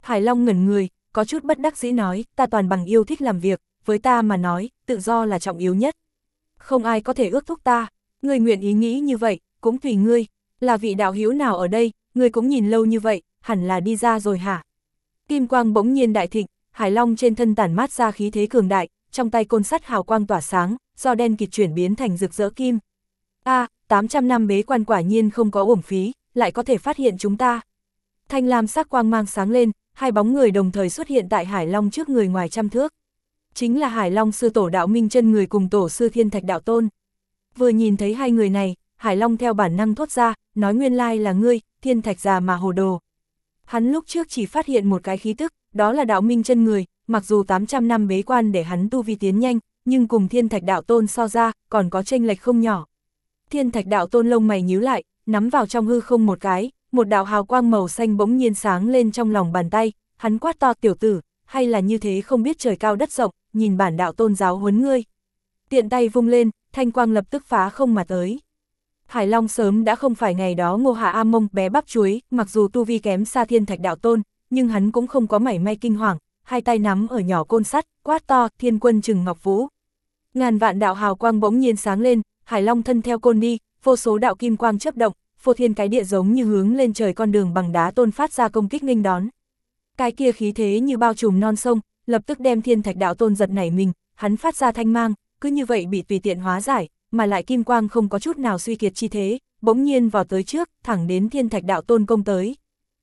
Hải Long ngẩn người, có chút bất đắc dĩ nói, ta toàn bằng yêu thích làm việc, với ta mà nói, tự do là trọng yếu nhất. Không ai có thể ước thúc ta, ngươi nguyện ý nghĩ như vậy, cũng tùy ngươi, là vị đạo hữu nào ở đây, ngươi cũng nhìn lâu như vậy, hẳn là đi ra rồi hả? Kim quang bỗng nhiên đại thịnh, Hải Long trên thân tản mát ra khí thế cường đại, trong tay côn sắt hào quang tỏa sáng, do đen kịt chuyển biến thành rực rỡ kim. 800 năm bế quan quả nhiên không có uổng phí, lại có thể phát hiện chúng ta. Thanh lam sắc quang mang sáng lên, hai bóng người đồng thời xuất hiện tại Hải Long trước người ngoài trăm thước. Chính là Hải Long sư tổ Đạo Minh Chân Người cùng tổ sư Thiên Thạch Đạo Tôn. Vừa nhìn thấy hai người này, Hải Long theo bản năng thốt ra, nói nguyên lai là ngươi, Thiên Thạch già mà hồ đồ. Hắn lúc trước chỉ phát hiện một cái khí tức, đó là Đạo Minh Chân Người, mặc dù 800 năm bế quan để hắn tu vi tiến nhanh, nhưng cùng Thiên Thạch Đạo Tôn so ra, còn có chênh lệch không nhỏ. Thiên Thạch Đạo Tôn lông mày nhíu lại, nắm vào trong hư không một cái, một đạo hào quang màu xanh bỗng nhiên sáng lên trong lòng bàn tay, hắn quát to, tiểu tử, hay là như thế không biết trời cao đất rộng, nhìn bản đạo tôn giáo huấn ngươi. Tiện tay vung lên, thanh quang lập tức phá không mà tới. Hải Long sớm đã không phải ngày đó Ngô Hạ A Mông bé bắp chuối, mặc dù tu vi kém xa Thiên Thạch Đạo Tôn, nhưng hắn cũng không có mảy may kinh hoàng, hai tay nắm ở nhỏ côn sắt, quát to, Thiên Quân Trừng Ngọc Vũ. Ngàn vạn đạo hào quang bỗng nhiên sáng lên, Hải Long thân theo côn đi, vô số đạo kim quang chớp động, phô thiên cái địa giống như hướng lên trời con đường bằng đá tôn phát ra công kích nghênh đón. Cái kia khí thế như bao trùm non sông, lập tức đem Thiên Thạch Đạo Tôn giật nảy mình, hắn phát ra thanh mang, cứ như vậy bị tùy tiện hóa giải, mà lại kim quang không có chút nào suy kiệt chi thế, bỗng nhiên vào tới trước, thẳng đến Thiên Thạch Đạo Tôn công tới.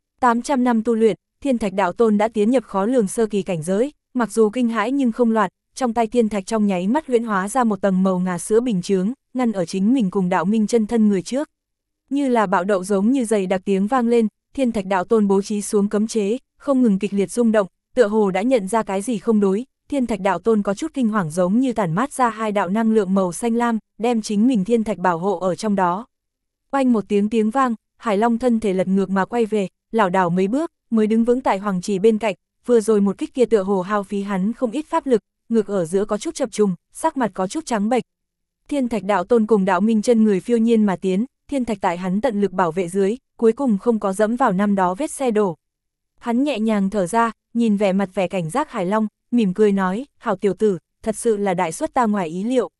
800 năm tu luyện, Thiên Thạch Đạo Tôn đã tiến nhập khó lường sơ kỳ cảnh giới, mặc dù kinh hãi nhưng không loạn, trong tay thiên thạch trong nháy mắt huyễn hóa ra một tầng màu ngà sữa bình chướng, ngăn ở chính mình cùng Đạo Minh chân thân người trước. Như là bạo đậu giống như dày đặc tiếng vang lên, Thiên Thạch Đạo Tôn bố trí xuống cấm chế, không ngừng kịch liệt rung động, tựa hồ đã nhận ra cái gì không đối. Thiên Thạch Đạo Tôn có chút kinh hoàng giống như tản mát ra hai đạo năng lượng màu xanh lam, đem chính mình thiên thạch bảo hộ ở trong đó. Oanh một tiếng vang, Hải Long thân thể lật ngược mà quay về, lảo đảo mấy bước, mới đứng vững tại hoàng chỉ bên cạnh, vừa rồi một kích kia tựa hồ hao phí hắn không ít pháp lực, ngược ở giữa có chút chập trùng, sắc mặt có chút trắng bệch. Thiên Thạch Đạo Tôn cùng Đạo Minh chân người phiêu nhiên mà tiến, thiên thạch tại hắn tận lực bảo vệ dưới, cuối cùng không có dẫm vào năm đó vết xe đổ. Hắn nhẹ nhàng thở ra, nhìn vẻ mặt vẻ cảnh giác Hải Long, mỉm cười nói, hảo tiểu tử, thật sự là đại xuất ta ngoài ý liệu.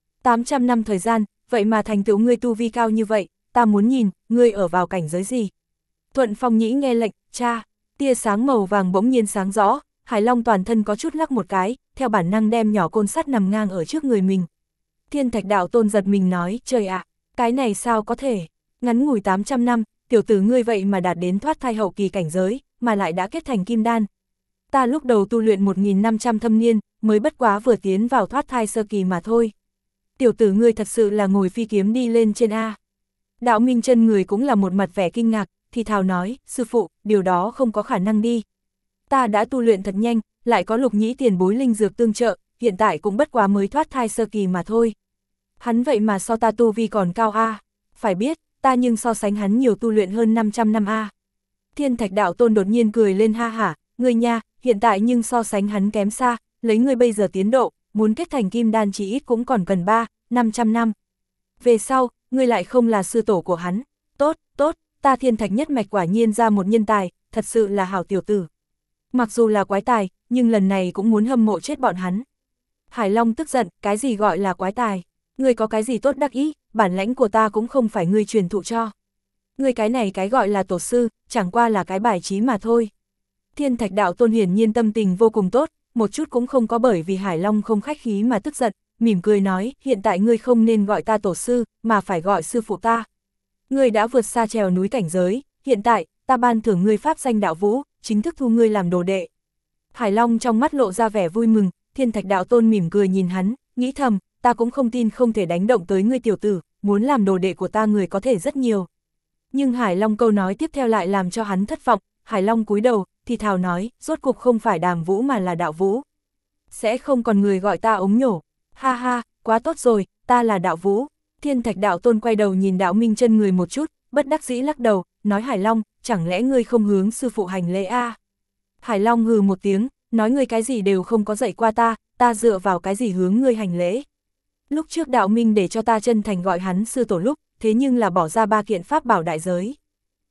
800 năm thời gian, vậy mà thành tựu ngươi tu vi cao như vậy, ta muốn nhìn, ngươi ở vào cảnh giới gì. Thuận Phong Nhĩ nghe lệnh, cha, tia sáng màu vàng bỗng nhiên sáng rõ, Hải Long toàn thân có chút lắc một cái, theo bản năng đem nhỏ côn sắt nằm ngang ở trước người mình. Thiên Thạch Đạo Tôn giật mình nói, trời ạ, cái này sao có thể, ngắn ngủi 800 năm, tiểu tử ngươi vậy mà đạt đến thoát thai hậu kỳ cảnh giới, mà lại đã kết thành kim đan. Ta lúc đầu tu luyện 1500 thâm niên, mới bất quá vừa tiến vào thoát thai sơ kỳ mà thôi. Tiểu tử ngươi thật sự là ngồi phi kiếm đi lên trên A. Đạo Minh chân người cũng là một mặt vẻ kinh ngạc, thì thào nói, sư phụ, điều đó không có khả năng đi. Ta đã tu luyện thật nhanh, lại có Lục Nhĩ tiền bối linh dược tương trợ, hiện tại cũng bất quá mới thoát thai sơ kỳ mà thôi. Hắn vậy mà so ta tu vi còn cao A, phải biết, ta nhưng so sánh hắn nhiều tu luyện hơn 500 năm A. Thiên Thạch Đạo Tôn đột nhiên cười lên ha hả, ngươi nha, hiện tại nhưng so sánh hắn kém xa, lấy ngươi bây giờ tiến độ, muốn kết thành kim đan chỉ ít cũng còn cần 300-500 năm. Về sau, ngươi lại không là sư tổ của hắn, tốt, ta Thiên Thạch nhất mạch quả nhiên ra một nhân tài, thật sự là hảo tiểu tử. Mặc dù là quái tài, nhưng lần này cũng muốn hâm mộ chết bọn hắn. Hải Long tức giận, cái gì gọi là quái tài? Ngươi có cái gì tốt đắc ý, bản lãnh của ta cũng không phải ngươi truyền thụ cho. Ngươi cái này cái gọi là tổ sư, chẳng qua là cái bài trí mà thôi. Thiên Thạch Đạo Tôn hiển nhiên tâm tình vô cùng tốt, một chút cũng không có bởi vì Hải Long không khách khí mà tức giận, mỉm cười nói, hiện tại ngươi không nên gọi ta tổ sư, mà phải gọi sư phụ ta. Ngươi đã vượt xa trèo núi cảnh giới, hiện tại, ta ban thưởng ngươi pháp danh Đạo Vũ, chính thức thu ngươi làm đồ đệ. Hải Long trong mắt lộ ra vẻ vui mừng, Thiên Thạch Đạo Tôn mỉm cười nhìn hắn, nghĩ thầm, ta cũng không tin không thể đánh động tới ngươi tiểu tử, muốn làm đồ đệ của ta người có thể rất nhiều. Nhưng Hải Long câu nói tiếp theo lại làm cho hắn thất vọng, Hải Long cúi đầu, thì thào nói, rốt cục không phải Đàm Vũ mà là Đạo Vũ. Sẽ không còn người gọi ta ống nhổ, ha ha, quá tốt rồi, ta là Đạo Vũ. Thiên Thạch Đạo Tôn quay đầu nhìn Đạo Minh chân người một chút, bất đắc dĩ lắc đầu, nói Hải Long, chẳng lẽ ngươi không hướng sư phụ hành lễ a? Hải Long hừ một tiếng, nói ngươi cái gì đều không có dạy qua ta dựa vào cái gì hướng ngươi hành lễ. Lúc trước Đạo Minh để cho ta chân thành gọi hắn sư tổ lúc, thế nhưng là bỏ ra 3 kiện pháp bảo đại giới.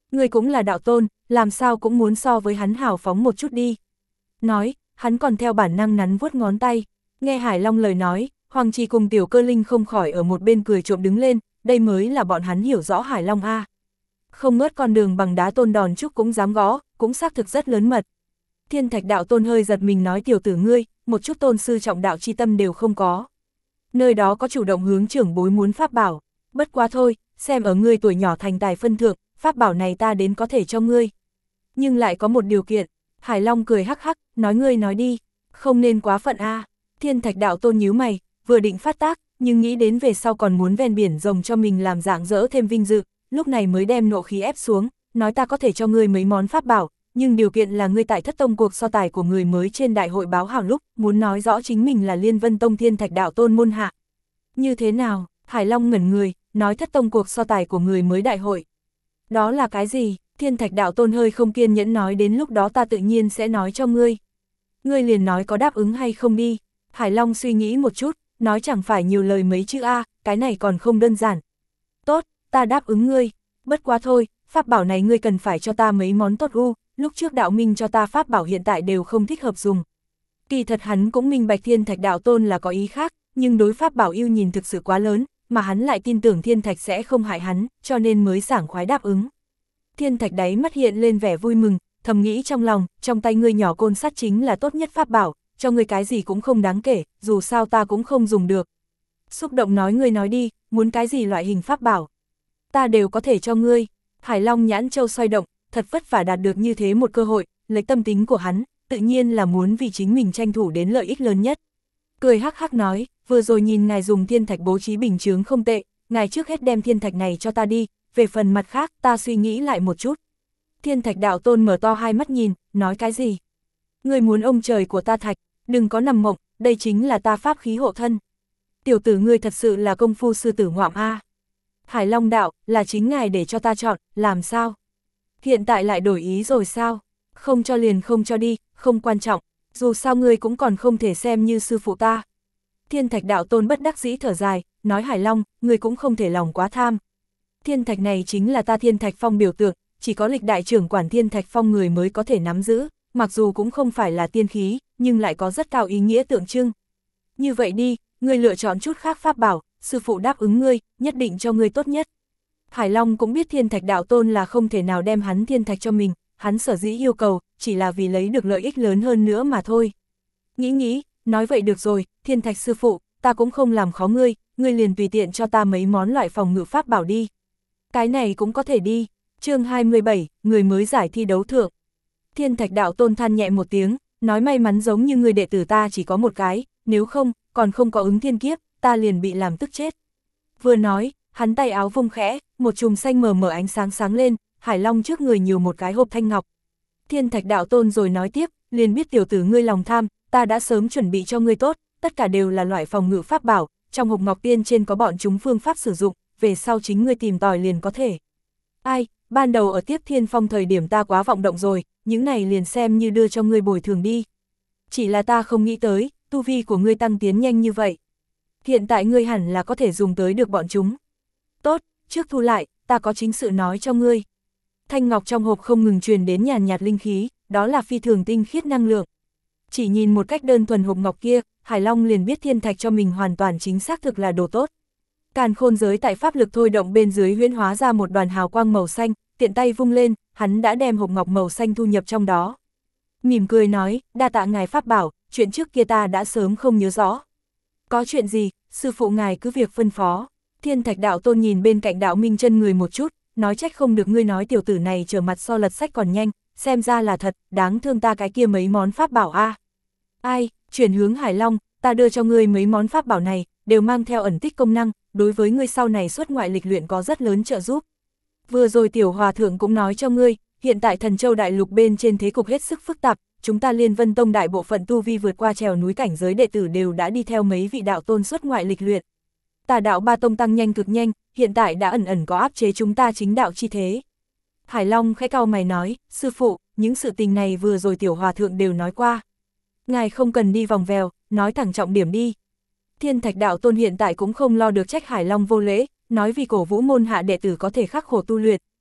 Ngươi cũng là đạo tôn, làm sao cũng muốn so với hắn hào phóng một chút đi. Nói, hắn còn theo bản năng nắn vuốt ngón tay. Nghe Hải Long lời nói, Hoàng Trì cùng Tiểu Cơ Linh không khỏi ở một bên cười trộm đứng lên, đây mới là bọn hắn hiểu rõ Hải Long a. Không ngớt con đường bằng đá tôn đòn trúc cũng dám gõ, cũng xác thực rất lớn mật. Thiên Thạch đạo tôn hơi giật mình nói tiểu tử ngươi, một chút tôn sư trọng đạo chi tâm đều không có. Nơi đó có chủ động hướng trưởng bối muốn pháp bảo, bất quá thôi, xem ở ngươi tuổi nhỏ thành tài phân thượng, pháp bảo này ta đến có thể cho ngươi. Nhưng lại có một điều kiện, Hải Long cười hắc hắc, nói ngươi nói đi, không nên quá phận a. Thiên Thạch đạo tôn nhíu mày, vừa định phát tác, nhưng nghĩ đến về sau còn muốn ven biển rồng cho mình làm dạng dỡ thêm vinh dự, lúc này mới đem nộ khí ép xuống, nói ta có thể cho ngươi mấy món pháp bảo, nhưng điều kiện là ngươi tại thất tông cuộc so tài của người mới trên đại hội báo hào lúc, muốn nói rõ chính mình là Liên Vân Tông Thiên Thạch đạo tôn môn hạ. Như thế nào? Hải Long ngẩn người, nói thất tông cuộc so tài của người mới đại hội. Đó là cái gì? Thiên Thạch đạo tôn hơi không kiên nhẫn nói đến lúc đó ta tự nhiên sẽ nói cho ngươi. Ngươi liền nói có đáp ứng hay không đi. Hải Long suy nghĩ một chút, nói chẳng phải nhiều lời mấy chữ A, cái này còn không đơn giản. Tốt, ta đáp ứng ngươi, bất quá thôi, pháp bảo này ngươi cần phải cho ta mấy món tốt lúc trước đạo minh cho ta pháp bảo hiện tại đều không thích hợp dùng. Kỳ thật hắn cũng minh bạch Thiên Thạch đạo tôn là có ý khác, nhưng đối pháp bảo yêu nhìn thực sự quá lớn, mà hắn lại tin tưởng Thiên Thạch sẽ không hại hắn, cho nên mới sảng khoái đáp ứng. Thiên Thạch đáy mắt hiện lên vẻ vui mừng, thầm nghĩ trong lòng, trong tay ngươi nhỏ côn sắt chính là tốt nhất pháp bảo, cho ngươi cái gì cũng không đáng kể, dù sao ta cũng không dùng được. Xúc động nói ngươi nói đi, muốn cái gì loại hình pháp bảo. Ta đều có thể cho ngươi. Hải Long nhãn châu xoay động, thật vất vả đạt được như thế một cơ hội, lấy tâm tính của hắn, tự nhiên là muốn vì chính mình tranh thủ đến lợi ích lớn nhất. Cười hắc hắc nói, vừa rồi nhìn ngài dùng thiên thạch bố trí bình chướng không tệ, ngài trước hết đem thiên thạch này cho ta đi, về phần mặt khác ta suy nghĩ lại một chút. Thiên Thạch đạo tôn mở to hai mắt nhìn, nói cái gì? Ngươi muốn ông trời của ta thạch, đừng có nằm mộng, đây chính là ta pháp khí hộ thân. Tiểu tử ngươi thật sự là công phu sư tử ngoạm a. Hải Long đạo, là chính ngài để cho ta chọn, làm sao? Hiện tại lại đổi ý rồi sao? Không cho liền không cho đi, không quan trọng, dù sao ngươi cũng còn không thể xem như sư phụ ta. Thiên Thạch đạo tôn bất đắc dĩ thở dài, nói Hải Long, ngươi cũng không thể lòng quá tham. Thiên thạch này chính là ta Thiên Thạch Phong biểu tượng, chỉ có lịch đại trưởng quản Thiên Thạch Phong người mới có thể nắm giữ, mặc dù cũng không phải là tiên khí, nhưng lại có rất cao ý nghĩa tượng trưng. Như vậy đi, ngươi lựa chọn chút khác pháp bảo, sư phụ đáp ứng ngươi, nhất định cho ngươi tốt nhất. Hải Long cũng biết Thiên Thạch đạo tôn là không thể nào đem hắn thiên thạch cho mình, hắn sở dĩ yêu cầu, chỉ là vì lấy được lợi ích lớn hơn nữa mà thôi. Nghĩ, nói vậy được rồi, Thiên Thạch sư phụ, ta cũng không làm khó ngươi, ngươi liền tùy tiện cho ta mấy món loại phòng ngự pháp bảo đi. Cái này cũng có thể đi. Chương 27, người mới giải thi đấu thượng. Thiên Thạch đạo tôn than nhẹ một tiếng, nói may mắn giống như người đệ tử ta chỉ có một cái, nếu không, còn không có ứng thiên kiếp, ta liền bị làm tức chết. Vừa nói, hắn tay áo vung khẽ, một chùm xanh mờ mờ ánh sáng sáng lên, Hải Long trước người nhiều một cái hộp thanh ngọc. Thiên Thạch đạo tôn rồi nói tiếp, liền biết tiểu tử ngươi lòng tham, ta đã sớm chuẩn bị cho ngươi tốt, tất cả đều là loại phòng ngự pháp bảo, trong hộp ngọc tiên trên có bọn chúng phương pháp sử dụng, về sau chính ngươi tìm tòi liền có thể. Ai, ban đầu ở Tiếp Thiên Phong thời điểm ta quá vọng động rồi, những này liền xem như đưa cho ngươi bồi thường đi. Chỉ là ta không nghĩ tới, tu vi của ngươi tăng tiến nhanh như vậy. Hiện tại ngươi hẳn là có thể dùng tới được bọn chúng. Tốt, trước thu lại, ta có chính sự nói cho ngươi. Thanh ngọc trong hộp không ngừng truyền đến nhàn nhạt linh khí, đó là phi thường tinh khiết năng lượng. Chỉ nhìn một cách đơn thuần hộp ngọc kia, Hải Long liền biết thiên thạch cho mình hoàn toàn chính xác thực là đồ tốt. Càn khôn giới tại pháp lực thôi động bên dưới huyễn hóa ra một đoàn hào quang màu xanh, tiện tay vung lên, hắn đã đem hộp ngọc màu xanh thu nhập trong đó. Mỉm cười nói, đa tạ ngài pháp bảo, chuyện trước kia ta đã sớm không nhớ rõ. Có chuyện gì, sư phụ ngài cứ việc phân phó. Thiên Thạch đạo tôn nhìn bên cạnh đạo minh chân người một chút, nói trách không được ngươi nói tiểu tử này trở mặt so lật sách còn nhanh, xem ra là thật, đáng thương ta cái kia mấy món pháp bảo a. Ai, chuyển hướng Hải Long, ta đưa cho ngươi mấy món pháp bảo này, đều mang theo ẩn tích công năng, đối với ngươi sau này xuất ngoại lịch luyện có rất lớn trợ giúp. Vừa rồi tiểu hòa thượng cũng nói cho ngươi, hiện tại Thần Châu đại lục bên trên thế cục hết sức phức tạp, chúng ta Liên Vân Tông đại bộ phận tu vi vượt qua trèo núi cảnh giới đệ tử đều đã đi theo mấy vị đạo tôn xuất ngoại lịch luyện. Tà đạo ba tông tăng nhanh cực nhanh, hiện tại đã ẩn ẩn có áp chế chúng ta chính đạo chi thế. Hải Long khẽ cau mày nói, sư phụ, những sự tình này vừa rồi tiểu hòa thượng đều nói qua. Ngài không cần đi vòng vèo, nói thẳng trọng điểm đi. Thiên Thạch đạo tôn hiện tại cũng không lo được trách Hải Long vô lễ, nói vì cổ vũ môn hạ đệ tử có thể khắc khổ tu luyện,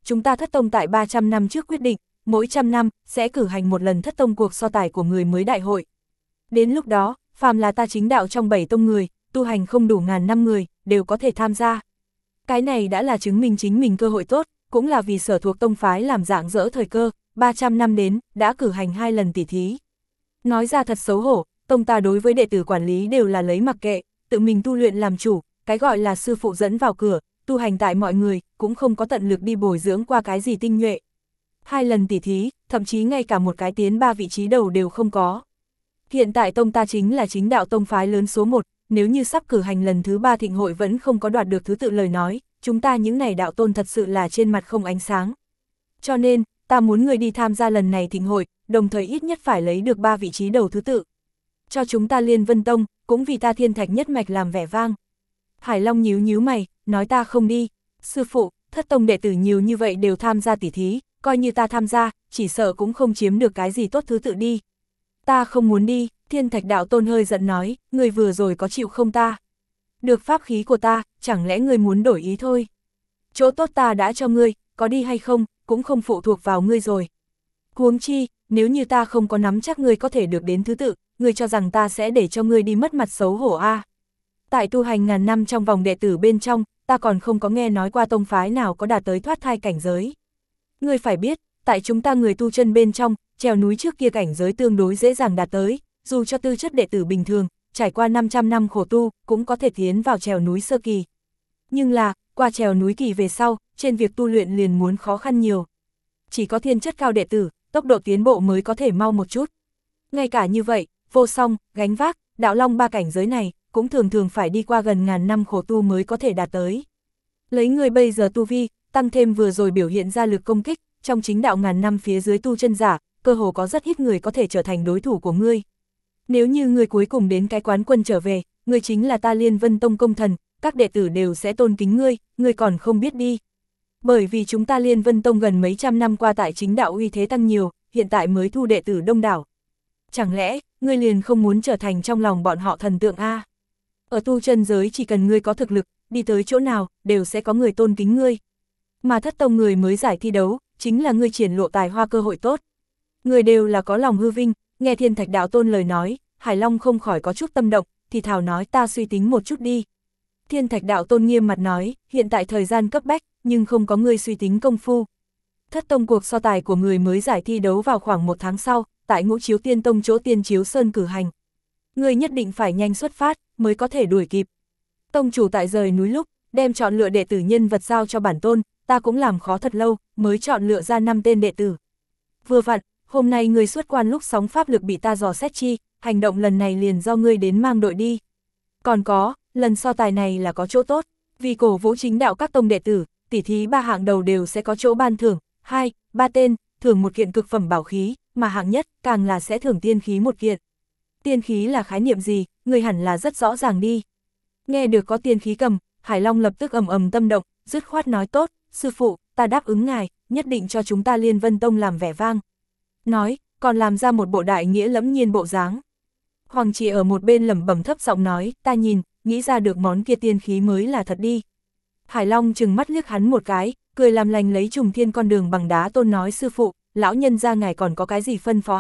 chúng ta thất tông tại 300 năm trước quyết định, mỗi trăm năm sẽ cử hành một lần thất tông cuộc so tài của người mới đại hội. Đến lúc đó, phàm là ta chính đạo trong 7 tông người, tu hành không đủ ngàn năm người, đều có thể tham gia. Cái này đã là chứng minh chính mình cơ hội tốt, cũng là vì sở thuộc tông phái làm rạng rỡ thời cơ, 300 năm đến, đã cử hành 2 lần tỷ thí. Nói ra thật xấu hổ, tông ta đối với đệ tử quản lý đều là lấy mặc kệ, tự mình tu luyện làm chủ, cái gọi là sư phụ dẫn vào cửa, tu hành tại mọi người, cũng không có tận lực đi bồi dưỡng qua cái gì tinh nhuệ. 2 lần tỷ thí, thậm chí ngay cả một cái tiến 3 vị trí đầu đều không có. Hiện tại tông ta chính là chính đạo tông phái lớn số 1, nếu như sắp cử hành lần thứ 3 thịnh hội vẫn không có đoạt được thứ tự lời nói, chúng ta những này đạo tôn thật sự là trên mặt không ánh sáng. Cho nên, ta muốn người đi tham gia lần này thịnh hội, đồng thời ít nhất phải lấy được 3 vị trí đầu thứ tự. Cho chúng ta Liên Vân Tông, cũng vì ta Thiên Thạch nhất mạch làm vẻ vang. Hải Long nhíu nhíu mày, nói ta không đi. Sư phụ, thất tông đệ tử nhiều như vậy đều tham gia tỷ thí, coi như ta tham gia, chỉ sợ cũng không chiếm được cái gì tốt thứ tự đi. Ta không muốn đi, Thiên Thạch đạo tôn hơi giận nói, người vừa rồi có chịu không ta? Được pháp khí của ta, chẳng lẽ người muốn đổi ý thôi? Chỗ tốt ta đã cho ngươi, có đi hay không, cũng không phụ thuộc vào ngươi rồi. Huống chi, nếu như ta không có nắm chắc ngươi có thể được đến thứ tự, ngươi cho rằng ta sẽ để cho ngươi đi mất mặt xấu hổ a? Tại tu hành ngàn năm trong vòng đệ tử bên trong, ta còn không có nghe nói qua tông phái nào có đạt tới thoát thai cảnh giới. Ngươi phải biết, tại chúng ta người tu chân bên trong, trèo núi trước kia cảnh giới tương đối dễ dàng đạt tới, dù cho tư chất đệ tử bình thường, trải qua 500 năm khổ tu, cũng có thể tiến vào trèo núi sơ kỳ. Nhưng là, qua trèo núi kỳ về sau, trên việc tu luyện liền muốn khó khăn nhiều. Chỉ có thiên chất cao đệ tử, tốc độ tiến bộ mới có thể mau một chút. Ngay cả như vậy, vô song, gánh vác, đạo long 3 cảnh giới này, cũng thường thường phải đi qua gần ngàn năm khổ tu mới có thể đạt tới. Lấy người bây giờ tu vi, tăng thêm vừa rồi biểu hiện ra lực công kích, trong chính đạo ngàn năm phía dưới tu chân giả, cơ hồ có rất ít người có thể trở thành đối thủ của ngươi. Nếu như người cuối cùng đến cái quán quân trở về, ngươi chính là ta Liên Vân Tông công thần, các đệ tử đều sẽ tôn kính ngươi còn không biết đi. Bởi vì chúng ta Liên Vân Tông gần mấy trăm năm qua tại chính đạo uy thế tăng nhiều, hiện tại mới thu đệ tử đông đảo. Chẳng lẽ, ngươi liền không muốn trở thành trong lòng bọn họ thần tượng a? Ở tu chân giới chỉ cần ngươi có thực lực, đi tới chỗ nào, đều sẽ có người tôn kính ngươi. Mà thất tông người mới giải thi đấu, chính là ngươi triển lộ tài hoa cơ hội tốt. Người đều là có lòng hư vinh, nghe Thiên Thạch đạo tôn lời nói, Hải Long không khỏi có chút tâm động, thì thảo nói ta suy tính một chút đi. Thiên Thạch đạo tôn nghiêm mặt nói, hiện tại thời gian cấp bách, nhưng không có người suy tính công phu. Thất tông cuộc so tài của người mới giải thi đấu vào khoảng 1 tháng sau, tại Ngũ Chiếu Tiên Tông chỗ Tiên Chiếu Sơn cử hành. Người nhất định phải nhanh xuất phát, mới có thể đuổi kịp. Tông chủ tại rời núi lúc, đem chọn lựa đệ tử nhân vật giao cho bản tôn, ta cũng làm khó thật lâu, mới chọn lựa ra 5 tên đệ tử. Vừa vặn, hôm nay người xuất quan lúc sóng pháp lực bị ta dò xét chi, hành động lần này liền do ngươi đến mang đội đi. Còn có, lần so tài này là có chỗ tốt, vì cổ vũ chính đạo các tông đệ tử, tỷ thí 3 hạng đầu đều sẽ có chỗ ban thưởng, 2, 3 tên, thưởng 1 kiện cực phẩm bảo khí, mà hạng nhất càng là sẽ thưởng tiên khí 1 kiện. Tiên khí là khái niệm gì, người hẳn là rất rõ ràng đi. Nghe được có tiên khí cầm, Hải Long lập tức ầm ầm tâm động, dứt khoát nói tốt, sư phụ, ta đáp ứng ngài, nhất định cho chúng ta Liên Vân Tông làm vẻ vang. Nói, còn làm ra một bộ đại nghĩa lẫm nhiên bộ dáng. Hoàng chỉ ở một bên lẩm bẩm thấp giọng nói, ta nhìn, nghĩ ra được món kia tiên khí mới là thật đi. Hải Long chừng mắt liếc hắn một cái, cười làm lành lấy Trùng Thiên con đường bằng đá tôn nói sư phụ, lão nhân gia ngài còn có cái gì phân phó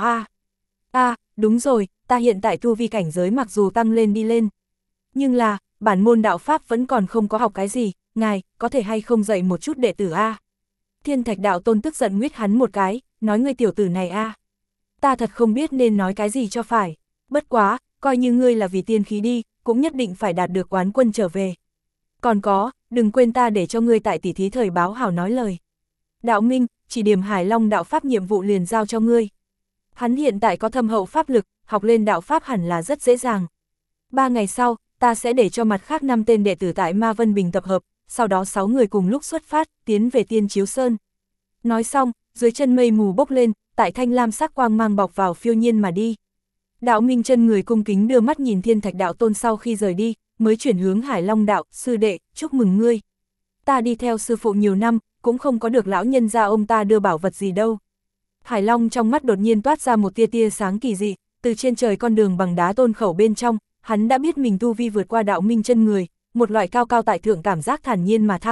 a? Đúng rồi, ta hiện tại tu vi cảnh giới mặc dù tăng lên đi lên. Nhưng là, bản môn đạo pháp vẫn còn không có học cái gì, ngài, có thể hay không dạy một chút đệ tử a? Thiên Thạch đạo tôn tức giận nguyết hắn một cái, nói ngươi tiểu tử này a. Ta thật không biết nên nói cái gì cho phải, bất quá, coi như ngươi là vì tiên khí đi, cũng nhất định phải đạt được quán quân trở về. Còn có, đừng quên ta để cho ngươi tại tỷ thí thời báo hảo nói lời. Đạo Minh, chỉ điểm Hải Long đạo pháp nhiệm vụ liền giao cho ngươi. Hắn hiện tại có thâm hậu pháp lực, học lên đạo pháp hẳn là rất dễ dàng. 3 ngày sau, ta sẽ để cho mặt khác 5 tên đệ tử tại Ma Vân Bình tập hợp, sau đó 6 người cùng lúc xuất phát, tiến về Tiên Chiếu Sơn. Nói xong, dưới chân mây mù bốc lên, tại thanh lam sắc quang mang bọc vào phiêu nhiên mà đi. Đạo Minh chân người cung kính đưa mắt nhìn Thiên Thạch đạo tôn sau khi rời đi, mới chuyển hướng Hải Long đạo, sư đệ, chúc mừng ngươi. Ta đi theo sư phụ nhiều năm, cũng không có được lão nhân gia ông ta đưa bảo vật gì đâu. Hải Long trong mắt đột nhiên toát ra một tia tia sáng kỳ dị, từ trên trời con đường bằng đá tôn khẩu bên trong, hắn đã biết mình tu vi vượt qua Đạo Minh chân người, một loại cao cao tại thượng cảm giác thản nhiên mà thăng,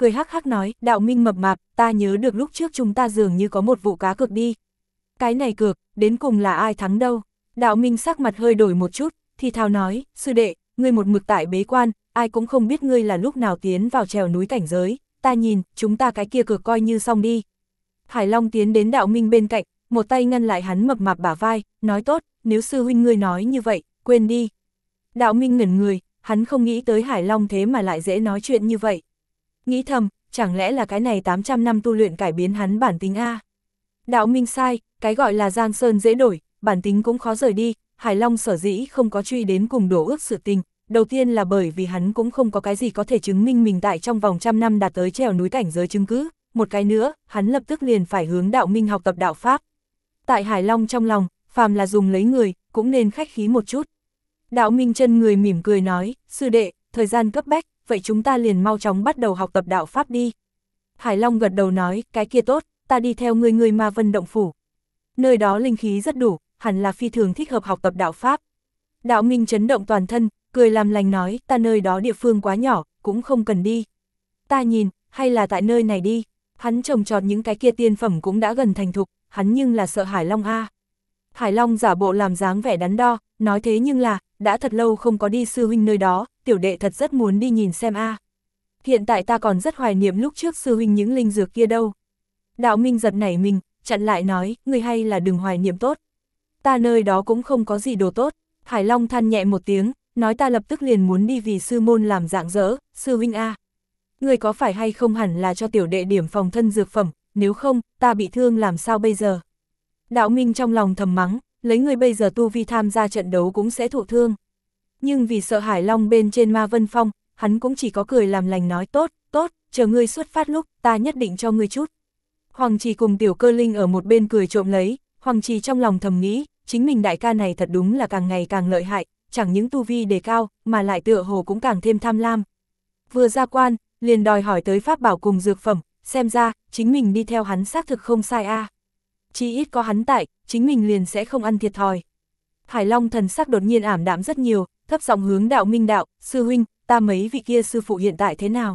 cười hắc hắc nói, Đạo Minh mập mạp, ta nhớ được lúc trước chúng ta dường như có một vụ cá cược đi. Cái này cược, đến cùng là ai thắng đâu? Đạo Minh sắc mặt hơi đổi một chút, thì thào nói, sư đệ, ngươi một mực tại bế quan, ai cũng không biết ngươi là lúc nào tiến vào trèo núi cảnh giới, ta nhìn, chúng ta cái kia cược coi như xong đi. Hải Long tiến đến Đạo Minh bên cạnh, một tay ngăn lại hắn mập mạp bả vai, nói tốt, nếu sư huynh ngươi nói như vậy, quên đi. Đạo Minh ngẩn người, hắn không nghĩ tới Hải Long thế mà lại dễ nói chuyện như vậy. Nghĩ thầm, chẳng lẽ là cái này 800 năm tu luyện cải biến hắn bản tính a? Đạo Minh sai, cái gọi là Giang Sơn dễ đổi, bản tính cũng khó rời đi, Hải Long sở dĩ không có truy đến cùng đổ ước sự tình, đầu tiên là bởi vì hắn cũng không có cái gì có thể chứng minh mình tại trong vòng 100 năm đạt tới trèo núi cảnh giới chứng cứ, một cái nữa, hắn lập tức liền phải hướng Đạo Minh học tập đạo pháp. Tại Hải Long trong lòng, phàm là dùng lấy người, cũng nên khách khí một chút. Đạo Minh chân người mỉm cười nói, sư đệ, thời gian cấp bách, vậy chúng ta liền mau chóng bắt đầu học tập đạo pháp đi. Hải Long gật đầu nói, cái kia tốt, ta đi theo ngươi Ma Vân Động Phủ. Nơi đó linh khí rất đủ, hẳn là phi thường thích hợp học tập đạo pháp. Đạo Minh chấn động toàn thân, cười làm lành nói, ta nơi đó địa phương quá nhỏ, cũng không cần đi. Ta nhìn, hay là tại nơi này đi. Hắn trồng trọt những cái kia tiên phẩm cũng đã gần thành thục, hắn nhưng là sợ Hải Long a. Hải Long giả bộ làm dáng vẻ đắn đo, nói thế nhưng là, đã thật lâu không có đi sư huynh nơi đó, tiểu đệ thật rất muốn đi nhìn xem a. Hiện tại ta còn rất hoài niệm lúc trước sư huynh những linh dược kia đâu. Đạo Minh giật nảy mình, chặn lại nói, ngươi hay là đừng hoài niệm tốt. Ta nơi đó cũng không có gì đồ tốt. Hải Long than nhẹ một tiếng, nói ta lập tức liền muốn đi vì sư môn làm rạng rỡ, sư huynh a. Ngươi có phải hay không hẳn là cho tiểu đệ điểm phòng thân dược phẩm, nếu không, ta bị thương làm sao bây giờ. Đạo Minh trong lòng thầm mắng, lấy người bây giờ tu vi tham gia trận đấu cũng sẽ thụ thương. Nhưng vì sợ Hải Long bên trên Ma Vân Phong, hắn cũng chỉ có cười làm lành nói tốt, tốt, chờ ngươi xuất phát lúc, ta nhất định cho ngươi chút. Hoàng Trì cùng Tiểu Cơ Linh ở một bên cười trộm lấy, Hoàng Trì trong lòng thầm nghĩ, chính mình đại ca này thật đúng là càng ngày càng lợi hại, chẳng những tu vi đề cao, mà lại tựa hồ cũng càng thêm tham lam. Vừa ra quan, liền đòi hỏi tới pháp bảo cùng dược phẩm, xem ra, chính mình đi theo hắn xác thực không sai a. Chỉ ít có hắn tại, chính mình liền sẽ không ăn thiệt thòi. Hải Long thần sắc đột nhiên ảm đạm rất nhiều, thấp giọng hướng Đạo Minh đạo, sư huynh, ta mấy vị kia sư phụ hiện tại thế nào?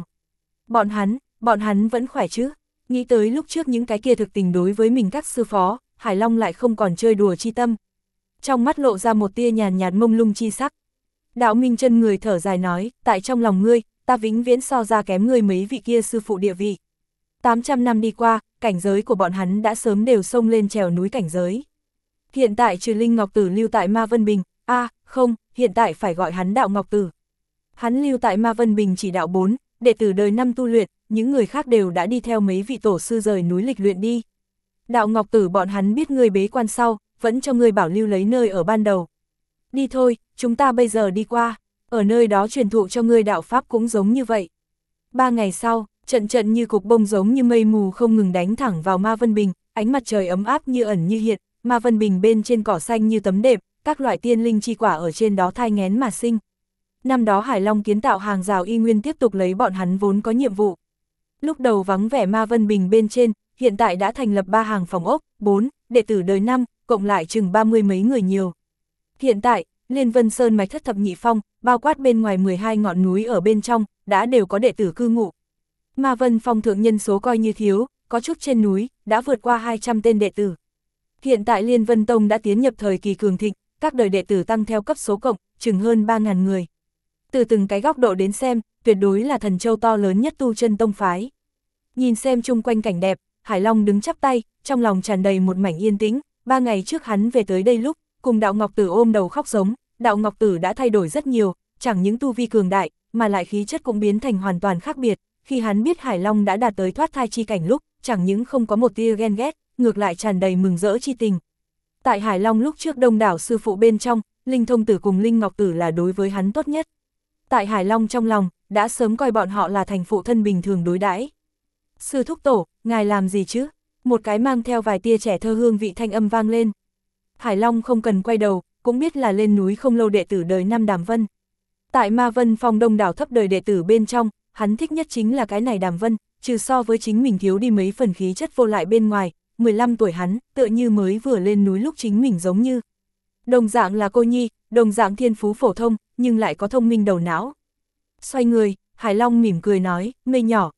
Bọn hắn vẫn khỏe chứ? Nghĩ tới lúc trước những cái kia thực tình đối với mình các sư phó, Hải Long lại không còn chơi đùa chi tâm. Trong mắt lộ ra một tia nhàn nhạt mông lung chi sắc. Đạo Minh chân người thở dài nói, tại trong lòng ngươi, ta vĩnh viễn so ra kém ngươi mấy vị kia sư phụ địa vị. 800 năm đi qua, cảnh giới của bọn hắn đã sớm đều xông lên trèo núi cảnh giới. Hiện tại trừ Linh Ngọc Tử lưu tại Ma Vân Bình, không, hiện tại phải gọi hắn Đạo Ngọc Tử. Hắn lưu tại Ma Vân Bình chỉ đạo 4, đệ tử đời 5 tu luyện, những người khác đều đã đi theo mấy vị tổ sư rời núi lịch luyện đi. Đạo Ngọc Tử bọn hắn biết ngươi bế quan sau, vẫn cho ngươi bảo lưu lấy nơi ở ban đầu. Đi thôi, chúng ta bây giờ đi qua, ở nơi đó truyền thụ cho ngươi đạo pháp cũng giống như vậy. 3 ngày sau, trận như cục bông giống như mây mù không ngừng đánh thẳng vào Ma Vân Bình, ánh mặt trời ấm áp như ẩn như hiện, Ma Vân Bình bên trên cỏ xanh như tấm đệm, các loại tiên linh chi quả ở trên đó thai nghén mà sinh. Năm đó Hải Long kiến tạo hàng rào y nguyên tiếp tục lấy bọn hắn vốn có nhiệm vụ. Lúc đầu vắng vẻ Ma Vân Bình bên trên, hiện tại đã thành lập 3 hàng phòng ốc, 4, đệ tử đời 5, cộng lại chừng 30 mấy người nhiều. Hiện tại, Liên Vân Sơn mạch thất thập nhị phong, bao quát bên ngoài 12 ngọn núi ở bên trong, đã đều có đệ tử cư ngụ. Ma Vân Phong thượng nhân số coi như thiếu, có chút trên núi, đã vượt qua 200 tên đệ tử. Hiện tại Liên Vân Tông đã tiến nhập thời kỳ cường thịnh, các đời đệ tử tăng theo cấp số cộng, chừng hơn 3.000 người. Từ từng cái góc độ đến xem, tuyệt đối là thần châu to lớn nhất tu chân tông phái. Nhìn xem chung quanh cảnh đẹp, Hải Long đứng chắp tay, trong lòng tràn đầy một mảnh yên tĩnh. 3 ngày trước hắn về tới đây lúc, cùng Đạo Ngọc Tử ôm đầu khóc giống, Đạo Ngọc Tử đã thay đổi rất nhiều, chẳng những tu vi cường đại, mà lại khí chất cũng biến thành hoàn toàn khác biệt. Khi hắn biết Hải Long đã đạt tới thoát thai chi cảnh lúc, chẳng những không có một tia ghen ghét, ngược lại tràn đầy mừng rỡ chi tình. Tại Hải Long lúc trước đông đảo sư phụ bên trong, Linh Thông Tử cùng Linh Ngọc Tử là đối với hắn tốt nhất. Tại Hải Long trong lòng, đã sớm coi bọn họ là thành phụ thân bình thường đối đãi. Sư thúc tổ, ngài làm gì chứ? Một cái mang theo vài tia trẻ thơ hương vị thanh âm vang lên. Hải Long không cần quay đầu, cũng biết là lên núi không lâu đệ tử đời 5 Đàm Vân. Tại Ma Vân Phong đông đảo thấp đời đệ tử bên trong, hắn thích nhất chính là cái này Đàm Vân, trừ so với chính mình thiếu đi mấy phần khí chất vô lại bên ngoài, 15 tuổi hắn, tựa như mới vừa lên núi lúc chính mình giống như. Đồng dạng là cô nhi, đồng dạng thiên phú phổ thông, nhưng lại có thông minh đầu não. Xoay người, Hải Long mỉm cười nói, mây nhỏ,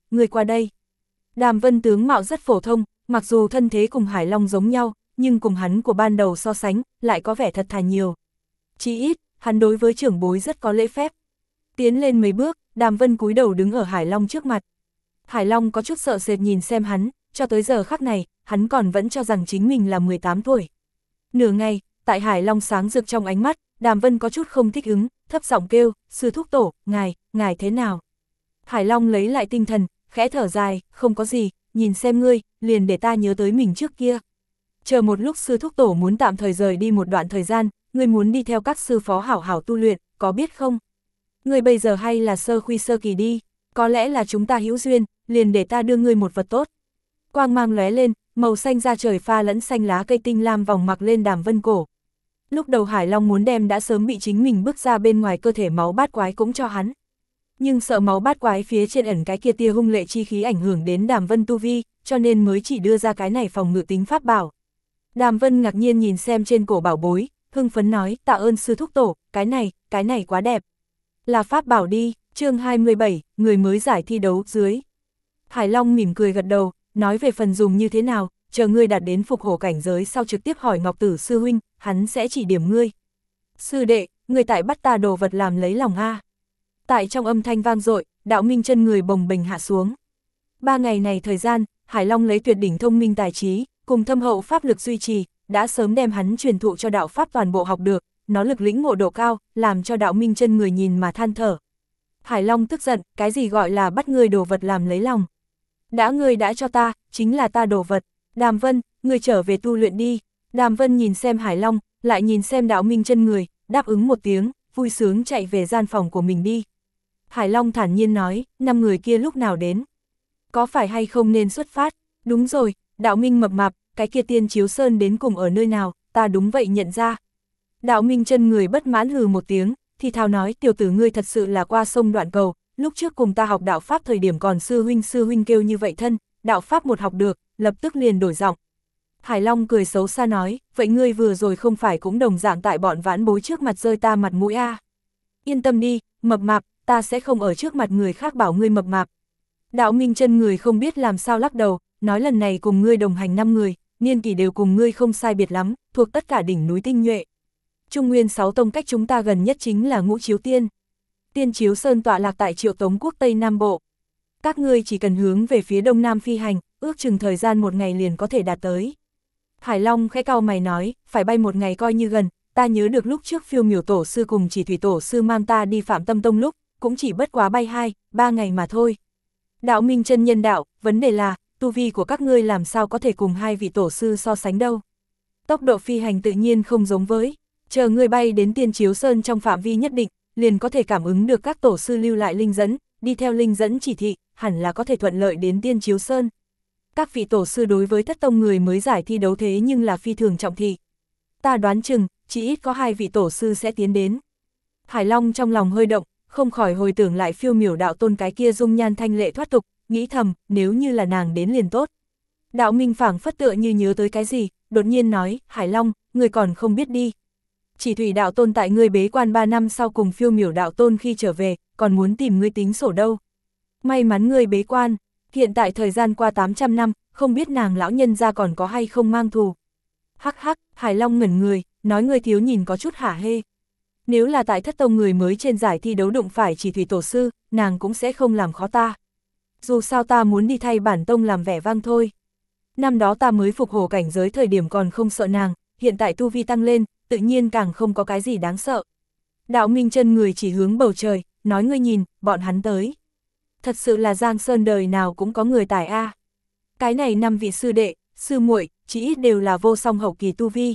người qua đây. Đàm Vân tướng mạo rất phổ thông, mặc dù thân thế cùng Hải Long giống nhau, nhưng cùng hắn của ban đầu so sánh, lại có vẻ thật thà nhiều. Chỉ ít, hắn đối với trưởng bối rất có lễ phép. Tiến lên mấy bước, Đàm Vân cúi đầu đứng ở Hải Long trước mặt. Hải Long có chút sợ sệt nhìn xem hắn, cho tới giờ khắc này, hắn còn vẫn cho rằng chính mình là 18 tuổi. Nửa ngày, tại Hải Long sáng rực trong ánh mắt, Đàm Vân có chút không thích ứng, thấp giọng kêu, sư thúc tổ, ngài thế nào? Hải Long lấy lại tinh thần, khẽ thở dài, không có gì, nhìn xem ngươi, liền để ta nhớ tới mình trước kia. Chờ một lúc sư thúc tổ muốn tạm thời rời đi một đoạn thời gian, ngươi muốn đi theo các sư phó hảo hảo tu luyện, có biết không? Ngươi bây giờ hay là sơ khuy sơ kỳ đi, có lẽ là chúng ta hữu duyên, liền để ta đưa ngươi một vật tốt. Quang mang lóe lên, màu xanh da trời pha lẫn xanh lá cây tinh lam vòng mặc lên Đàm Vân cổ. Lúc đầu Hải Long muốn đem đã sớm bị chính mình bước ra bên ngoài cơ thể máu bát quái cũng cho hắn. Nhưng sợ máu bát quái phía trên ẩn cái kia tia hung lệ chi khí ảnh hưởng đến Đàm Vân tu vi, cho nên mới chỉ đưa ra cái này phòng ngự tính pháp bảo. Đàm Vân ngạc nhiên nhìn xem trên cổ bảo bối, hưng phấn nói, tạ ơn sư thúc tổ, cái này quá đẹp. Là pháp bảo đi, chương 27, người mới giải thi đấu dưới. Hải Long mỉm cười gật đầu, nói về phần dùng như thế nào, chờ ngươi đạt đến phục hổ cảnh giới sau trực tiếp hỏi Ngọc Tử sư huynh, hắn sẽ chỉ điểm ngươi. Sư đệ, ngươi tại bắt ta đồ vật làm lấy lòng a. Tại trong âm thanh vang dội, Đạo Minh chân người bồng bềnh hạ xuống. 3 ngày này thời gian, Hải Long lấy tuyệt đỉnh thông minh tài trí, cùng thâm hậu pháp lực duy trì, đã sớm đem hắn truyền thụ cho đạo pháp toàn bộ học được, nó lực lĩnh ngộ độ cao, làm cho Đạo Minh chân người nhìn mà than thở. Hải Long tức giận, cái gì gọi là bắt ngươi đồ vật làm lấy lòng? Ngươi đã cho ta, chính là ta đồ vật. Đàm Vân, ngươi trở về tu luyện đi. Đàm Vân nhìn xem Hải Long, lại nhìn xem Đạo Minh chân người, đáp ứng một tiếng, vui sướng chạy về gian phòng của mình đi. Hải Long thản nhiên nói, 5 người kia lúc nào đến? Có phải hay không nên xuất phát? Đúng rồi, Đạo Minh mập mạp, cái kia Tiên Chiếu Sơn đến cùng ở nơi nào, ta đúng vậy nhận ra. Đạo Minh chân người bất mãn hừ một tiếng, thì thào nói, tiểu tử ngươi thật sự là qua sông đoạn cầu, lúc trước cùng ta học đạo pháp thời điểm còn sư huynh kêu như vậy thân, đạo pháp một học được, lập tức liền đổi giọng. Hải Long cười xấu xa nói, vậy ngươi vừa rồi không phải cũng đồng dạng tại bọn vãn bối trước mặt rơi ta mặt mũi a? Yên tâm đi, mập mạp, ta sẽ không ở trước mặt người khác bảo ngươi mập mạp. Đạo Minh chân người không biết làm sao lắc đầu, nói lần này cùng ngươi đồng hành 5 người, niên kỷ đều cùng ngươi không sai biệt lắm, thuộc tất cả đỉnh núi tinh nhuệ. Trung Nguyên 6 tông cách chúng ta gần nhất chính là Ngũ Chiếu Tiên. Tiên Chiếu Sơn tọa lạc tại Triệu Tống quốc Tây Nam Bộ. Các ngươi chỉ cần hướng về phía đông nam phi hành, ước chừng thời gian 1 ngày liền có thể đạt tới. Hải Long khẽ cau mày nói, phải bay 1 ngày coi như gần, ta nhớ được lúc trước Phiêu Miểu tổ sư cùng Chỉ Thủy tổ sư mang ta đi Phạm Tâm tông lúc, cũng chỉ bất quá bay 2-3 ngày mà thôi. Đạo Minh chân nhân đạo, vấn đề là, tu vi của các ngươi làm sao có thể cùng 2 vị tổ sư so sánh đâu. Tốc độ phi hành tự nhiên không giống với, chờ ngươi bay đến Tiên Chiếu Sơn trong phạm vi nhất định, liền có thể cảm ứng được các tổ sư lưu lại linh dẫn, đi theo linh dẫn chỉ thị, hẳn là có thể thuận lợi đến Tiên Chiếu Sơn. Các vị tổ sư đối với thất tông người mới giải thi đấu thế nhưng là phi thường trọng thị. Ta đoán chừng, chỉ ít có 2 vị tổ sư sẽ tiến đến. Hải Long trong lòng hơi động, không khỏi hồi tưởng lại Phiêu Miểu đạo tôn cái kia dung nhan thanh lệ thoát tục, nghĩ thầm, nếu như là nàng đến liền tốt. Đạo Minh phảng phất tựa như nhớ tới cái gì, đột nhiên nói, Hải Long, ngươi còn không biết đi. Chỉ Thủy đạo tôn tại ngươi bế quan 3 năm sau cùng Phiêu Miểu đạo tôn khi trở về, còn muốn tìm ngươi tính sổ đâu. May mắn ngươi bế quan, hiện tại thời gian qua 800 năm, không biết nàng lão nhân ra còn có hay không mang thù. Hắc hắc, Hải Long ngẩn người, nói ngươi thiếu nhìn có chút hả hê. Nếu là tại thất tông người mới trên giải thi đấu đụng phải Chỉ Thủy tổ sư, nàng cũng sẽ không làm khó ta. Dù sao ta muốn đi thay bản tông làm vẻ vang thôi. Năm đó ta mới phục hổ cảnh giới thời điểm còn không sợ nàng, hiện tại tu vi tăng lên, tự nhiên càng không có cái gì đáng sợ. Đạo Minh chân người chỉ hướng bầu trời, nói ngươi nhìn, bọn hắn tới. Thật sự là Giang Sơn đời nào cũng có người tài a. Cái này 5 vị sư đệ, sư muội, chỉ ít đều là vô song hậu kỳ tu vi.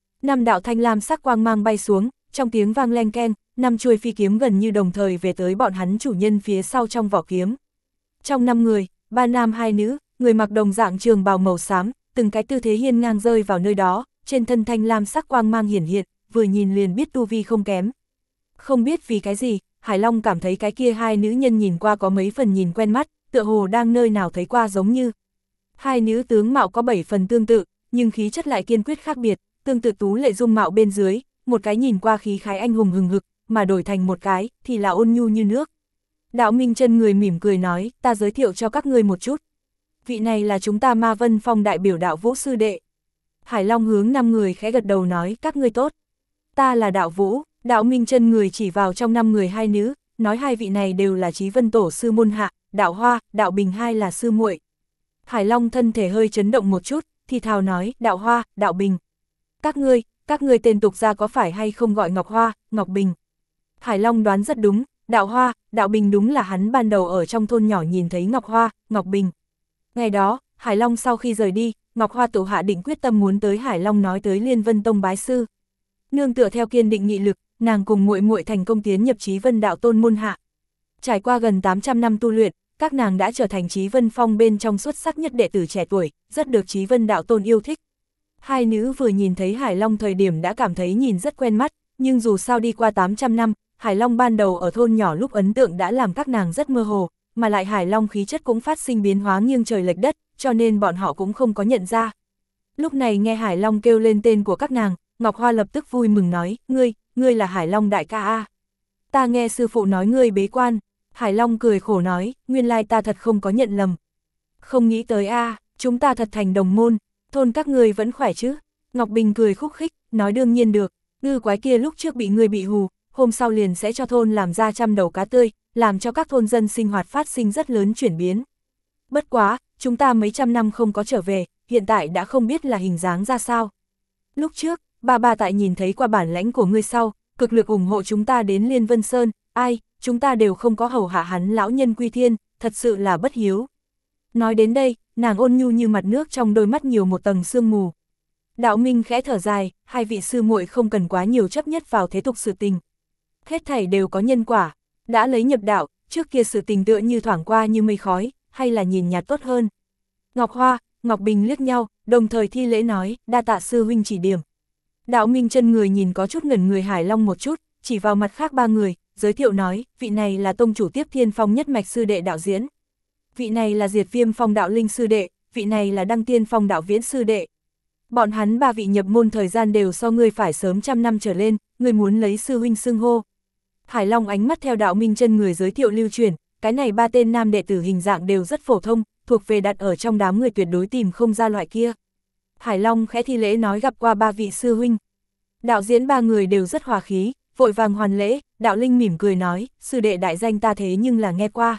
5 đạo thanh lam sắc quang mang bay xuống, trong tiếng vang len ken, 5 chuôi phi kiếm gần như đồng thời về tới bọn hắn chủ nhân phía sau trong vỏ kiếm. Trong 5 người, 3 nam 2 nữ, người mặc đồng dạng trường bào màu xám, từng cái tư thế hiên ngang rơi vào nơi đó, trên thân thanh lam sắc quang mang hiển hiện, vừa nhìn liền biết tu vi không kém. Không biết vì cái gì, Hải Long cảm thấy cái kia 2 nữ nhân nhìn qua có mấy phần nhìn quen mắt, tựa hồ đang nơi nào thấy qua giống như. 2 nữ tướng mạo có 7 phần tương tự, nhưng khí chất lại kiên quyết khác biệt, tương tự tú lệ dung mạo bên dưới, một cái nhìn qua khí khái anh hùng hừng hực, mà đổi thành một cái thì là ôn nhu như nước. Đạo Minh Chân Người mỉm cười nói, ta giới thiệu cho các ngươi một chút. Vị này là chúng ta Ma Vân Phong đại biểu Đạo Vũ sư đệ. Hải Long hướng 5 người khẽ gật đầu nói, các ngươi tốt. Ta là Đạo Vũ. Đạo Minh Chân Người chỉ vào trong 5 người 2 nữ, nói 2 vị này đều là Chí Vân tổ sư môn hạ, Đạo Hoa, Đạo Bình hai là sư muội. Hải Long thân thể hơi chấn động một chút, thì thào nói, Đạo Hoa, Đạo Bình. Các ngươi tên tục gia có phải hay không gọi Ngọc Hoa, Ngọc Bình? Hải Long đoán rất đúng, Đạo Hoa, Đạo Bình đúng là hắn ban đầu ở trong thôn nhỏ nhìn thấy Ngọc Hoa, Ngọc Bình. Ngày đó, Hải Long sau khi rời đi, Ngọc Hoa tự hạ định quyết tâm muốn tới Hải Long nói tới Liên Vân Tông bái sư. Nương tựa theo kiên định nghị lực, nàng cùng muội muội thành công tiến nhập Chí Vân đạo tôn môn hạ. Trải qua gần 800 năm tu luyện, các nàng đã trở thành Chí Vân Phong bên trong xuất sắc nhất đệ tử trẻ tuổi, rất được Chí Vân đạo tôn yêu thích. Hai nữ vừa nhìn thấy Hải Long thời điểm đã cảm thấy nhìn rất quen mắt, nhưng dù sao đi qua 800 năm, Hải Long ban đầu ở thôn nhỏ lúc ấn tượng đã làm các nàng rất mơ hồ, mà lại Hải Long khí chất cũng phát sinh biến hóa nghiêng trời lệch đất, cho nên bọn họ cũng không có nhận ra. Lúc này nghe Hải Long kêu lên tên của các nàng, Ngọc Hoa lập tức vui mừng nói, ngươi là Hải Long đại ca a. Ta nghe sư phụ nói ngươi bế quan. Hải Long cười khổ nói, nguyên lai ta thật không có nhận lầm. Không nghĩ tới a, chúng ta thật thành đồng môn, thôn các ngươi vẫn khỏe chứ? Ngọc Bình cười khúc khích, nói đương nhiên được, ngư quái kia lúc trước bị ngươi bị hù, hôm sau liền sẽ cho thôn làm ra 100 đầu cá tươi, làm cho các thôn dân sinh hoạt phát sinh rất lớn chuyển biến. Bất quá, chúng ta mấy trăm năm không có trở về, hiện tại đã không biết là hình dáng ra sao. Lúc trước, ba tại nhìn thấy qua bản lãnh của ngươi sau, cực lực ủng hộ chúng ta đến Liên Vân Sơn, chúng ta đều không có hầu hạ hắn lão nhân quy thiên, thật sự là bất hiếu. Nói đến đây, nàng ôn nhu như mặt nước trong đôi mắt nhiều một tầng sương mù. Đạo Minh khẽ thở dài, hai vị sư muội không cần quá nhiều chấp nhất vào thế tục sự tình. Hết thảy đều có nhân quả, đã lấy nhập đạo, trước kia sự tình tựa như thoảng qua như mây khói, hay là nhìn nhạt tốt hơn. Ngọc Hoa, Ngọc Bình liếc nhau, đồng thời thi lễ nói, đa tạ sư huynh chỉ điểm. Đạo Minh Chân Người nhìn có chút ngẩn người Hải Long một chút, chỉ vào mặt khác 3 người, giới thiệu nói, vị này là tông chủ Tiếp Thiên Phong nhất mạch sư đệ Đạo Diễn. Vị này là Diệt Viêm Phong Đạo Linh sư đệ, vị này là Đăng Tiên Phong Đạo Viễn sư đệ. Bọn hắn 3 vị nhập môn thời gian đều so ngươi phải sớm 100 năm trở lên, ngươi muốn lấy sư huynh xưng hô. Hải Long ánh mắt theo Đạo Minh Chân Người giới thiệu lưu truyền, cái này 3 tên nam đệ tử hình dạng đều rất phổ thông, thuộc về đặt ở trong đám người tuyệt đối tìm không ra loại kia. Hải Long khẽ thi lễ nói gặp qua 3 vị sư huynh. Đạo Diễn 3 người đều rất hòa khí, vội vàng hoàn lễ, Đạo Linh mỉm cười nói, sư đệ đại danh ta thế nhưng là nghe qua.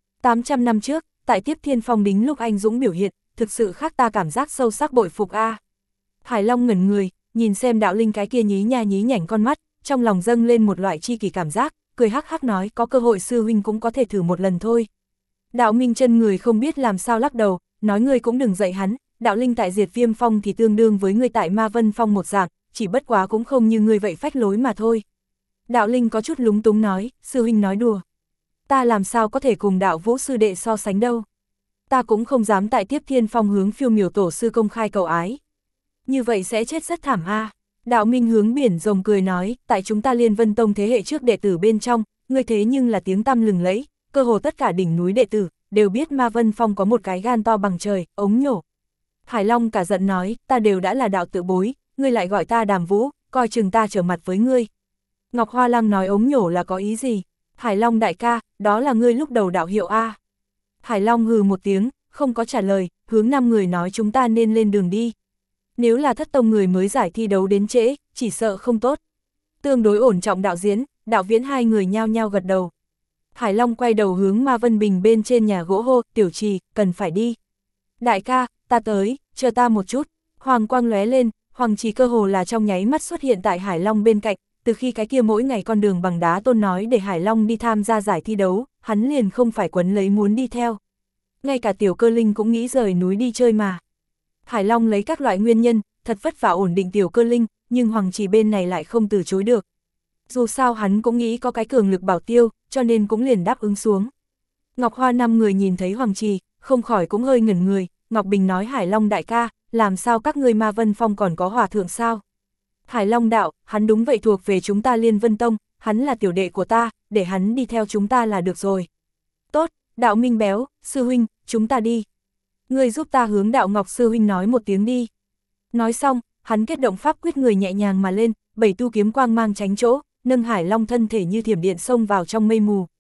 800 năm trước, tại Tiếp Thiên Phong đính lúc anh dũng biểu hiện, thực sự khác ta cảm giác sâu sắc bội phục a. Hải Long ngẩn người, nhìn xem Đạo Linh cái kia nhí nha nhí nhảnh con mắt, trong lòng dâng lên một loại chi kỷ cảm giác, cười hắc hắc nói có cơ hội sư huynh cũng có thể thử một lần thôi. Đạo Minh Chân Người không biết làm sao lắc đầu, nói ngươi cũng đừng dạy hắn, Đạo Linh tại Diệt Viêm Phong thì tương đương với ngươi tại Ma Vân Phong một dạng, chỉ bất quá cũng không như ngươi vậy phách lối mà thôi. Đạo Linh có chút lúng túng nói, sư huynh nói đùa. Ta làm sao có thể cùng Đạo Vũ sư đệ so sánh đâu. Ta cũng không dám tại Tiếp Thiên Phong hướng Phiêu Miểu tổ sư công khai cầu ái. Như vậy sẽ chết rất thảm a. Đạo Minh hướng biển rồng cười nói, tại chúng ta Liên Vân Tông thế hệ trước đệ tử bên trong, ngươi thế nhưng là tiếng tăm lừng lẫy, cơ hồ tất cả đỉnh núi đệ tử đều biết Ma Vân Phong có một cái gan to bằng trời, ống nhổ. Hải Long cả giận nói, ta đều đã là đạo tự bối, ngươi lại gọi ta Đàm Vũ, coi chừng ta trở mặt với ngươi. Ngọc Hoa Lăng nói ống nhổ là có ý gì? Hải Long đại ca, đó là ngươi lúc đầu đạo hiệu a. Hải Long hừ một tiếng, không có trả lời, hướng 5 người nói chúng ta nên lên đường đi. Nếu là Thất Tông người mới giải thi đấu đến trễ, chỉ sợ không tốt. Tương đối ổn trọng Đạo Diễn, Đạo Viễn hai người nhao nhao gật đầu. Hải Long quay đầu hướng Ma Vân Bình bên trên nhà gỗ hô, Tiểu Trì, cần phải đi. Đại ca, ta tới, chờ ta một chút. Hoàng quang lóe lên, Hoàng Trì cơ hồ là trong nháy mắt xuất hiện tại Hải Long bên cạnh, từ khi cái kia mỗi ngày con đường bằng đá tôn nói để Hải Long đi tham gia giải thi đấu, hắn liền không phải quấn lấy muốn đi theo. Ngay cả Tiểu Cơ Linh cũng nghĩ rời núi đi chơi mà. Hải Long lấy các loại nguyên nhân, thật vất vả ổn định Tiểu Cơ Linh, nhưng Hoàng Trì bên này lại không từ chối được. Dù sao hắn cũng nghĩ có cái cường lực bảo tiêu, cho nên cũng liền đáp ứng xuống. Ngọc Hoa 5 người nhìn thấy Hoàng Trì, không khỏi cũng hơi ngẩn người, Ngọc Bình nói Hải Long đại ca, làm sao các ngươi Ma Vân Phong còn có hòa thượng sao? Hải Long đạo, hắn đúng vậy thuộc về chúng ta Liên Vân Tông, hắn là tiểu đệ của ta, để hắn đi theo chúng ta là được rồi. Tốt, Đạo Minh béo, sư huynh, chúng ta đi. Ngươi giúp ta hướng Đạo Ngọc sư huynh nói một tiếng đi. Nói xong, hắn kết động pháp quyết người nhẹ nhàng mà lên, 7 tu kiếm quang mang tránh chỗ, nâng Hải Long thân thể như thiểm điện xông vào trong mây mù.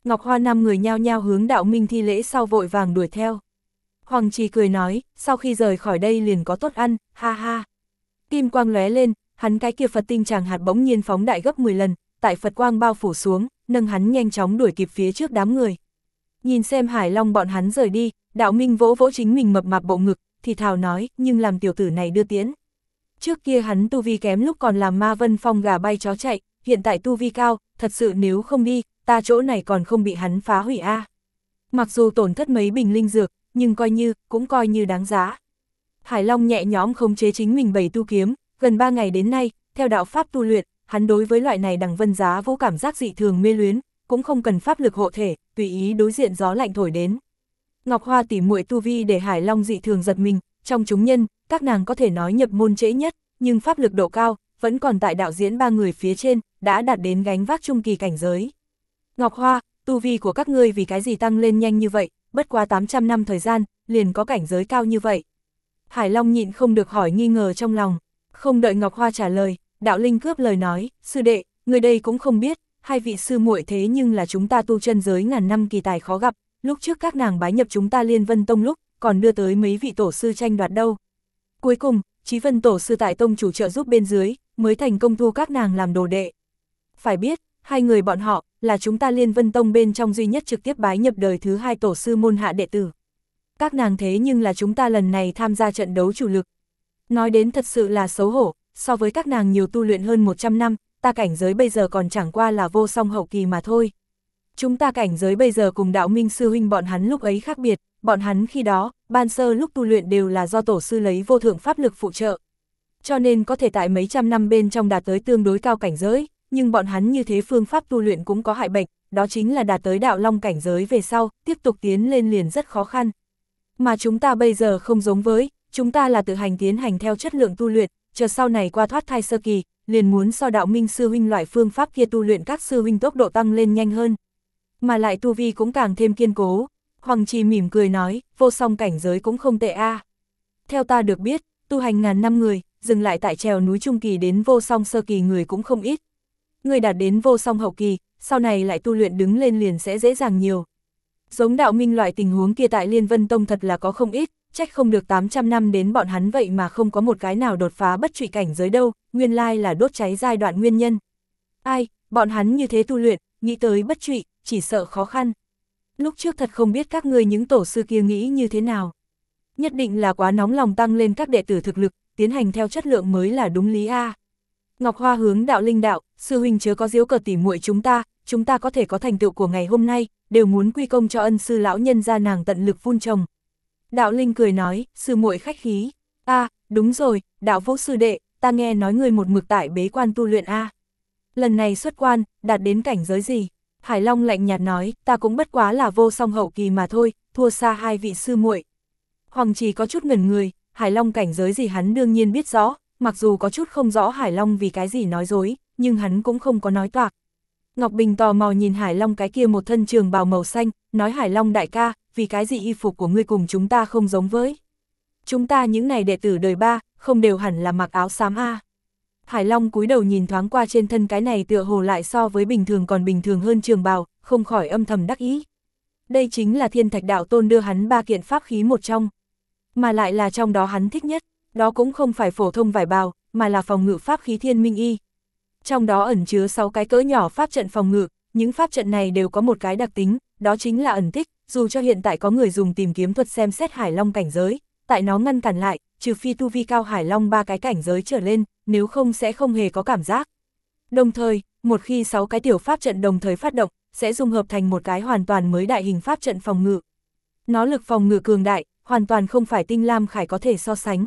Ngọc Hoa năm người nhao nhao hướng Đạo Minh thi lễ sau vội vàng đuổi theo. Hoàng Trì cười nói, sau khi rời khỏi đây liền có tốt ăn, ha ha. Kim quang lóe lên, hắn cái kia Phật tinh tràng hạt bỗng nhiên phóng đại gấp 10 lần, tại Phật quang bao phủ xuống, nâng hắn nhanh chóng đuổi kịp phía trước đám người. Nhìn xem Hải Long bọn hắn rời đi, Đạo Minh vỗ vỗ chính mình mập mạp bộ ngực, thì thào nói, nhưng làm tiểu tử này đưa tiễn. Trước kia hắn tu vi kém lúc còn làm Ma Vân Phong gà bay chó chạy, hiện tại tu vi cao, thật sự nếu không đi, ta chỗ này còn không bị hắn phá hủy a. Mặc dù tổn thất mấy bình linh dược, nhưng cũng coi như đáng giá. Hải Long nhẹ nhõm khống chế chính mình 7 tu kiếm, gần 3 ngày đến nay, theo đạo pháp tu luyện, hắn đối với loại này đằng vân giá vô cảm giác dị thường mê luyến, cũng không cần pháp lực hộ thể, tùy ý đối diện gió lạnh thổi đến. Ngọc Hoa tỉ muội tu vi để Hải Long dị thường giật mình, trong chúng nhân, các nàng có thể nói nhập môn trễ nhất, nhưng pháp lực độ cao, vẫn còn tại đạo diễn 3 người phía trên, đã đạt đến gánh vác trung kỳ cảnh giới. Ngọc Hoa, tu vi của các ngươi vì cái gì tăng lên nhanh như vậy, bất quá 800 năm thời gian, liền có cảnh giới cao như vậy. Hải Long nhịn không được hỏi nghi ngờ trong lòng, không đợi Ngọc Hoa trả lời, Đạo Linh cướp lời nói, sư đệ, người đây cũng không biết, hai vị sư muội thế nhưng là chúng ta tu chân giới ngàn năm kỳ tài khó gặp, lúc trước các nàng bái nhập chúng ta Liên Vân Tông lúc, còn đưa tới mấy vị tổ sư tranh đoạt đâu. Cuối cùng, Chí Vân tổ sư tại tông chủ trợ giúp bên dưới, mới thành công thu các nàng làm đồ đệ. Phải biết, hai người bọn họ, là chúng ta Liên Vân Tông bên trong duy nhất trực tiếp bái nhập đời thứ 2 tổ sư môn hạ đệ tử. Các nàng thế nhưng là chúng ta lần này tham gia trận đấu chủ lực. Nói đến thật sự là xấu hổ, so với các nàng nhiều tu luyện hơn 100 năm, ta cảnh giới bây giờ còn chẳng qua là vô song hậu kỳ mà thôi. Chúng ta cảnh giới bây giờ cùng Đạo Minh sư huynh bọn hắn lúc ấy khác biệt, bọn hắn khi đó, ban sơ lúc tu luyện đều là do tổ sư lấy vô thượng pháp lực phụ trợ. Cho nên có thể tại mấy trăm năm bên trong đạt tới tương đối cao cảnh giới, nhưng bọn hắn như thế phương pháp tu luyện cũng có hại bệnh, đó chính là đạt tới đạo long cảnh giới về sau, tiếp tục tiến lên liền rất khó khăn. Mà chúng ta bây giờ không giống với, chúng ta là tự hành tiến hành theo chất lượng tu luyện, chờ sau này qua thoát thai sơ kỳ, liền muốn so Đạo Minh sư huynh loại phương pháp kia tu luyện các sư huynh tốc độ tăng lên nhanh hơn. Mà lại tu vi cũng càng thêm kiên cố. Hoàng Trì mỉm cười nói, vô song cảnh giới cũng không tệ a. Theo ta được biết, tu hành ngàn năm người, dừng lại tại trèo núi trung kỳ đến vô song sơ kỳ người cũng không ít. Người đạt đến vô song hậu kỳ, sau này lại tu luyện đứng lên liền sẽ dễ dàng nhiều. Giống Đạo Minh loại tình huống kia tại Liên Vân Tông thật là có không ít, trách không được 800 năm đến bọn hắn vậy mà không có một cái nào đột phá bất trụy cảnh giới đâu, nguyên lai là đốt cháy giai đoạn nguyên nhân. Ai, bọn hắn như thế tu luyện, nghĩ tới bất trụy, chỉ sợ khó khăn. Lúc trước thật không biết các ngươi những tổ sư kia nghĩ như thế nào. Nhất định là quá nóng lòng tăng lên các đệ tử thực lực, tiến hành theo chất lượng mới là đúng lý a. Ngọc Hoa hướng Đạo Linh đạo, sư huynh chớ có giễu cợt tỉ muội chúng ta có thể có thành tựu của ngày hôm nay, đều muốn quy công cho ân sư lão nhân gia nàng tận lực vun trồng. Đạo Linh cười nói, sư muội khách khí. Đúng rồi, Đạo Vũ sư đệ, ta nghe nói ngươi một mực tại bế quan tu luyện a. Lần này xuất quan, đạt đến cảnh giới gì? Hải Long lạnh nhạt nói, ta cũng bất quá là vô song hậu kỳ mà thôi, thua xa hai vị sư muội. Hoàng Trì có chút ngẩn người, Hải Long cảnh giới gì hắn đương nhiên biết rõ, mặc dù có chút không rõ Hải Long vì cái gì nói dối, nhưng hắn cũng không có nói toạc. Ngọc Bình tò mò nhìn Hải Long cái kia một thân trường bào màu xanh, nói Hải Long đại ca, vì cái gì y phục của ngươi cùng chúng ta không giống với. Chúng ta những này đệ tử đời 3, không đều hẳn là mặc áo xám a. Hải Long cúi đầu nhìn thoáng qua trên thân cái này tựa hồ lại so với bình thường còn bình thường hơn trường bào, không khỏi âm thầm đắc ý. Đây chính là Thiên Thạch Đạo Tôn đưa hắn 3 kiện pháp khí một trong. Mà lại là trong đó hắn thích nhất, đó cũng không phải phổ thông vải bào, mà là phòng ngự pháp khí Thiên Minh Y. Trong đó ẩn chứa 6 cái cỡ nhỏ pháp trận phòng ngự, những pháp trận này đều có một cái đặc tính, đó chính là ẩn tích, dù cho hiện tại có người dùng tìm kiếm thuật xem xét Hải Long cảnh giới, tại nó ngăn cản lại, trừ phi tu vi cao Hải Long 3 cái cảnh giới trở lên, nếu không sẽ không hề có cảm giác. Đồng thời, một khi 6 cái tiểu pháp trận đồng thời phát động, sẽ dung hợp thành một cái hoàn toàn mới đại hình pháp trận phòng ngự. Nó lực phòng ngự cường đại, hoàn toàn không phải Tinh Lam Khải có thể so sánh.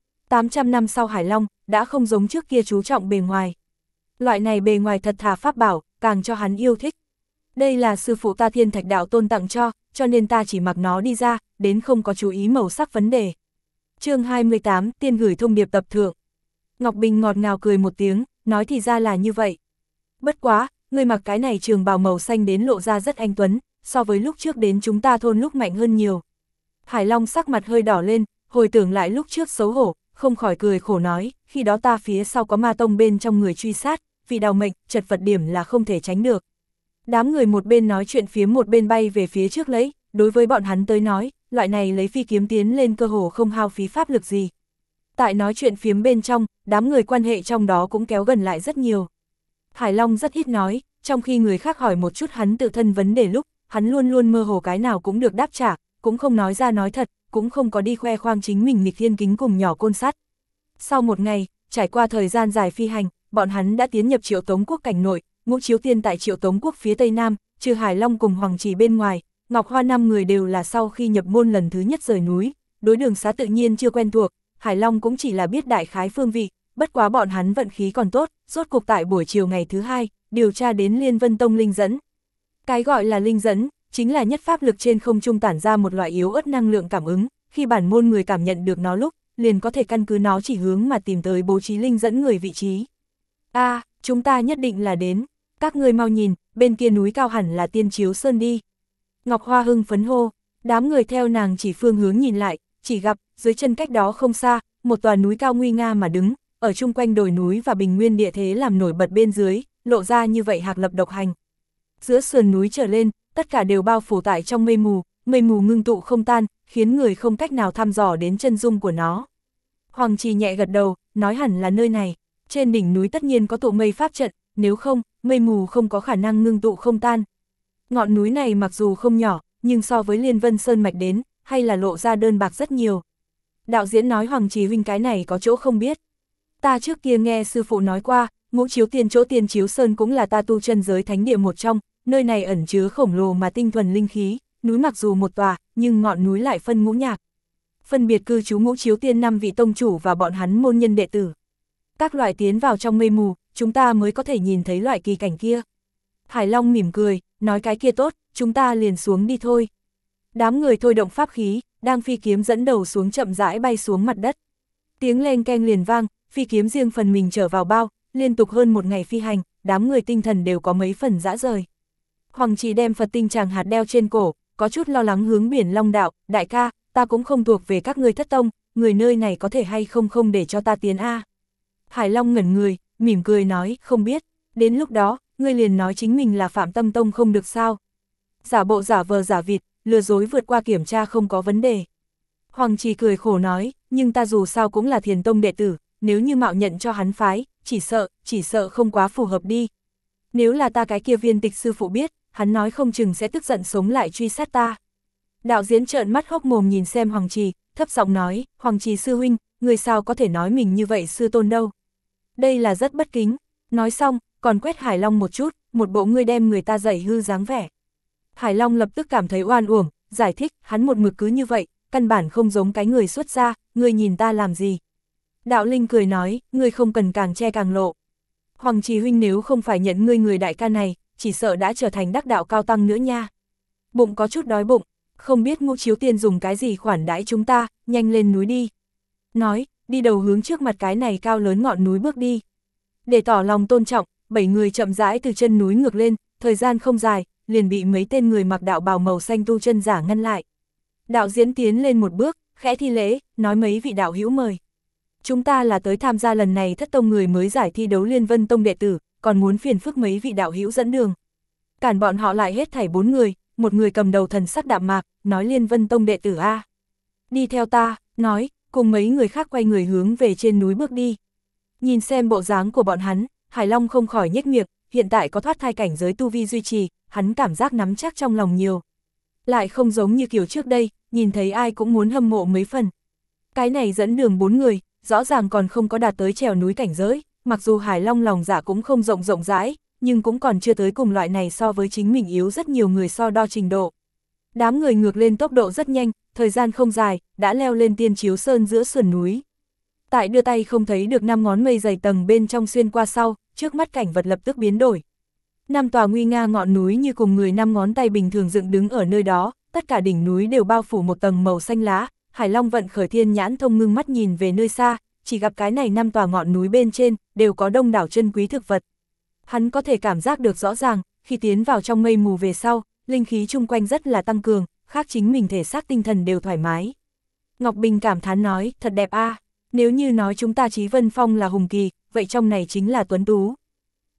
800 năm sau Hải Long, đã không giống trước kia chú trọng bề ngoài. Loại này bề ngoài thật thà pháp bảo, càng cho hắn yêu thích. Đây là sư phụ ta Thiên Thạch Đạo Tôn tặng cho nên ta chỉ mặc nó đi ra, đến không có chú ý màu sắc vấn đề. Chương 28, tiên gửi thông điệp tập thượng. Ngọc Bình ngọt ngào cười một tiếng, nói thì ra là như vậy. Bất quá, người mặc cái này trường bào màu xanh đến lộ ra rất anh tuấn, so với lúc trước đến chúng ta thôn lúc mạnh hơn nhiều. Hải Long sắc mặt hơi đỏ lên, hồi tưởng lại lúc trước xấu hổ, không khỏi cười khổ nói, khi đó ta phía sau có ma tông bên trong người truy sát, vì đào mệnh, chật vật điểm là không thể tránh được. Đám người một bên nói chuyện phiếm một bên bay về phía trước lấy, đối với bọn hắn tới nói, loại này lấy phi kiếm tiến lên cơ hồ không hao phí pháp lực gì. Tại nói chuyện phiếm bên trong, đám người quan hệ trong đó cũng kéo gần lại rất nhiều. Hải Long rất ít nói, trong khi người khác hỏi một chút hắn tự thân vấn đề lúc, hắn luôn luôn mơ hồ cái nào cũng được đáp trả, cũng không nói ra nói thật, cũng không có đi khoe khoang chính mình nghịch thiên kính cùng nhỏ côn sắt. Sau một ngày, trải qua thời gian dài phi hành, bọn hắn đã tiến nhập Triệu Tống quốc cảnh nội, Ngũ Chiếu Tiên tại Triệu Tống quốc phía tây nam, trừ Hải Long cùng Hoàng Chỉ bên ngoài, Ngọc Hoa 5 người đều là sau khi nhập môn lần thứ nhất rời núi, đối đường xá tự nhiên chưa quen thuộc, Hải Long cũng chỉ là biết đại khái phương vị, bất quá bọn hắn vận khí còn tốt, rốt cuộc tại buổi chiều ngày thứ hai, điều tra đến Liên Vân Tông linh dẫn. Cái gọi là linh dẫn, chính là nhất pháp lực trên không trung tản ra một loại yếu ớt năng lượng cảm ứng, khi bản môn người cảm nhận được nó lúc, liền có thể căn cứ nó chỉ hướng mà tìm tới bố trí linh dẫn người vị trí. Chúng ta nhất định là đến, các ngươi mau nhìn, bên kia núi cao hẳn là Tiên Chiếu Sơn đi. Ngọc Hoa hưng phấn hô, đám người theo nàng chỉ phương hướng nhìn lại, chỉ gặp, dưới chân cách đó không xa, một tòa núi cao nguy nga mà đứng, ở chung quanh đồi núi và bình nguyên địa thế làm nổi bật bên dưới, lộ ra như vậy hạc lập độc hành. Giữa sườn núi trở lên, tất cả đều bao phủ tại trong mây mù ngưng tụ không tan, khiến người không cách nào thăm dò đến chân dung của nó. Hoàng Trì nhẹ gật đầu, nói hẳn là nơi này, trên đỉnh núi tất nhiên có tụ mây pháp trận, nếu không, mây mù không có khả năng ngưng tụ không tan. Ngọn núi này mặc dù không nhỏ, nhưng so với Liên Vân Sơn mạch đến, hay là lộ ra đơn bạc rất nhiều. Đạo diễn nói Hoàng Trì huynh cái này có chỗ không biết. Ta trước kia nghe sư phụ nói qua, Ngũ Chiếu Tiên chỗ Tiên Chiếu Sơn cũng là ta tu chân giới thánh địa một trong, nơi này ẩn chứa khổng lồ mà tinh thuần linh khí, núi mặc dù một tòa, nhưng ngọn núi lại phân ngũ nhạc. Phân biệt cư trú Ngũ Chiếu Tiên 5 vị tông chủ và bọn hắn môn nhân đệ tử. Các loại tiến vào trong mây mù, chúng ta mới có thể nhìn thấy loại kỳ cảnh kia. Hải Long mỉm cười, nói cái kia tốt, chúng ta liền xuống đi thôi. Đám người thôi động pháp khí, đang phi kiếm dẫn đầu xuống chậm rãi bay xuống mặt đất. Tiếng len keng liền vang, phi kiếm riêng phần mình trở vào bao, liên tục hơn một ngày phi hành, đám người tinh thần đều có mấy phần dã rời. Hoàng Trì đem Phật tinh tràng hạt đeo trên cổ, có chút lo lắng hướng Biển Long đạo, đại ca, ta cũng không thuộc về các ngươi thất tông, người nơi này có thể hay không để cho ta tiến a. Hải Long ngẩn người, mỉm cười nói, không biết, đến lúc đó, ngươi liền nói chính mình là Phạm Tâm Tông không được sao. Giả bộ giả vờ giả vịt, lừa dối vượt qua kiểm tra không có vấn đề. Hoàng Trì cười khổ nói, nhưng ta dù sao cũng là Thiền Tông đệ tử, nếu như mạo nhận cho hắn phái, chỉ sợ không quá phù hợp đi. Nếu là ta cái kia Viên Tịch sư phụ biết, hắn nói không chừng sẽ tức giận sống lại truy sát ta. Đạo diễn trợn mắt hốc mồm nhìn xem Hoàng Trì, thấp giọng nói, Hoàng Trì sư huynh, người sao có thể nói mình như vậy sư tôn đâu. Đây là rất bất kính. Nói xong, còn quét Hải Long một chút, một bộ ngươi đem người ta dạy hư dáng vẻ. Hải Long lập tức cảm thấy oan uổng, giải thích, hắn một mực cứ như vậy, căn bản không giống cái người xuất gia, ngươi nhìn ta làm gì. Đạo Linh cười nói, ngươi không cần càng che càng lộ. Hoàng Trì huynh nếu không phải nhận ngươi người đại ca này, chỉ sợ đã trở thành đắc đạo cao tăng nữa nha. Bụng có chút đói bụng, không biết Ngũ Chiếu Tiên dùng cái gì khoản đãi chúng ta, nhanh lên núi đi. Nói, đi đầu hướng trước mặt cái này cao lớn ngọn núi bước đi. Để tỏ lòng tôn trọng, 7 người chậm rãi từ chân núi ngược lên, thời gian không dài, liền bị mấy tên người mặc đạo bào màu xanh tu chân giả ngăn lại. Đạo diễn tiến lên một bước, khẽ thi lễ, nói mấy vị đạo hữu mời. Chúng ta là tới tham gia lần này thất tông người mới giải thi đấu Liên Vân Tông đệ tử, còn muốn phiền phức mấy vị đạo hữu dẫn đường. Cản bọn họ lại hết thảy 4 người, một người cầm đầu thần sắc đạm mạc, nói Liên Vân Tông đệ tử A. Đi theo ta, nói, cùng mấy người khác quay người hướng về trên núi bước đi. Nhìn xem bộ dáng của bọn hắn, Hải Long không khỏi nhếch miệng, hiện tại có thoát thai cảnh giới tu vi duy trì, hắn cảm giác nắm chắc trong lòng nhiều. Lại không giống như kiểu trước đây, nhìn thấy ai cũng muốn hâm mộ mấy phần. Cái này dẫn đường 4 người, rõ ràng còn không có đạt tới trèo núi cảnh giới, mặc dù Hải Long lòng dạ cũng không rộng rãi, nhưng cũng còn chưa tới cùng loại này so với chính mình yếu rất nhiều người so đo trình độ. Đám người ngược lên tốc độ rất nhanh, thời gian không dài, đã leo lên Tiên Chiếu Sơn giữa sườn núi. Tại đưa tay không thấy được 5 ngón mây dày tầng bên trong xuyên qua sau, trước mắt cảnh vật lập tức biến đổi. 5 tòa nguy nga ngọn núi như cùng người 5 ngón tay bình thường dựng đứng ở nơi đó, tất cả đỉnh núi đều bao phủ một tầng màu xanh lá. Hải Long vận khởi thiên nhãn thông ngưng mắt nhìn về nơi xa, chỉ gặp cái này 5 tòa ngọn núi bên trên, đều có đông đảo chân quý thực vật. Hắn có thể cảm giác được rõ ràng, khi tiến vào trong mây mù về sau, linh khí chung quanh rất là tăng cường, khác chính mình thể xác tinh thần đều thoải mái. Ngọc Bình cảm thán nói, thật đẹp a. Nếu như nói chúng ta Chí Vân Phong là hùng kỳ, vậy trong này chính là tuấn tú.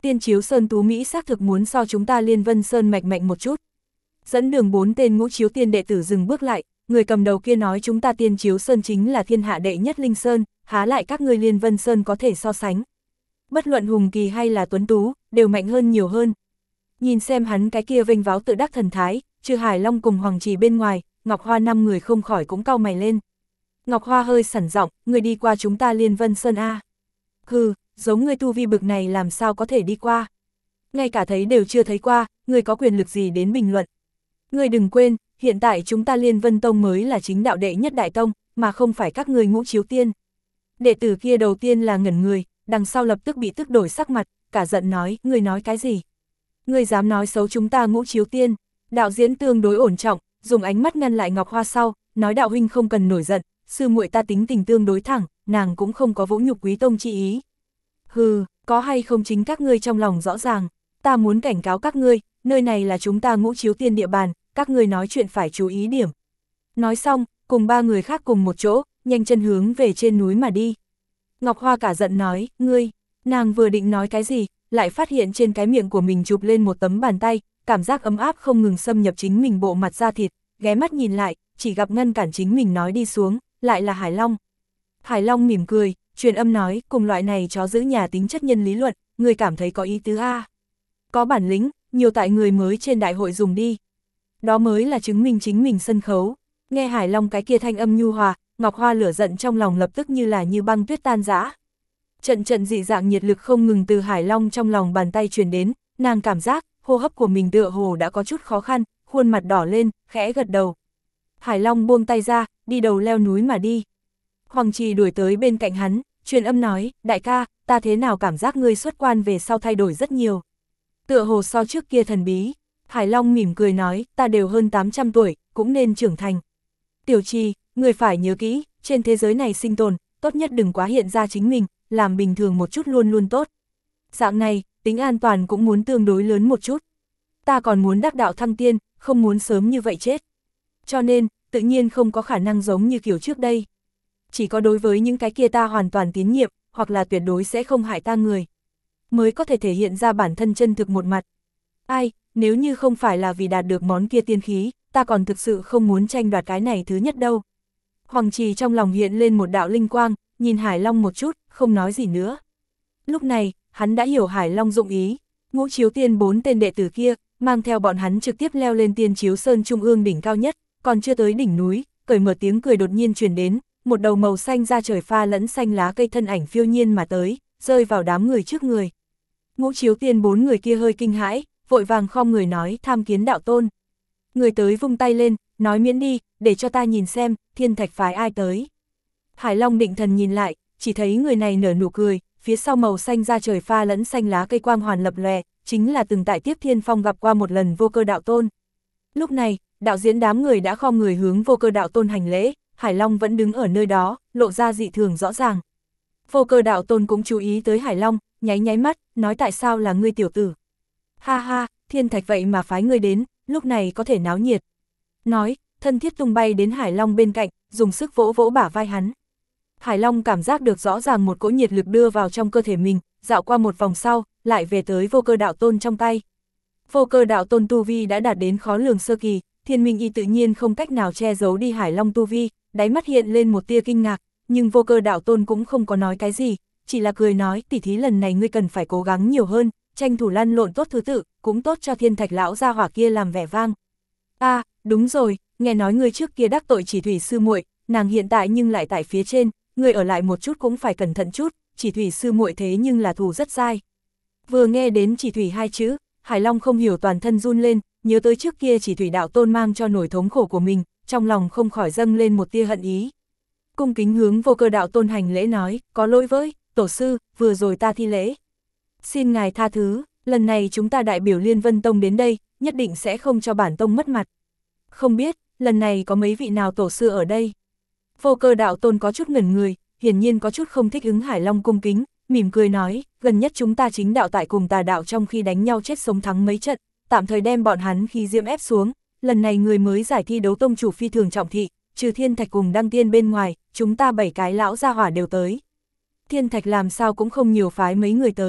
Tiên Chiếu Sơn Tú Mỹ xác thực muốn so chúng ta Liên Vân Sơn mạch mạnh một chút. Dẫn đường 4 tên Ngũ Chiếu Tiên đệ tử dừng bước lại, người cầm đầu kia nói chúng ta Tiên Chiếu Sơn chính là thiên hạ đệ nhất linh sơn, há lại các ngươi Liên Vân Sơn có thể so sánh. Bất luận hùng kỳ hay là tuấn tú, đều mạnh hơn nhiều hơn. Nhìn xem hắn cái kia vênh váo tự đắc thần thái, trừ Hải Long cùng Hoàng Trì bên ngoài, Ngọc Hoa 5 người không khỏi cũng cau mày lên. Ngọc Hoa hơi sẵn giọng, người đi qua chúng ta Liên Vân Sơn a. Hừ, giống người tu vi bực này làm sao có thể đi qua. Ngay cả thấy đều chưa thấy qua, người có quyền lực gì đến bình luận. Người đừng quên, hiện tại chúng ta Liên Vân Tông mới là chính đạo đệ nhất đại tông, mà không phải các người Ngũ Chiếu Tiên. Đệ tử kia đầu tiên là ngẩn người, đằng sau lập tức bị tức đổi sắc mặt, cả giận nói, người nói cái gì? Người dám nói xấu chúng ta Ngũ Chiếu Tiên. Đạo Diễn tương đối ổn trọng, dùng ánh mắt ngăn lại Ngọc Hoa sau, nói đạo huynh không cần nổi giận, sư muội ta tính tình tương đối thẳng, nàng cũng không có vũ nhục quý tông chi ý. Hừ, có hay không chính các ngươi trong lòng rõ ràng, ta muốn cảnh cáo các ngươi, nơi này là chúng ta Ngũ Chiếu Tiên địa bàn, các ngươi nói chuyện phải chú ý điểm. Nói xong, cùng 3 người khác cùng một chỗ, nhanh chân hướng về trên núi mà đi. Ngọc Hoa cả giận nói, ngươi, nàng vừa định nói cái gì, lại phát hiện trên cái miệng của mình chụp lên một tấm bàn tay, cảm giác ấm áp không ngừng xâm nhập chính mình bộ mặt da thịt, ghé mắt nhìn lại, chỉ gặp ngăn cản chính mình nói đi xuống, lại là Hải Long. Hải Long mỉm cười, truyền âm nói, cùng loại này chó giữ nhà tính chất nhân lý luận, người cảm thấy có ý tứ a. Có bản lĩnh, nhiều tại người mới trên đại hội dùng đi. Đó mới là chứng minh chính mình sân khấu. Nghe Hải Long cái kia thanh âm nhu hòa, Ngọc Hoa lửa giận trong lòng lập tức như là như băng tuyết tan rã. Trận trận dị dạng nhiệt lực không ngừng từ Hải Long trong lòng bàn tay truyền đến, nàng cảm giác, hô hấp của mình tựa hồ đã có chút khó khăn, khuôn mặt đỏ lên, khẽ gật đầu. Hải Long buông tay ra, đi đầu leo núi mà đi. Hoàng Trì đuổi tới bên cạnh hắn, truyền âm nói, đại ca, ta thế nào cảm giác ngươi xuất quan về sau thay đổi rất nhiều. Tựa hồ so trước kia thần bí. Hải Long mỉm cười nói, ta đều hơn 800 tuổi, cũng nên trưởng thành. Tiểu Trì, người phải nhớ kỹ, trên thế giới này sinh tồn, tốt nhất đừng quá hiện ra chính mình, làm bình thường một chút luôn luôn tốt. Dạng này, tính an toàn cũng muốn tương đối lớn một chút. Ta còn muốn đắc đạo thăng tiên, không muốn sớm như vậy chết. Cho nên, tự nhiên không có khả năng giống như kiểu trước đây. Chỉ có đối với những cái kia ta hoàn toàn tín nhiệm, hoặc là tuyệt đối sẽ không hại ta người, mới có thể thể hiện ra bản thân chân thực một mặt. Ai, nếu như không phải là vì đạt được món kia tiên khí, ta còn thực sự không muốn tranh đoạt cái này thứ nhất đâu. Hoàng Trì trong lòng hiện lên một đạo linh quang, nhìn Hải Long một chút, không nói gì nữa. Lúc này, hắn đã hiểu Hải Long dụng ý. Ngũ Chiếu Tiên 4 tên đệ tử kia, mang theo bọn hắn trực tiếp leo lên Tiên Chiếu Sơn trung ương đỉnh cao nhất, còn chưa tới đỉnh núi, cởi mở tiếng cười đột nhiên truyền đến, một đầu màu xanh da trời pha lẫn xanh lá cây thân ảnh phiêu nhiên mà tới, rơi vào đám người trước người. Ngũ Chiếu Tiên 4 người kia hơi kinh hãi, vội vàng khom người nói, tham kiến đạo tôn. Người tới vung tay lên, nói miễn đi, để cho ta nhìn xem, Thiên Thạch phái ai tới. Hải Long định thần nhìn lại, chỉ thấy người này nở nụ cười, phía sau màu xanh da trời pha lẫn xanh lá cây quang hoàn lập lòe, chính là từng tại Tiếp Thiên Phong gặp qua một lần Vô Cơ đạo tôn. Lúc này, đạo diễn đám người đã khom người hướng Vô Cơ đạo tôn hành lễ, Hải Long vẫn đứng ở nơi đó, lộ ra dị thường rõ ràng. Vô Cơ đạo tôn cũng chú ý tới Hải Long, nháy nháy mắt, nói tại sao là ngươi tiểu tử. Ha ha, Thiên Thạch vậy mà phái ngươi đến, lúc này có thể náo nhiệt. Nói, thân thiết tung bay đến Hải Long bên cạnh, dùng sức vỗ vỗ bả vai hắn. Hải Long cảm giác được rõ ràng một cỗ nhiệt lực đưa vào trong cơ thể mình, dạo qua một vòng sau, lại về tới Vô Cơ đạo tôn trong tay. Vô Cơ đạo tôn tu vi đã đạt đến khó lường sơ kỳ, Thiên Minh Y tự nhiên không cách nào che giấu đi Hải Long tu vi, đáy mắt hiện lên một tia kinh ngạc, nhưng Vô Cơ đạo tôn cũng không có nói cái gì, chỉ là cười nói, tỉ thí lần này ngươi cần phải cố gắng nhiều hơn, tranh thủ lăn lộn tốt thứ tự, cũng tốt cho Thiên Thạch lão gia hỏa kia làm vẻ vang. À, đúng rồi, nghe nói ngươi trước kia đắc tội Chỉ Thủy sư muội, nàng hiện tại nhưng lại tại phía trên, ngươi ở lại một chút cũng phải cẩn thận chút, Chỉ Thủy sư muội thế nhưng là thù rất dai. Vừa nghe đến Chỉ Thủy hai chữ, Hải Long không hiểu toàn thân run lên, nhớ tới trước kia Chỉ Thủy đạo tôn mang cho nỗi thống khổ của mình, trong lòng không khỏi dâng lên một tia hận ý. Cung kính hướng Vô Cơ đạo tôn hành lễ nói, có lỗi với, tổ sư, vừa rồi ta thi lễ. Xin ngài tha thứ, lần này chúng ta đại biểu Liên Vân Tông đến đây, nhất định sẽ không cho bản tông mất mặt. Không biết, lần này có mấy vị nào tổ sư ở đây? Vô Cơ đạo tôn có chút ngẩn người, hiển nhiên có chút không thích ứng Hải Long cung kính, mỉm cười nói, gần nhất chúng ta chính đạo tại cùng tà đạo trong khi đánh nhau chết sống thắng mấy trận, tạm thời đem bọn hắn khi diễm ép xuống, lần này người mới giải thi đấu tông chủ phi thường trọng thị, trừ Thiên Thạch cùng Đăng Tiên bên ngoài, chúng ta 7 cái lão gia hỏa đều tới. Thiên Thạch làm sao cũng không nhiều phái mấy người tới.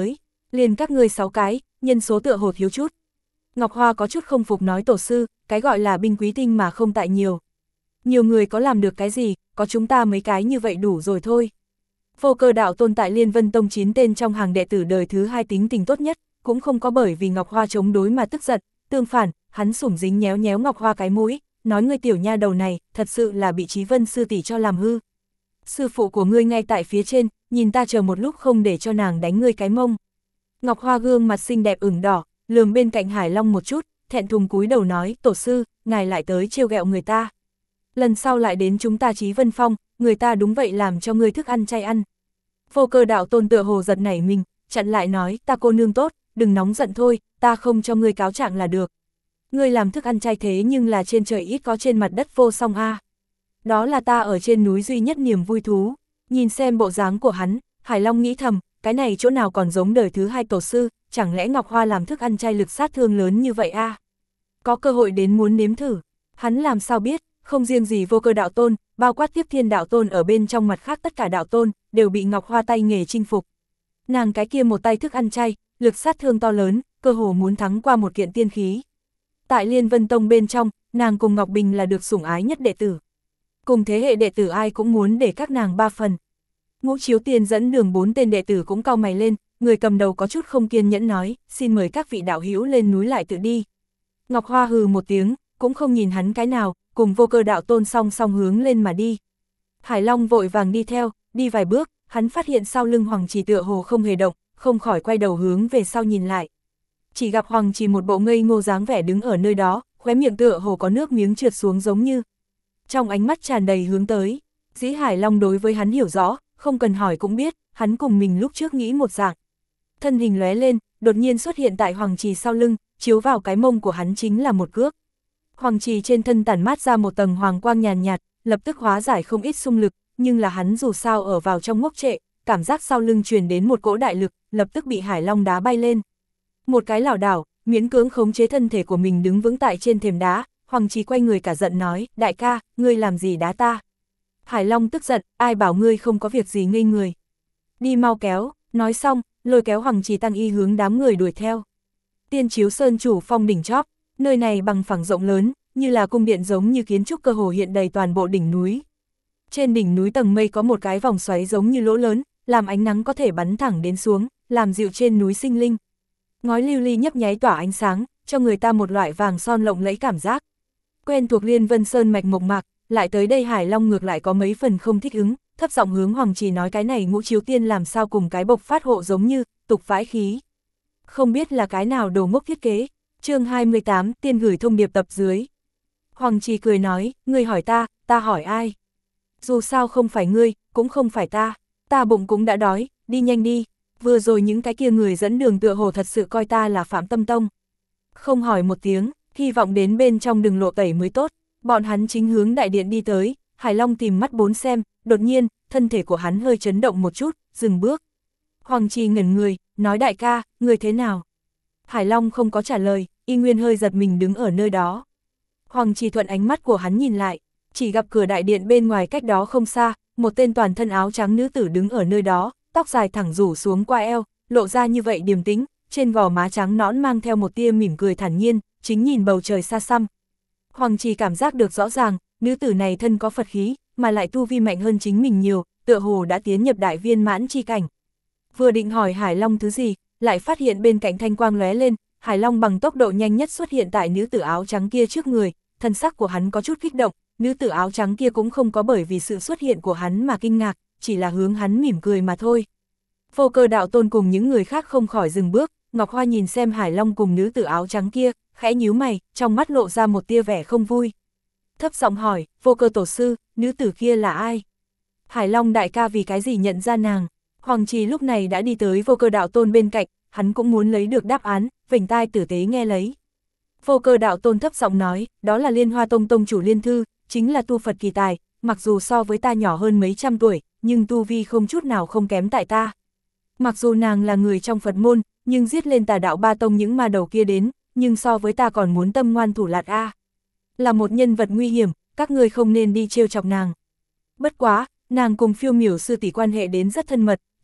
Liền các ngươi 6 cái, nhân số tựa hồ thiếu chút. Ngọc Hoa có chút không phục nói tổ sư, cái gọi là binh quý tinh mà không tại nhiều. Nhiều người có làm được cái gì, có chúng ta mấy cái như vậy đủ rồi thôi. Vô Cơ đạo tôn tại Liên Vân Tông 9 tên trong hàng đệ tử đời thứ 2 tính tình tốt nhất, cũng không có bởi vì Ngọc Hoa chống đối mà tức giận, tương phản, hắn sủng dính nhéo nhéo Ngọc Hoa cái mũi, nói ngươi tiểu nha đầu này, thật sự là bị Chí Vân sư tỷ cho làm hư. Sư phụ của ngươi ngay tại phía trên, nhìn ta chờ một lúc không để cho nàng đánh ngươi cái mông. Ngọc Hoa gương mặt xinh đẹp ửng đỏ, lườm bên cạnh Hải Long một chút, thẹn thùng cúi đầu nói, tổ sư, ngài lại tới trêu ghẹo người ta. Lần sau lại đến chúng ta Chí Vân Phong, người ta đúng vậy làm cho ngươi thức ăn chay ăn. Vô Cơ đạo tôn tựa hồ giật nảy mình, chặn lại nói, ta cô nương tốt, đừng nóng giận thôi, ta không cho ngươi cáo trạng là được. Ngươi làm thức ăn chay thế nhưng là trên trời ít có trên mặt đất vô song a. Đó là ta ở trên núi duy nhất niềm vui thú. Nhìn xem bộ dáng của hắn, Hải Long nghĩ thầm, cái này chỗ nào còn giống đời thứ 2 tổ sư, chẳng lẽ Ngọc Hoa làm thức ăn chay lực sát thương lớn như vậy a? Có cơ hội đến muốn nếm thử. Hắn làm sao biết, không riêng gì Vô Cơ đạo tôn, bao quát Tiếp Thiên đạo tôn ở bên trong mặt khác tất cả đạo tôn, đều bị Ngọc Hoa tay nghề chinh phục. Nàng cái kia một tay thức ăn chay, lực sát thương to lớn, cơ hồ muốn thắng qua một kiện tiên khí. Tại Liên Vân Tông bên trong, nàng cùng Ngọc Bình là được sủng ái nhất đệ tử. Cùng thế hệ đệ tử ai cũng muốn để các nàng 3 phần. Ngũ Chiếu Tiên dẫn đường 4 tên đệ tử cũng cau mày lên, người cầm đầu có chút không kiên nhẫn nói, xin mời các vị đạo hữu lên núi lại tự đi. Ngọc Hoa hừ một tiếng, cũng không nhìn hắn cái nào, cùng Vô Cơ đạo tôn song song hướng lên mà đi. Hải Long vội vàng đi theo, đi vài bước, hắn phát hiện sau lưng Hoàng Trì tựa hồ không hề động, không khỏi quay đầu hướng về sau nhìn lại. Chỉ gặp Hoàng Trì một bộ ngây ngô dáng vẻ đứng ở nơi đó, khóe miệng tựa hồ có nước miếng trượt xuống giống như. Trong ánh mắt tràn đầy hướng tới, dĩ Hải Long đối với hắn hiểu rõ, không cần hỏi cũng biết, hắn cùng mình lúc trước nghĩ một dạng. Thân hình lóe lên, đột nhiên xuất hiện tại Hoàng Trì sau lưng, chiếu vào cái mông của hắn chính là một cước. Hoàng Trì trên thân tản mát ra một tầng hoàng quang nhàn nhạt, lập tức hóa giải không ít xung lực, nhưng là hắn dù sao ở vào trong ngốc trệ, cảm giác sau lưng truyền đến một cỗ đại lực, lập tức bị Hải Long đá bay lên. Một cái lảo đảo, miễn cưỡng khống chế thân thể của mình đứng vững tại trên thềm đá, Hoàng Trì quay người cả giận nói, đại ca, ngươi làm gì đá ta? Hải Long tức giận, ai bảo ngươi không có việc gì ngây người. Đi mau kéo, nói xong, lôi kéo Hoàng Trì tăng y hướng đám người đuổi theo. Tiên Chiếu Sơn chủ phong đỉnh chóp, nơi này bằng phẳng rộng lớn, như là cung điện giống như kiến trúc cơ hồ hiện đầy toàn bộ đỉnh núi. Trên đỉnh núi tầng mây có một cái vòng xoáy giống như lỗ lớn, làm ánh nắng có thể bắn thẳng đến xuống, làm dịu trên núi sinh linh. Ngói lưu ly nhấp nháy tỏa ánh sáng, cho người ta một loại vàng son lộng lẫy cảm giác. Quen thuộc Liên Vân Sơn mạch mộc mạc, lại tới đây Hải Long ngược lại có mấy phần không thích ứng, thấp giọng hướng Hoàng Trì nói cái này Ngũ Chiếu Tiên làm sao cùng cái bộc phát hộ giống như, tục vãi khí. Không biết là cái nào đồ ngốc thiết kế. Chương 28, tiên gửi thông điệp tập dưới. Hoàng Trì cười nói, ngươi hỏi ta hỏi ai? Dù sao không phải ngươi, cũng không phải ta bụng cũng đã đói, đi nhanh đi. Vừa rồi những cái kia người dẫn đường tựa hồ thật sự coi ta là Phạm Tâm Tông. Không hỏi một tiếng, hy vọng đến bên trong đừng lộ tẩy mới tốt. Bọn hắn chính hướng đại điện đi tới, Hải Long tìm mắt bốn xem, đột nhiên, thân thể của hắn hơi chấn động một chút, dừng bước. Hoàng Trì ngẩn người, nói đại ca, người thế nào? Hải Long không có trả lời, y nguyên hơi giật mình đứng ở nơi đó. Hoàng Trì thuận ánh mắt của hắn nhìn lại, chỉ gặp cửa đại điện bên ngoài cách đó không xa, một tên toàn thân áo trắng nữ tử đứng ở nơi đó, tóc dài thẳng rủ xuống qua eo, lộ ra như vậy điềm tĩnh, trên gò má trắng nõn mang theo một tia mỉm cười thản nhiên, chính nhìn bầu trời xa xăm. Hoàng Trì cảm giác được rõ ràng, nữ tử này thân có Phật khí, mà lại tu vi mạnh hơn chính mình nhiều, tựa hồ đã tiến nhập đại viên mãn chi cảnh. Vừa định hỏi Hải Long thứ gì, lại phát hiện bên cạnh thanh quang lóe lên, Hải Long bằng tốc độ nhanh nhất xuất hiện tại nữ tử áo trắng kia trước người, thân sắc của hắn có chút kích động, nữ tử áo trắng kia cũng không có bởi vì sự xuất hiện của hắn mà kinh ngạc, chỉ là hướng hắn mỉm cười mà thôi. Vô Cơ đạo tôn cùng những người khác không khỏi dừng bước, Ngọc Hoa nhìn xem Hải Long cùng nữ tử áo trắng kia, khẽ nhíu mày, trong mắt lộ ra một tia vẻ không vui. Thấp giọng hỏi, Vô Cơ tổ sư, nữ tử kia là ai? Hải Long đại ca vì cái gì nhận ra nàng? Hoàng Trì lúc này đã đi tới Vô Cơ đạo tôn bên cạnh, hắn cũng muốn lấy được đáp án, vểnh tai tử tế nghe lấy. Vô Cơ đạo tôn thấp giọng nói, đó là Liên Hoa Tông tông chủ Liên Thư, chính là tu Phật kỳ tài, mặc dù so với ta nhỏ hơn mấy trăm tuổi, nhưng tu vi không chút nào không kém tại ta. Mặc dù nàng là người trong Phật môn, nhưng giết lên Tà đạo ba tông những ma đầu kia đến, nhưng so với ta còn muốn tâm ngoan thủ lạt a. Là một nhân vật nguy hiểm, các ngươi không nên đi trêu chọc nàng. Bất quá, nàng cùng Phiêu Miểu sư tỷ quan hệ đến rất thân mật,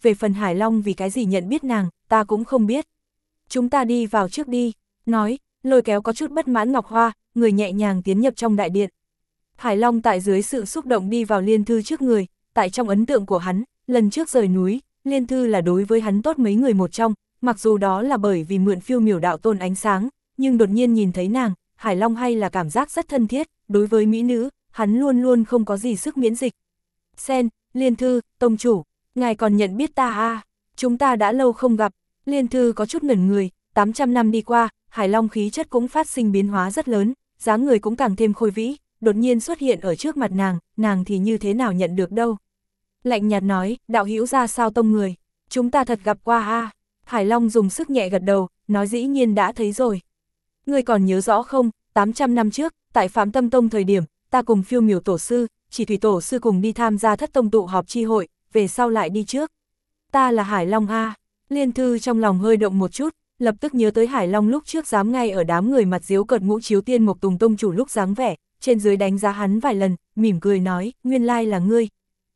về phần Hải Long vì cái gì nhận biết nàng, ta cũng không biết. Chúng ta đi vào trước đi, nói, lôi kéo có chút bất mãn Ngọc Hoa, người nhẹ nhàng tiến nhập trong đại điện. Hải Long tại dưới sự xúc động đi vào Liên Thư trước người, tại trong ấn tượng của hắn, lần trước rời núi, Liên Thư là đối với hắn tốt mấy người một trong, mặc dù đó là bởi vì mượn phiêu miểu đạo tôn ánh sáng, nhưng đột nhiên nhìn thấy nàng, Hải Long hay là cảm giác rất thân thiết, đối với mỹ nữ, hắn luôn luôn không có gì sức miễn dịch. Sen, Liên Thư, tông chủ, ngài còn nhận biết ta à, chúng ta đã lâu không gặp, Liên Thư có chút ngẩn người, 800 năm đi qua, Hải Long khí chất cũng phát sinh biến hóa rất lớn, dáng người cũng càng thêm khôi vĩ, đột nhiên xuất hiện ở trước mặt nàng thì như thế nào nhận được đâu. Lạnh nhạt nói, đạo hữu ra sao tông người, chúng ta thật gặp qua à. Hải Long dùng sức nhẹ gật đầu, nói dĩ nhiên đã thấy rồi. Ngươi còn nhớ rõ không, 800 năm trước, tại Phạm Tâm Tông thời điểm, ta cùng phiêu miểu tổ sư, chỉ thủy tổ sư cùng đi tham gia thất tông tụ họp chi hội, về sau lại đi trước. Ta là Hải Long a. Liên Thư trong lòng hơi động một chút, lập tức nhớ tới Hải Long lúc trước dám ngay ở đám người mặt diếu cợt Ngũ Chiếu Tiên Mộc Tùng tông chủ lúc dáng vẻ, trên dưới đánh giá hắn vài lần, mỉm cười nói, nguyên lai là ngươi.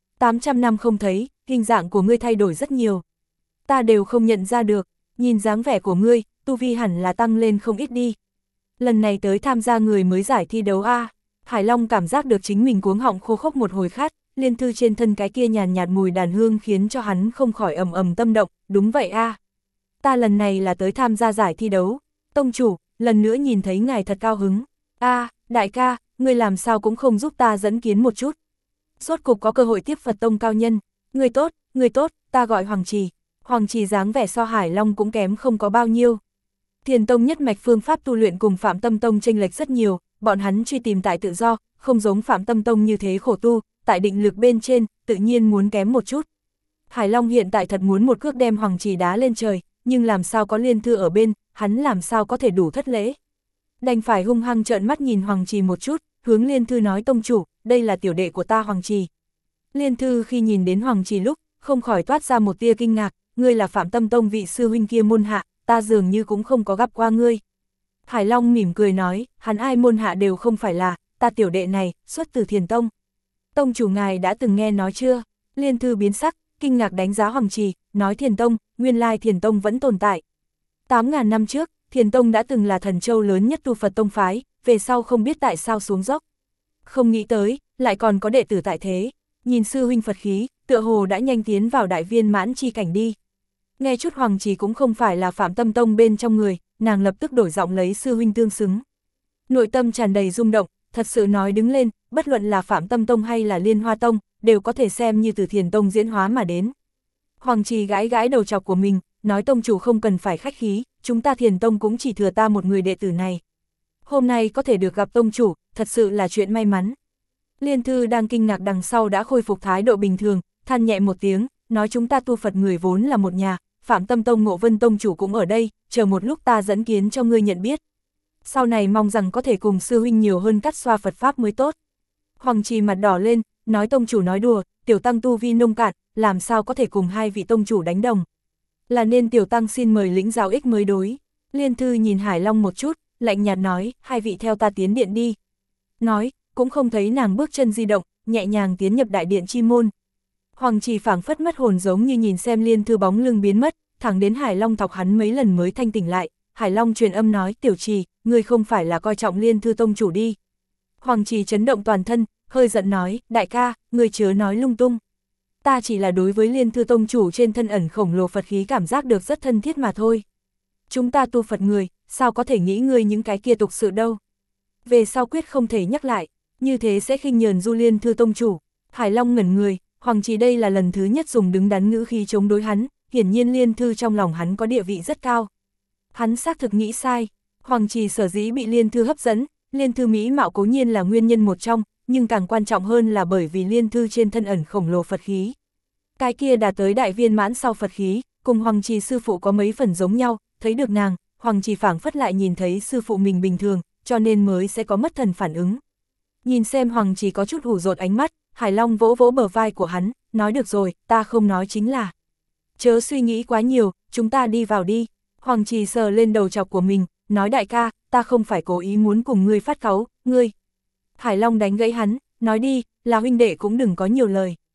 800 năm không thấy, hình dạng của ngươi thay đổi rất nhiều. Ta đều không nhận ra được, nhìn dáng vẻ của ngươi, tu vi hẳn là tăng lên không ít đi. Lần này tới tham gia người mới giải thi đấu a. Hải Long cảm giác được chính mình cuống họng khô khốc một hồi khát, Liên Thư trên thân cái kia nhàn nhạt mùi đàn hương khiến cho hắn không khỏi ầm ầm tâm động, đúng vậy a. Ta lần này là tới tham gia giải thi đấu, tông chủ, lần nữa nhìn thấy ngài thật cao hứng. A, đại ca, ngươi làm sao cũng không giúp ta dẫn kiến một chút. Rốt cục có cơ hội tiếp Phật tông cao nhân, người tốt, ta gọi Hoàng Trì. Hoàng Trì dáng vẻ so Hải Long cũng kém không có bao nhiêu. Thiền tông nhất mạch phương pháp tu luyện cùng Phạm Tâm tông chênh lệch rất nhiều, bọn hắn truy tìm tại tự do, không giống Phạm Tâm tông như thế khổ tu, tại định lực bên trên, tự nhiên muốn kém một chút. Hải Long hiện tại thật muốn một cước đem Hoàng Trì đá lên trời, nhưng làm sao có Liên Thư ở bên, hắn làm sao có thể đủ thất lễ. Đành phải hung hăng trợn mắt nhìn Hoàng Trì một chút, hướng Liên Thư nói tông chủ, đây là tiểu đệ của ta Hoàng Trì. Liên Thư khi nhìn đến Hoàng Trì lúc, không khỏi toát ra một tia kinh ngạc, ngươi là Phạm Tâm tông vị sư huynh kia môn hạ, ta dường như cũng không có gặp qua ngươi. Hải Long mỉm cười nói, hắn ai môn hạ đều không phải là, ta tiểu đệ này, xuất từ Thiền tông. Tông chủ ngài đã từng nghe nói chưa? Liên Thư biến sắc, kinh ngạc đánh giá Hoàng Trì, nói Thiền tông, nguyên lai Thiền tông vẫn tồn tại. 8.000 năm trước, Thiền tông đã từng là thần châu lớn nhất tu Phật tông phái, về sau không biết tại sao xuống dốc. Không nghĩ tới, lại còn có đệ tử tại thế, nhìn sư huynh Phật khí, tựa hồ đã nhanh tiến vào đại viên mãn chi cảnh đi. Nghe chút Hoàng Trì cũng không phải là Phạm Tâm tông bên trong người, nàng lập tức đổi giọng lấy sư huynh tương xứng. Nội tâm tràn đầy rung động, thật sự nói đứng lên, bất luận là Phạm Tâm tông hay là Liên Hoa tông, đều có thể xem như từ Thiền tông diễn hóa mà đến. Hoàng Trì gãi gãi đầu chọc của mình, nói tông chủ không cần phải khách khí, chúng ta Thiền tông cũng chỉ thừa ta một người đệ tử này. Hôm nay có thể được gặp tông chủ, thật sự là chuyện may mắn. Liên Thư đang kinh ngạc đằng sau đã khôi phục thái độ bình thường, than nhẹ một tiếng, nói chúng ta tu Phật người vốn là một nhà, Phạm Tâm tông Ngộ Vân tông chủ cũng ở đây, chờ một lúc ta dẫn kiến cho ngươi nhận biết. Sau này mong rằng có thể cùng sư huynh nhiều hơn cắt xoa Phật pháp mới tốt. Hoàng Trì mặt đỏ lên, nói tông chủ nói đùa, tiểu tăng tu vi nông cạn, làm sao có thể cùng hai vị tông chủ đánh đồng. Là nên tiểu tăng xin mời lĩnh giáo ích mới đối. Liên Thư nhìn Hải Long một chút, lạnh nhạt nói, hai vị theo ta tiến điện đi. Nói, cũng không thấy nàng bước chân di động, nhẹ nhàng tiến nhập đại điện chi môn. Hoàng Trì phảng phất mất hồn giống như nhìn xem Liên Thư bóng lưng biến mất, thẳng đến Hải Long thọc hắn mấy lần mới thanh tỉnh lại. Hải Long truyền âm nói, tiểu Trì, ngươi không phải là coi trọng Liên Thư tông chủ đi. Hoàng Trì chấn động toàn thân, hơi giận nói, đại ca, ngươi chớ nói lung tung. Ta chỉ là đối với Liên Thư tông chủ trên thân ẩn khổng lồ Phật khí cảm giác được rất thân thiết mà thôi. Chúng ta tu Phật người, sao có thể nghĩ ngươi những cái kia tục sự đâu. Về sau quyết không thể nhắc lại, như thế sẽ khinh nhờn du Liên Thư tông chủ. Hải Long ngẩn người, Hoàng Trì đây là lần thứ nhất dùng đứng đắn ngữ khí chống đối hắn, hiển nhiên Liên Thư trong lòng hắn có địa vị rất cao. Hắn xác thực nghĩ sai, Hoàng Trì sở dĩ bị Liên Thư hấp dẫn, Liên Thư mỹ mạo cố nhiên là nguyên nhân một trong, nhưng càng quan trọng hơn là bởi vì Liên Thư trên thân ẩn khổng lồ Phật khí. Cái kia đạt tới đại viên mãn sau Phật khí, cùng Hoàng Trì sư phụ có mấy phần giống nhau, thấy được nàng, Hoàng Trì phảng phất lại nhìn thấy sư phụ mình bình thường, cho nên mới sẽ có mất thần phản ứng. Nhìn xem Hoàng Trì có chút hủ rột ánh mắt, Hải Long vỗ vỗ bờ vai của hắn, nói được rồi, ta không nói chính là. Chớ suy nghĩ quá nhiều, chúng ta đi vào đi. Hoàng Trì sờ lên đầu chọc của mình, nói đại ca, ta không phải cố ý muốn cùng ngươi phát cáu, ngươi. Hải Long đánh gãy hắn, nói đi, là huynh đệ cũng đừng có nhiều lời.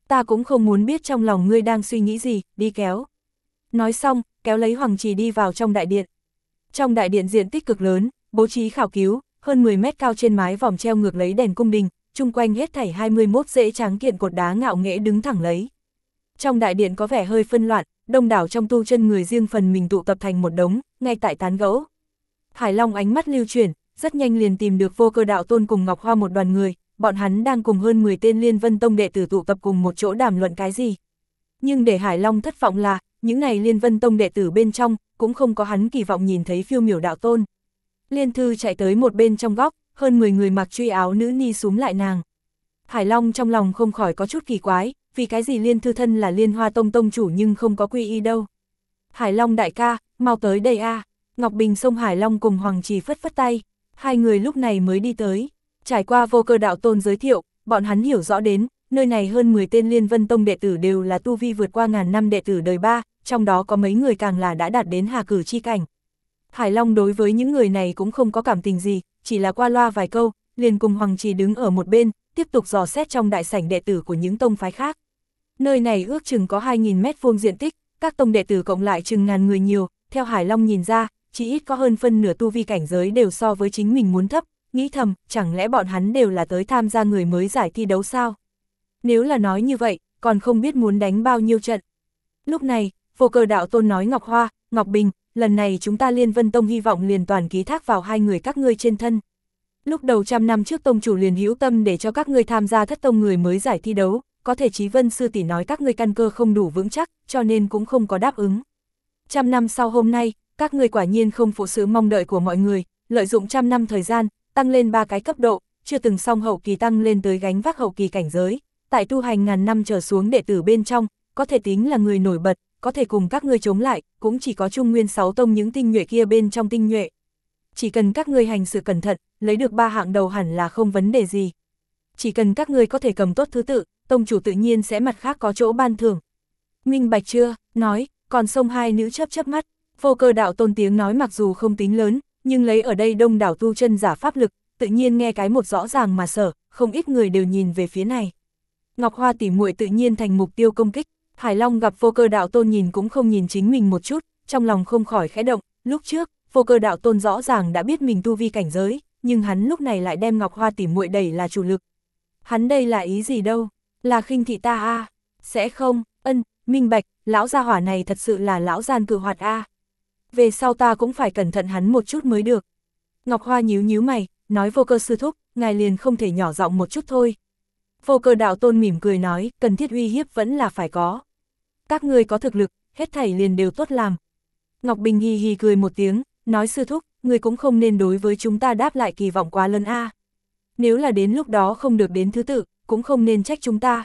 Ta cũng không muốn biết trong lòng ngươi đang suy nghĩ gì, đi kéo. Nói xong, kéo lấy Hoàng Trì đi vào trong đại điện. Trong đại điện diện tích cực lớn, bố trí khảo cứu, hơn 10 mét cao trên mái vòm treo ngược lấy đèn cung đình, chung quanh hết thảy 21 rễ tráng kiện cột đá ngạo nghễ đứng thẳng lấy. Trong đại điện có vẻ hơi phân loạn, đông đảo trong tu chân người riêng phần mình tụ tập thành một đống, ngay tại tán gẫu. Hải Long ánh mắt lưu chuyển, rất nhanh liền tìm được Vô Cơ Đạo Tôn cùng Ngọc Hoa một đoàn người, bọn hắn đang cùng hơn 10 tên Liên Vân Tông đệ tử tụ tập cùng một chỗ đàm luận cái gì. Nhưng để Hải Long thất vọng là, những này Liên Vân Tông đệ tử bên trong, cũng không có hắn kỳ vọng nhìn thấy Phiêu Miểu Đạo Tôn. Liên Thư chạy tới một bên trong góc, hơn 10 người mặc truy áo nữ ni súm lại nàng. Hải Long trong lòng không khỏi có chút kỳ quái, vì cái gì Liên Thư thân là Liên Hoa Tông tông chủ nhưng không có quy y đâu. Hải Long đại ca, mau tới đây a. Ngọc Bình xông Hải Long cùng Hoàng Trì phất phất tay, hai người lúc này mới đi tới. Trải qua Vô Cơ Đạo Tôn giới thiệu, bọn hắn hiểu rõ đến, nơi này hơn 10 tên Liên Vân Tông đệ tử đều là tu vi vượt qua ngàn năm đệ tử đời 3, trong đó có mấy người càng là đã đạt đến hà cử chi cảnh. Hải Long đối với những người này cũng không có cảm tình gì, chỉ là qua loa vài câu, liền cùng Hoàng Trì đứng ở một bên, tiếp tục dò xét trong đại sảnh đệ tử của những tông phái khác. Nơi này ước chừng có 2.000 mét vuông diện tích, các tông đệ tử cộng lại chừng ngàn người nhiều, theo Hải Long nhìn ra, chỉ ít có hơn phân nửa tu vi cảnh giới đều so với chính mình muốn thấp, nghĩ thầm, chẳng lẽ bọn hắn đều là tới tham gia người mới giải thi đấu sao? Nếu là nói như vậy, còn không biết muốn đánh bao nhiêu trận. Lúc này, Vô Cơ Đạo Tôn nói Ngọc Hoa, Ngọc Bình, lần này chúng ta Liên Vân Tông hy vọng liền toàn ký thác vào hai người các ngươi trên thân. Lúc đầu 100 năm trước tông chủ liền hữu tâm để cho các ngươi tham gia thất tông người mới giải thi đấu, có thể Chí Vân sư tỷ nói các ngươi căn cơ không đủ vững chắc, cho nên cũng không có đáp ứng. 100 năm sau hôm nay, các ngươi quả nhiên không phụ sự mong đợi của mọi người, lợi dụng 100 năm thời gian, tăng lên 3 cái cấp độ, chưa từng song hậu kỳ tăng lên tới gánh vác hậu kỳ cảnh giới, tại tu hành ngàn năm trở xuống đệ tử bên trong, có thể tính là người nổi bật, có thể cùng các ngươi chống lại, cũng chỉ có Trung Nguyên 6 tông những tinh nhuệ kia bên trong tinh nhuệ. Chỉ cần các ngươi hành sự cẩn thận, lấy được 3 hạng đầu hẳn là không vấn đề gì. Chỉ cần các ngươi có thể cầm tốt thứ tự, tông chủ tự nhiên sẽ mặt khác có chỗ ban thưởng. Minh bạch chưa? Nói, còn xông hai nữ chớp chớp mắt. Vô Cơ Đạo Tôn tiếng nói mặc dù không tính lớn, nhưng lấy ở đây đông đảo tu chân giả pháp lực, tự nhiên nghe cái một rõ ràng mà sở, không ít người đều nhìn về phía này. Ngọc Hoa tỉ muội tự nhiên thành mục tiêu công kích. Hải Long gặp Vô Cơ Đạo Tôn nhìn cũng không nhìn chính mình một chút, trong lòng không khỏi khẽ động, lúc trước, Vô Cơ Đạo Tôn rõ ràng đã biết mình tu vi cảnh giới, nhưng hắn lúc này lại đem Ngọc Hoa tỉ muội đẩy là chủ lực. Hắn đây là ý gì đâu, là khinh thị ta a? Sẽ không, minh bạch, lão gia hỏa này thật sự là lão gian cự hoạt a. Về sau ta cũng phải cẩn thận hắn một chút mới được. Ngọc Hoa nhíu nhíu mày, nói Vô Cơ sư thúc, ngài liền không thể nhỏ giọng một chút thôi. Vô Cơ Đạo Tôn mỉm cười nói, cần thiết uy hiếp vẫn là phải có. Các ngươi có thực lực, hết thảy liền đều tốt làm. Ngọc Bình hì hì cười một tiếng, nói sư thúc, ngươi cũng không nên đối với chúng ta đáp lại kỳ vọng quá lớn a. Nếu là đến lúc đó không được đến thứ tự, cũng không nên trách chúng ta.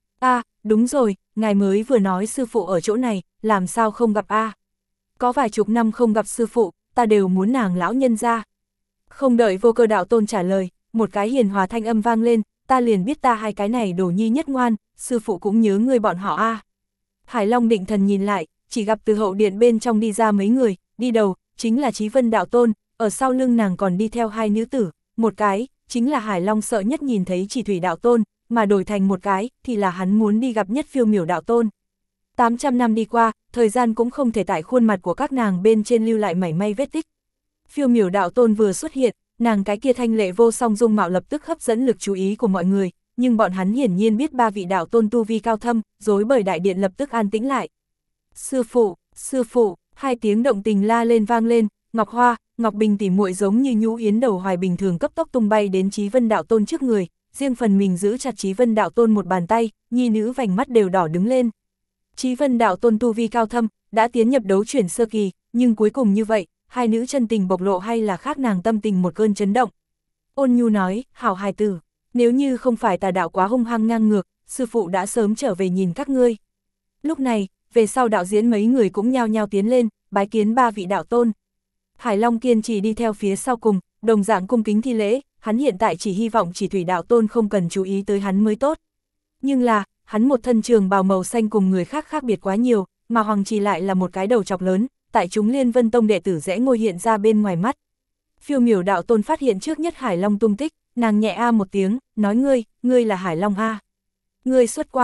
Đúng rồi, ngài mới vừa nói sư phụ ở chỗ này, làm sao không gặp a? Có vài chục năm không gặp sư phụ, ta đều muốn nàng lão nhân ra. Không đợi Vô Cơ Đạo Tôn trả lời, một cái hiền hòa thanh âm vang lên, ta liền biết ta hai cái này đồ nhi nhất ngoan, sư phụ cũng nhớ người bọn họ a. Hải Long định thần nhìn lại, chỉ gặp từ hậu điện bên trong đi ra mấy người, đi đầu, chính là Chí Vân Đạo Tôn, ở sau lưng nàng còn đi theo hai nữ tử, một cái, chính là Hải Long sợ nhất nhìn thấy Chỉ Thủy Đạo Tôn, mà đổi thành một cái, thì là hắn muốn đi gặp nhất Phiêu Miểu Đạo Tôn. 800 năm đi qua, thời gian cũng không thể tại khuôn mặt của các nàng bên trên lưu lại mảy may vết tích. Phiêu Miểu Đạo Tôn vừa xuất hiện, nàng cái kia thanh lệ vô song dung mạo lập tức hấp dẫn lực chú ý của mọi người, nhưng bọn hắn hiển nhiên biết ba vị đạo tôn tu vi cao thâm, rối bời đại điện lập tức an tĩnh lại. Sư phụ, hai tiếng động tình la lên vang lên, Ngọc Hoa, Ngọc Bình tỉ muội giống như nhũ yến đầu hoài bình thường cấp tốc tung bay đến Chí Vân Đạo Tôn trước người, riêng phần mình giữ chặt Chí Vân Đạo Tôn một bàn tay, nhi nữ vành mắt đều đỏ đứng lên. Chí Vân Đạo Tôn tu vi cao thâm, đã tiến nhập đấu chuyển sơ kỳ, nhưng cuối cùng như vậy, hai nữ chân tình bộc lộ hay là khác nàng tâm tình một cơn chấn động. Ôn nhu nói, hảo hài tử, nếu như không phải tà đạo quá hung hăng ngang ngược, sư phụ đã sớm trở về nhìn các ngươi. Lúc này, về sau đạo diễn mấy người cũng nhao nhao tiến lên, bái kiến ba vị đạo tôn. Hải Long kiên trì đi theo phía sau cùng, đồng dạng cung kính thi lễ, hắn hiện tại chỉ hy vọng Chỉ Thủy Đạo Tôn không cần chú ý tới hắn mới tốt. Nhưng là, hắn một thân trường bào màu xanh cùng người khác khác biệt quá nhiều, mà Hoàng Trì lại là một cái đầu chọc lớn, tại chúng Liên Vân Tông đệ tử rẽ ngôi hiện ra bên ngoài mắt. Phiêu Miểu Đạo Tôn phát hiện trước nhất Hải Long tung tích, nàng nhẹ a một tiếng, nói ngươi là Hải Long a. Ngươi xuất quan,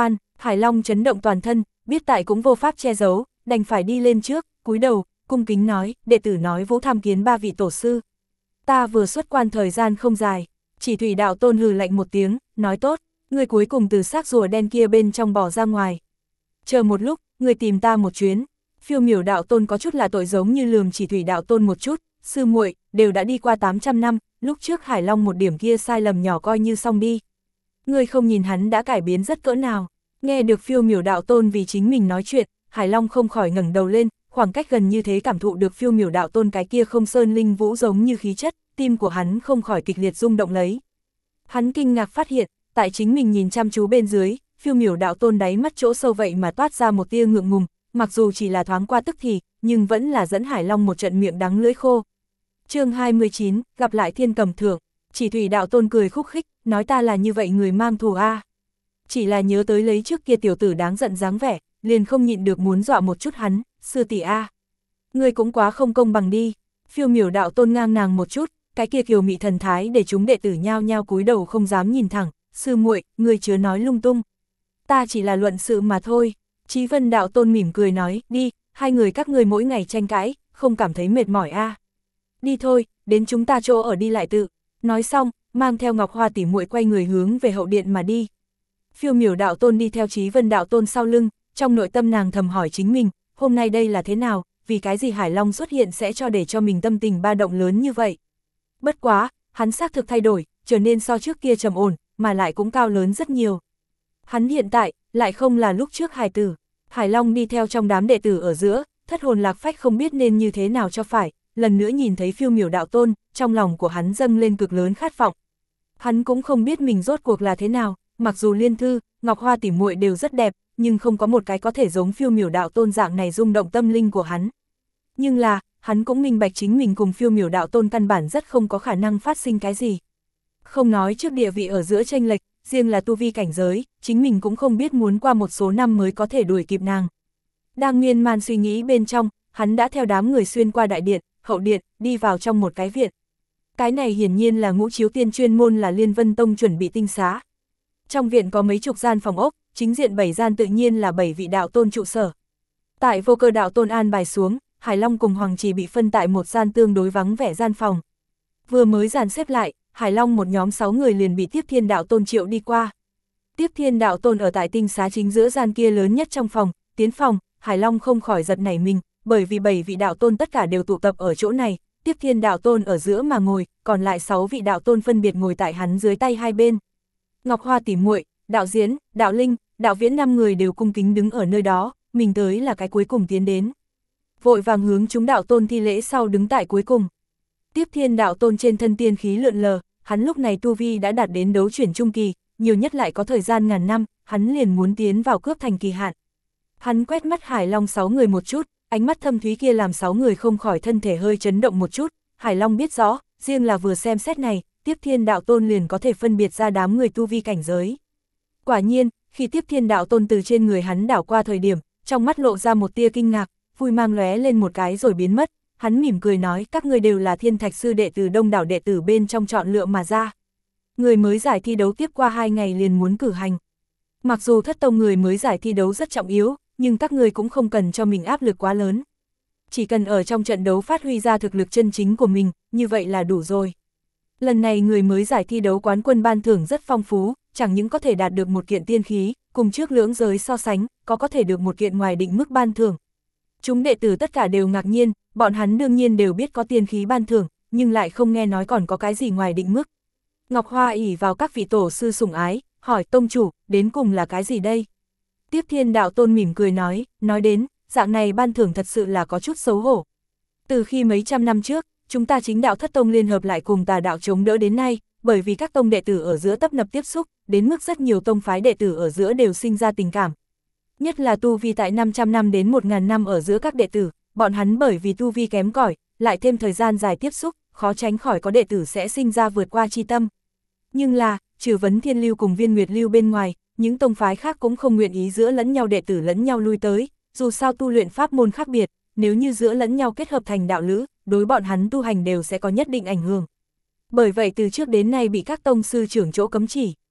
Hải Long chấn động toàn thân, biết tại cũng vô pháp che giấu, đành phải đi lên trước, cúi đầu, cung kính nói, đệ tử nói Vũ tham kiến ba vị tổ sư. Ta vừa xuất quan thời gian không dài. Chỉ Thủy Đạo Tôn hừ lạnh một tiếng, nói tốt, người cuối cùng từ xác rùa đen kia bên trong bỏ ra ngoài. Chờ một lúc, người tìm ta một chuyến. Phiêu Miểu Đạo Tôn có chút là tội giống như lườm Chỉ Thủy Đạo Tôn một chút, sư muội đều đã đi qua 800 năm, lúc trước Hải Long một điểm kia sai lầm nhỏ coi như xong đi. Người không nhìn hắn đã cải biến rất cỡ nào. Nghe được Phiêu Miểu Đạo Tôn vì chính mình nói chuyện, Hải Long không khỏi ngẩng đầu lên, khoảng cách gần như thế cảm thụ được Phiêu Miểu Đạo Tôn cái kia không sơn linh vũ giống như khí chất, tim của hắn không khỏi kịch liệt rung động lấy. Hắn kinh ngạc phát hiện, tại chính mình nhìn chăm chú bên dưới, Phiêu Miểu Đạo Tôn đáy mắt chỗ sâu vậy mà toát ra một tia ngượng ngùng, mặc dù chỉ là thoáng qua tức thì, nhưng vẫn là dẫn Hải Long một trận miệng đắng lưỡi khô. Chương 29, gặp lại Thiên Cầm Thượng. Chỉ Thủy Đạo Tôn cười khúc khích, nói ta là như vậy người mang thù a. Chỉ là nhớ tới lấy trước kia tiểu tử đáng giận dáng vẻ, liền không nhịn được muốn dọa một chút hắn, sư tỷ a. Ngươi cũng quá không công bằng đi. Phiêu Miểu Đạo Tôn ngang nàng một chút, cái kia kiều mị thần thái để chúng đệ tử nhao nhao cúi đầu không dám nhìn thẳng, sư muội, ngươi chớ nói lung tung. Ta chỉ là luận sự mà thôi. Chí Vân Đạo Tôn mỉm cười nói, đi, hai người các ngươi mỗi ngày tranh cãi, không cảm thấy mệt mỏi a. Đi thôi, đến chúng ta chỗ ở đi lại tự. Nói xong, mang theo Ngọc Hoa tỷ muội quay người hướng về hậu điện mà đi. Phiêu Miểu Đạo Tôn đi theo Chí Vân Đạo Tôn sau lưng, trong nội tâm nàng thầm hỏi chính mình, hôm nay đây là thế nào, vì cái gì Hải Long xuất hiện sẽ để cho mình tâm tình ba động lớn như vậy. Bất quá, hắn xác thực thay đổi, trở nên so trước kia trầm ổn, mà lại cũng cao lớn rất nhiều. Hắn hiện tại, lại không là lúc trước hài tử. Hải Long đi theo trong đám đệ tử ở giữa, thất hồn lạc phách không biết nên như thế nào cho phải, lần nữa nhìn thấy Phiêu Miểu Đạo Tôn, trong lòng của hắn dâng lên cực lớn khát vọng. Hắn cũng không biết mình rốt cuộc là thế nào, mặc dù Liên Thư, Ngọc Hoa tỷ muội đều rất đẹp, nhưng không có một cái có thể giống Phiêu Miểu Đạo Tôn dạng này rung động tâm linh của hắn. Nhưng là, hắn cũng minh bạch chính mình cùng Phiêu Miểu Đạo Tôn căn bản rất không có khả năng phát sinh cái gì. Không nói trước địa vị ở giữa chênh lệch, riêng là tu vi cảnh giới, chính mình cũng không biết muốn qua một số năm mới có thể đuổi kịp nàng. Đang miên man suy nghĩ bên trong, hắn đã theo đám người xuyên qua đại điện, hậu điện, đi vào trong một cái viện. Cái này hiển nhiên là Ngũ Chiếu Tiên chuyên môn là Liên Vân Tông chuẩn bị tinh xá. Trong viện có mấy chục gian phòng ốc, chính diện 7 gian tự nhiên là 7 vị đạo tôn trụ sở. Tại Vô Cơ Đạo Tôn an bài xuống, Hải Long cùng Hoàng Trì bị phân tại một gian tương đối vắng vẻ gian phòng. Vừa mới dàn xếp lại, Hải Long một nhóm 6 người liền bị Tiếp Thiên Đạo Tôn triệu đi qua. Tiếp Thiên Đạo Tôn ở tại tinh xá chính giữa gian kia lớn nhất trong phòng, tiến phòng, Hải Long không khỏi giật nảy mình, bởi vì 7 vị đạo tôn tất cả đều tụ tập ở chỗ này, Tiếp Thiên Đạo Tôn ở giữa mà ngồi, còn lại 6 vị đạo tôn phân biệt ngồi tại hắn dưới tay hai bên. Ngọc Hoa tỷ muội, Đạo Diễn, Đạo Linh, Đạo Viễn 5 người đều cung kính đứng ở nơi đó, mình tới là cái cuối cùng tiến đến. Vội vàng hướng chúng đạo tôn thi lễ sau đứng tại cuối cùng. Tiếp Thiên Đạo Tôn trên thân tiên khí lượn lờ, hắn lúc này tu vi đã đạt đến đấu chuyển trung kỳ, nhiều nhất lại có thời gian ngàn năm, hắn liền muốn tiến vào cướp thành kỳ hạn. Hắn quét mắt Hải Long 6 người một chút, ánh mắt thâm thúy kia làm 6 người không khỏi thân thể hơi chấn động một chút, Hải Long biết rõ, riêng là vừa xem xét này, Tiếp Thiên Đạo Tôn liền có thể phân biệt ra đám người tu vi cảnh giới. Quả nhiên, khi Tiếp Thiên Đạo Tôn từ trên người hắn đảo qua thời điểm, trong mắt lộ ra một tia kinh ngạc, vui mang lóe lên một cái rồi biến mất, hắn mỉm cười nói các người đều là Thiên Thạch Sư đệ từ đông đảo đệ tử bên trong chọn lựa mà ra. Người mới giải thi đấu tiếp qua 2 ngày liền muốn cử hành. Mặc dù thất tông người mới giải thi đấu rất trọng yếu, nhưng các người cũng không cần cho mình áp lực quá lớn. Chỉ cần ở trong trận đấu phát huy ra thực lực chân chính của mình, như vậy là đủ rồi. Lần này người mới giải thi đấu quán quân ban thưởng rất phong phú, chẳng những có thể đạt được một kiện tiên khí, cùng trước lưỡng giới so sánh, có thể được một kiện ngoài định mức ban thưởng. Chúng đệ tử tất cả đều ngạc nhiên, bọn hắn đương nhiên đều biết có tiên khí ban thưởng, nhưng lại không nghe nói còn có cái gì ngoài định mức. Ngọc Hoa ỷ vào các vị tổ sư sủng ái, hỏi tông chủ, đến cùng là cái gì đây? Tiếp Thiên Đạo Tôn mỉm cười nói đến, dạng này ban thưởng thật sự là có chút xấu hổ. Từ khi mấy trăm năm trước, chúng ta chính đạo thất tông liên hợp lại cùng tà đạo chống đỡ đến nay, bởi vì các tông đệ tử ở giữa tấp nập tiếp xúc, đến mức rất nhiều tông phái đệ tử ở giữa đều sinh ra tình cảm. Nhất là tu vi tại 500 năm đến 1000 năm ở giữa các đệ tử, bọn hắn bởi vì tu vi kém cỏi, lại thêm thời gian dài tiếp xúc, khó tránh khỏi có đệ tử sẽ sinh ra vượt qua chi tâm. Nhưng là, trừ Vấn Thiên Lưu cùng Viên Nguyệt Lưu bên ngoài, những tông phái khác cũng không nguyện ý giữa lẫn nhau đệ tử lẫn nhau lui tới, dù sao tu luyện pháp môn khác biệt, nếu như giữa lẫn nhau kết hợp thành đạo lữ, đối bọn hắn tu hành đều sẽ có nhất định ảnh hưởng. Bởi vậy từ trước đến nay bị các tông sư trưởng chỗ cấm chỉ.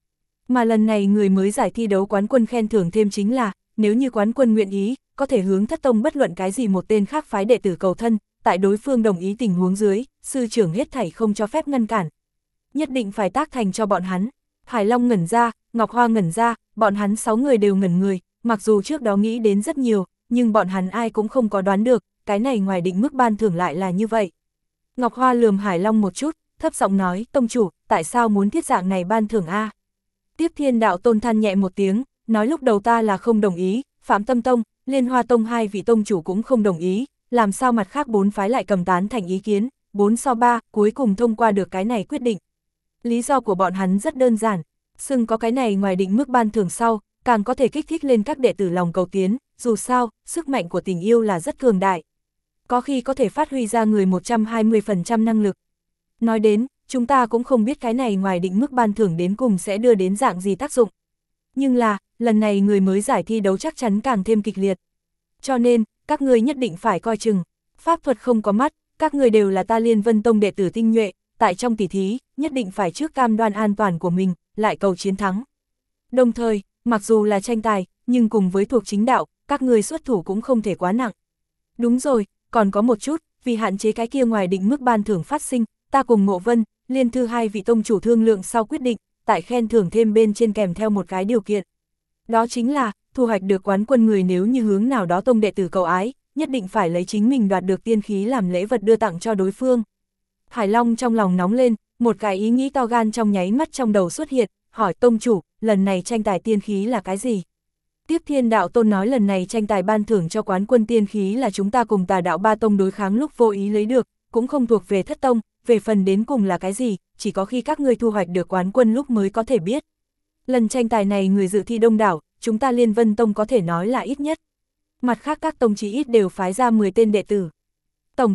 Mà lần này người mới giải thi đấu quán quân khen thưởng thêm chính là, nếu như quán quân nguyện ý, có thể hướng thất tông bất luận cái gì một tên khác phái đệ tử cầu thân, tại đối phương đồng ý tình huống dưới, sư trưởng hết thảy không cho phép ngăn cản. Nhất định phải tác thành cho bọn hắn. Hải Long ngẩn ra, Ngọc Hoa ngẩn ra, bọn hắn 6 người đều ngẩn người, mặc dù trước đó nghĩ đến rất nhiều, nhưng bọn hắn ai cũng không có đoán được, cái này ngoài định mức ban thưởng lại là như vậy. Ngọc Hoa lườm Hải Long một chút, thấp giọng nói, tông chủ, tại sao muốn thiết dạng này ban thưởng a? Tiếp Thiên Đạo Tôn than nhẹ một tiếng, nói lúc đầu ta là không đồng ý, Phạm Tâm Tông, Liên Hoa Tông hai vị tông chủ cũng không đồng ý, làm sao mặt khác 4 phái lại cầm tán thành ý kiến, 4 so 3, cuối cùng thông qua được cái này quyết định. Lý do của bọn hắn rất đơn giản, xưng có cái này ngoài định mức ban thưởng sau, càng có thể kích thích lên các đệ tử lòng cầu tiến, dù sao, sức mạnh của tình yêu là rất cường đại. Có khi có thể phát huy ra người 120% năng lực. Nói đến, chúng ta cũng không biết cái này ngoài định mức ban thưởng đến cùng sẽ đưa đến dạng gì tác dụng. Nhưng là, lần này người mới giải thi đấu chắc chắn càng thêm kịch liệt. Cho nên, các người nhất định phải coi chừng. Pháp thuật không có mắt, các người đều là ta Liên Vân Tông đệ tử tinh nhuệ, tại trong tỷ thí, nhất định phải trước cam đoan an toàn của mình, lại cầu chiến thắng. Đồng thời, mặc dù là tranh tài, nhưng cùng với thuộc chính đạo, các người xuất thủ cũng không thể quá nặng. Đúng rồi, còn có một chút, vì hạn chế cái kia ngoài định mức ban thưởng phát sinh, ta cùng Ngộ Vân, Liên Thư hai vị tông chủ thương lượng sau quyết định, tại khen thưởng thêm bên trên kèm theo một cái điều kiện. Đó chính là, thu hoạch được quán quân người nếu như hướng nào đó tông đệ tử cầu ái, nhất định phải lấy chính mình đoạt được tiên khí làm lễ vật đưa tặng cho đối phương. Hải Long trong lòng nóng lên, một cái ý nghĩ to gan trong nháy mắt trong đầu xuất hiện, hỏi tông chủ, lần này tranh tài tiên khí là cái gì? Tiếp Thiên Đạo Tôn nói lần này tranh tài ban thưởng cho quán quân tiên khí là chúng ta cùng Tà Đạo ba tông đối kháng lúc vô ý lấy được, cũng không thuộc về thất tông, về phần đến cùng là cái gì, chỉ có khi các ngươi thu hoạch được quán quân lúc mới có thể biết. Lần tranh tài này người dự thi đông đảo, chúng ta Liên Vân Tông có thể nói là ít nhất. Mặt khác các tông chí ít đều phái ra 10 tên đệ tử. Tổng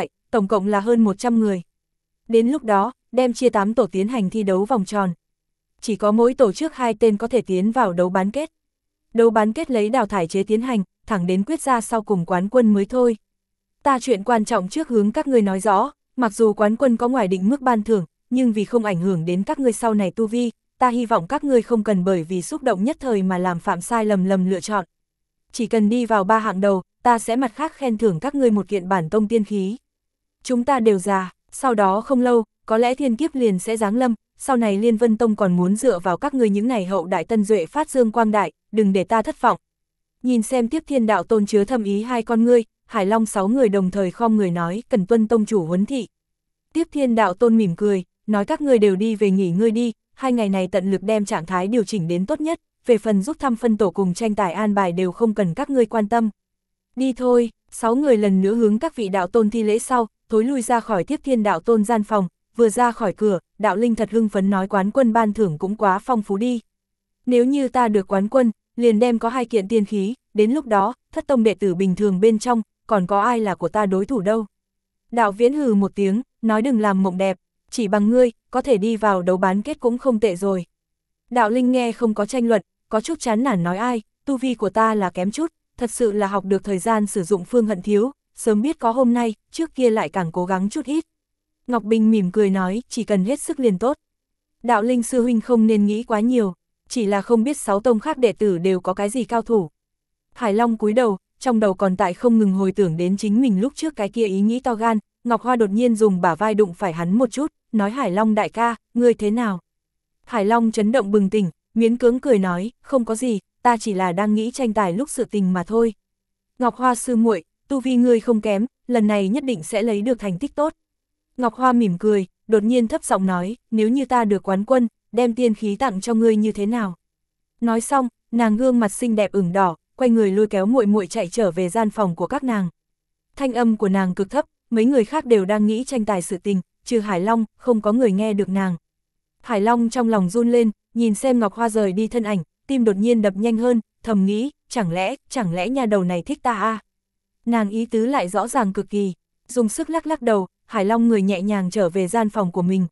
cộng là hơn 100 người. Đến lúc đó, đem chia 8 tổ tiến hành thi đấu vòng tròn. Chỉ có mỗi tổ trước 2 tên có thể tiến vào đấu bán kết. Đấu bán kết lấy đào thải chế tiến hành, thẳng đến quyết ra sau cùng quán quân mới thôi. Ta chuyện quan trọng trước hướng các ngươi nói rõ, mặc dù quán quân có ngoài định mức ban thưởng, nhưng vì không ảnh hưởng đến các ngươi sau này tu vi, ta hy vọng các ngươi không cần bởi vì xúc động nhất thời mà làm phạm sai lầm lựa chọn. Chỉ cần đi vào 3 hạng đầu, ta sẽ mặt khác khen thưởng các ngươi một kiện bản tông tiên khí. Chúng ta đều già, sau đó không lâu, có lẽ thiên kiếp liền sẽ giáng lâm, sau này Liên Vân Tông còn muốn dựa vào các ngươi những ngày hậu đại tân duệ phát dương quang đại, đừng để ta thất vọng. Nhìn xem Tiếp Thiên Đạo Tôn chứa thâm ý hai con ngươi, Hải Long 6 người đồng thời khom người nói, cần tuân tông chủ huấn thị. Tiếp Thiên Đạo Tôn mỉm cười, nói các ngươi đều đi về nghỉ ngơi đi, 2 ngày này tận lực đem trạng thái điều chỉnh đến tốt nhất, về phần rút thăm phân tổ cùng tranh tài an bài đều không cần các ngươi quan tâm. Đi thôi, 6 người lần nữa hướng các vị đạo tôn thi lễ sau, thối lui ra khỏi Tiếp Thiên Đạo Tôn gian phòng, vừa ra khỏi cửa, Đạo Linh thật hưng phấn nói quán quân ban thưởng cũng quá phong phú đi. Nếu như ta được quán quân, liền đem có 2 kiện tiên khí, đến lúc đó, thất tông đệ tử bình thường bên trong, còn có ai là của ta đối thủ đâu. Đạo Viễn hừ một tiếng, nói đừng làm mộng đẹp, chỉ bằng ngươi, có thể đi vào đấu bán kết cũng không tệ rồi. Đạo Linh nghe không có tranh luận, có chút chán nản nói ai, tu vi của ta là kém chút, thật sự là học được thời gian sử dụng phương hận thiếu, sớm biết có hôm nay, trước kia lại càng cố gắng chút ít. Ngọc Bình mỉm cười nói, chỉ cần hết sức liền tốt. Đạo Linh sư huynh không nên nghĩ quá nhiều, chỉ là không biết 6 tông khác đệ tử đều có cái gì cao thủ. Hải Long cúi đầu, trong đầu còn tại không ngừng hồi tưởng đến chính mình lúc trước cái kia ý nghĩ to gan, Ngọc Hoa đột nhiên dùng bả vai đụng phải hắn một chút, nói Hải Long đại ca, ngươi thế nào? Hải Long chấn động bừng tỉnh, miễn cưỡng cười nói, không có gì, ta chỉ là đang nghĩ tranh tài lúc sự tình mà thôi. Ngọc Hoa sư muội, tu vi ngươi không kém, lần này nhất định sẽ lấy được thành tích tốt. Ngọc Hoa mỉm cười, đột nhiên thấp giọng nói, nếu như ta được quán quân, đem tiên khí tặng cho ngươi như thế nào? Nói xong, nàng gương mặt xinh đẹp ửng đỏ, quay người lôi kéo muội muội chạy trở về gian phòng của các nàng. Thanh âm của nàng cực thấp, mấy người khác đều đang nghĩ tranh tài sự tình, trừ Hải Long, không có người nghe được nàng. Hải Long trong lòng run lên, nhìn xem Ngọc Hoa rời đi thân ảnh, tim đột nhiên đập nhanh hơn, thầm nghĩ, chẳng lẽ nha đầu này thích ta à? Nàng ý tứ lại rõ ràng cực kỳ, dùng sức lắc lắc đầu, Hải Long người nhẹ nhàng trở về gian phòng của mình.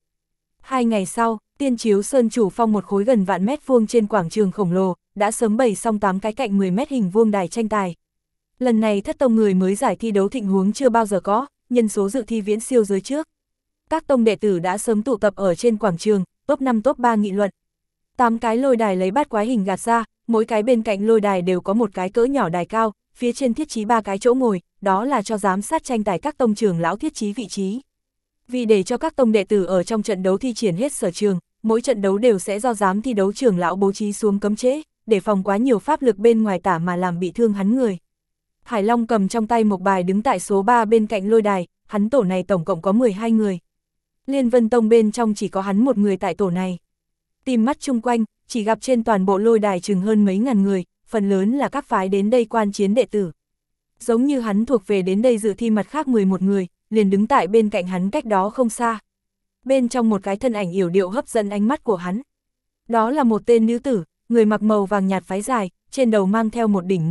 2 ngày sau, Tiên Chiếu Sơn chủ phong một khối gần vạn mét vuông trên quảng trường khổng lồ, đã sớm bày xong 8 cái cạnh 10 mét hình vuông đài tranh tài. Lần này thất tông người mới giải thi đấu thịnh huống chưa bao giờ có, nhân số dự thi viễn siêu giới trước. Các tông đệ tử đã sớm tụ tập ở trên quảng trường, top 5 top 3 nghị luận. 8 cái lôi đài lấy bát quái hình gạt ra, mỗi cái bên cạnh lôi đài đều có một cái cỡ nhỏ đài cao, phía trên thiết trí 3 cái chỗ ngồi, đó là cho giám sát tranh tài các tông trưởng lão thiết trí vị trí. Vì để cho các tông đệ tử ở trong trận đấu thi triển hết sở trường, mỗi trận đấu đều sẽ do giám thi đấu trưởng lão bố trí xuống cấm chế, để phòng quá nhiều pháp lực bên ngoài tả mà làm bị thương hắn người. Hải Long cầm trong tay một bài đứng tại số 3 bên cạnh lôi đài, hắn tổ này tổng cộng có 12 người. Liên Vân Tông bên trong chỉ có hắn một người tại tổ này. Tìm mắt chung quanh, chỉ gặp trên toàn bộ lôi đài chừng hơn mấy ngàn người, phần lớn là các phái đến đây quan chiến đệ tử. Giống như hắn thuộc về đến đây dự thi mặt khác 11 người, liền đứng tại bên cạnh hắn cách đó không xa. Bên trong một cái thân ảnh yểu điệu hấp dẫn ánh mắt của hắn. Đó là một tên nữ tử, người mặc màu vàng nhạt váy dài, trên đầu mang theo một đỉnh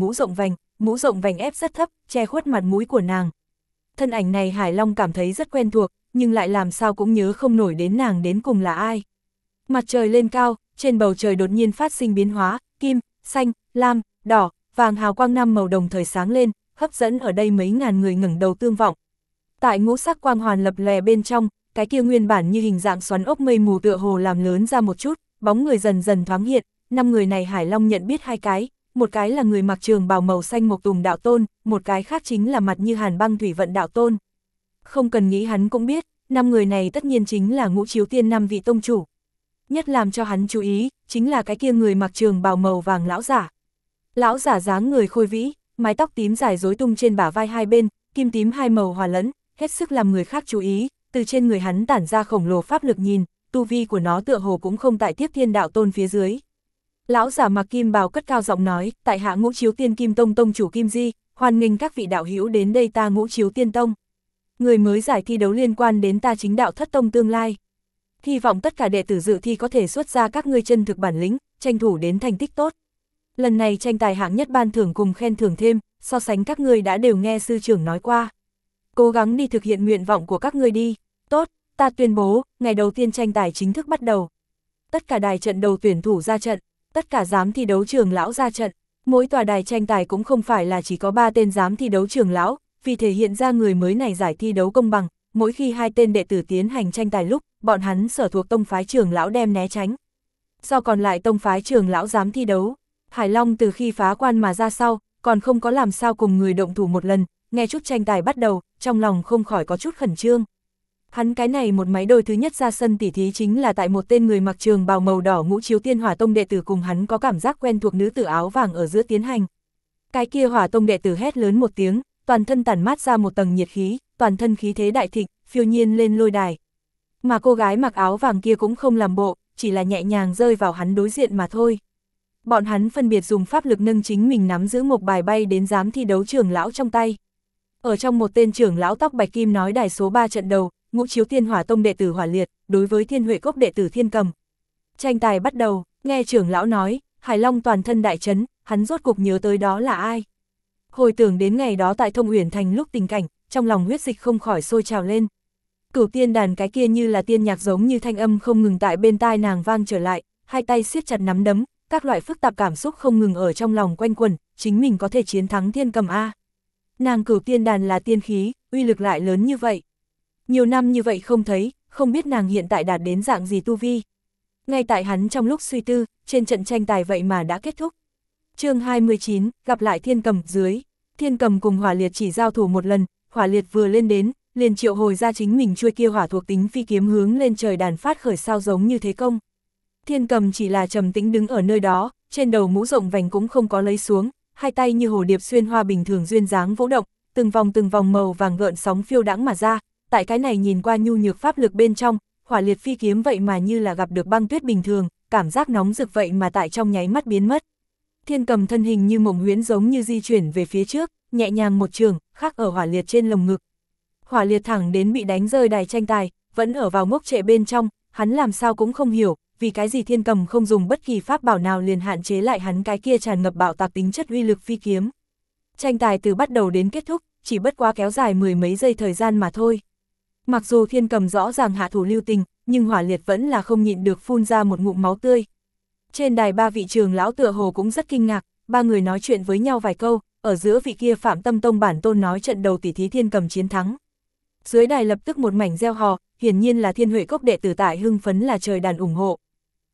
mũ rộng vành ép rất thấp, che khuất mặt mũi của nàng. Thân ảnh này Hải Long cảm thấy rất quen thuộc, nhưng lại làm sao cũng nhớ không nổi đến nàng đến cùng là ai. Mặt trời lên cao, trên bầu trời đột nhiên phát sinh biến hóa, kim, xanh, lam, đỏ, vàng hào quang 5 màu đồng thời sáng lên, hấp dẫn ở đây mấy ngàn người ngẩng đầu tương vọng. Tại ngũ sắc quang hoàn lập lè bên trong, cái kia nguyên bản như hình dạng xoắn ốc mây mù tựa hồ làm lớn ra một chút, bóng người dần dần thoáng hiện, 5 người này Hải Long nhận biết 2 cái, một cái là người mặc trường bào màu xanh Mộc Tùng đạo tôn, một cái khác chính là mặt như hàn băng Thủy Vận đạo tôn. Không cần nghĩ hắn cũng biết, 5 người này tất nhiên chính là Ngũ Chiếu Tiên 5 vị tông chủ. Nhất làm cho hắn chú ý, chính là cái kia người mặc trường bào màu vàng lão giả. Lão giả dáng người khôi vĩ, mái tóc tím dài rối tung trên bả vai hai bên, kim tím hai màu hòa lẫn, hết sức làm người khác chú ý, từ trên người hắn tản ra khổng lồ pháp lực nhìn, tu vi của nó tựa hồ cũng không tại Tiếp Thiên đạo tôn phía dưới. Lão giả mặc kim bào cất cao giọng nói, tại hạ Ngũ Chiếu Tiên Kim Tông tông chủ Kim Di, hoan nghênh các vị đạo hữu đến đây ta Ngũ Chiếu Tiên Tông. Người mới giải thi đấu liên quan đến ta chính đạo thất tông tương lai. Hy vọng tất cả đệ tử dự thi có thể xuất ra các ngươi chân thực bản lĩnh, tranh thủ đến thành tích tốt. Lần này tranh tài hạng nhất ban thưởng cùng khen thưởng thêm, so sánh các ngươi đã đều nghe sư trưởng nói qua. Cố gắng đi thực hiện nguyện vọng của các ngươi đi. Tốt, ta tuyên bố, ngày đầu tiên tranh tài chính thức bắt đầu. Tất cả đài trận đầu tuyển thủ ra trận, tất cả giám thi đấu trưởng lão ra trận. Mỗi tòa đài tranh tài cũng không phải là chỉ có 3 tên giám thi đấu trưởng lão, vì thể hiện ra người mới này giải thi đấu công bằng, mỗi khi 2 tên đệ tử tiến hành tranh tài lúc, bọn hắn sở thuộc tông phái trưởng lão đem né tránh. Do còn lại tông phái trưởng lão dám thi đấu, Hải Long từ khi phá quan mà ra sau, còn không có làm sao cùng người động thủ một lần, nghe chút tranh tài bắt đầu, trong lòng không khỏi có chút khẩn trương. Hắn cái này một máy đôi thứ nhất ra sân tỉ thí chính là tại một tên người mặc trường bào màu đỏ Ngũ Chiếu Tiên Hỏa Tông đệ tử cùng hắn có cảm giác quen thuộc nữ tử áo vàng ở giữa tiến hành. Cái kia Hỏa Tông đệ tử hét lớn một tiếng, toàn thân tản mát ra một tầng nhiệt khí, toàn thân khí thế đại thịnh, phiêu nhiên lên lôi đài. Mà cô gái mặc áo vàng kia cũng không làm bộ, chỉ là nhẹ nhàng rơi vào hắn đối diện mà thôi. Bọn hắn phân biệt dùng pháp lực nâng chính mình nắm giữ một bài bay đến giám thi đấu trưởng lão trong tay. Ở trong một tên trưởng lão tóc bạch kim nói đài số 3 trận đầu, Ngũ Chiếu Tiên Hỏa Tông đệ tử Hỏa Liệt, đối với Thiên Huệ Cốc đệ tử Thiên Cầm. Tranh tài bắt đầu, nghe trưởng lão nói, Hải Long toàn thân đại chấn, hắn rốt cục nhớ tới đó là ai. Hồi tưởng đến ngày đó tại Thông Uyển Thành lúc tình cảnh, trong lòng huyết dịch không khỏi sôi trào lên. Cửu tiên đàn cái kia như là tiên nhạc giống như thanh âm không ngừng tại bên tai nàng vang trở lại, hai tay siết chặt nắm đấm, các loại phức tạp cảm xúc không ngừng ở trong lòng quanh quẩn, chính mình có thể chiến thắng Thiên Cầm a. Nàng cửu tiên đàn là tiên khí, uy lực lại lớn như vậy. Nhiều năm như vậy không thấy, không biết nàng hiện tại đạt đến dạng gì tu vi. Ngay tại hắn trong lúc suy tư, trên trận tranh tài vậy mà đã kết thúc. Chương 29, gặp lại Thiên Cầm dưới. Thiên Cầm cùng Hỏa Liệt chỉ giao thủ một lần, Hỏa Liệt vừa lên đến, liền triệu hồi ra chính mình chuôi kia hỏa thuộc tính phi kiếm hướng lên trời đàn phát khởi sao giống như thế công. Thiên Cầm chỉ là trầm tĩnh đứng ở nơi đó, trên đầu mũ rộng vành cũng không có lấy xuống, hai tay như hồ điệp xuyên hoa bình thường duyên dáng vỗ động, từng vòng màu vàng gợn sóng phiêu đãng mà ra, tại cái này nhìn qua nhu nhược pháp lực bên trong, Hỏa Liệt phi kiếm vậy mà như là gặp được băng tuyết bình thường, cảm giác nóng rực vậy mà tại trong nháy mắt biến mất. Thiên Cầm thân hình như mộng huyễn giống như di chuyển về phía trước, nhẹ nhàng một trường, khắc ở Hỏa Liệt trên lồng ngực. Hỏa Liệt thẳng đến bị đánh rơi đài tranh tài, vẫn ở vào ngốc trệ bên trong, hắn làm sao cũng không hiểu, vì cái gì Thiên Cầm không dùng bất kỳ pháp bảo nào liền hạn chế lại hắn cái kia tràn ngập bạo tạc tính chất uy lực phi kiếm. Tranh tài từ bắt đầu đến kết thúc, chỉ bất quá kéo dài mười mấy giây thời gian mà thôi. Mặc dù Thiên Cầm rõ ràng hạ thủ lưu tình, nhưng Hỏa Liệt vẫn là không nhịn được phun ra một ngụm máu tươi. Trên đài 3 vị trưởng lão tựa hồ cũng rất kinh ngạc, 3 người nói chuyện với nhau vài câu, ở giữa vị kia Phạm Tâm Tông bản tôn nói trận đầu tỷ thí Thiên Cầm chiến thắng. Dưới đài lập tức một mảnh reo hò, hiển nhiên là Thiên Huệ Cốc đệ tử tại hưng phấn là trời đàn ủng hộ.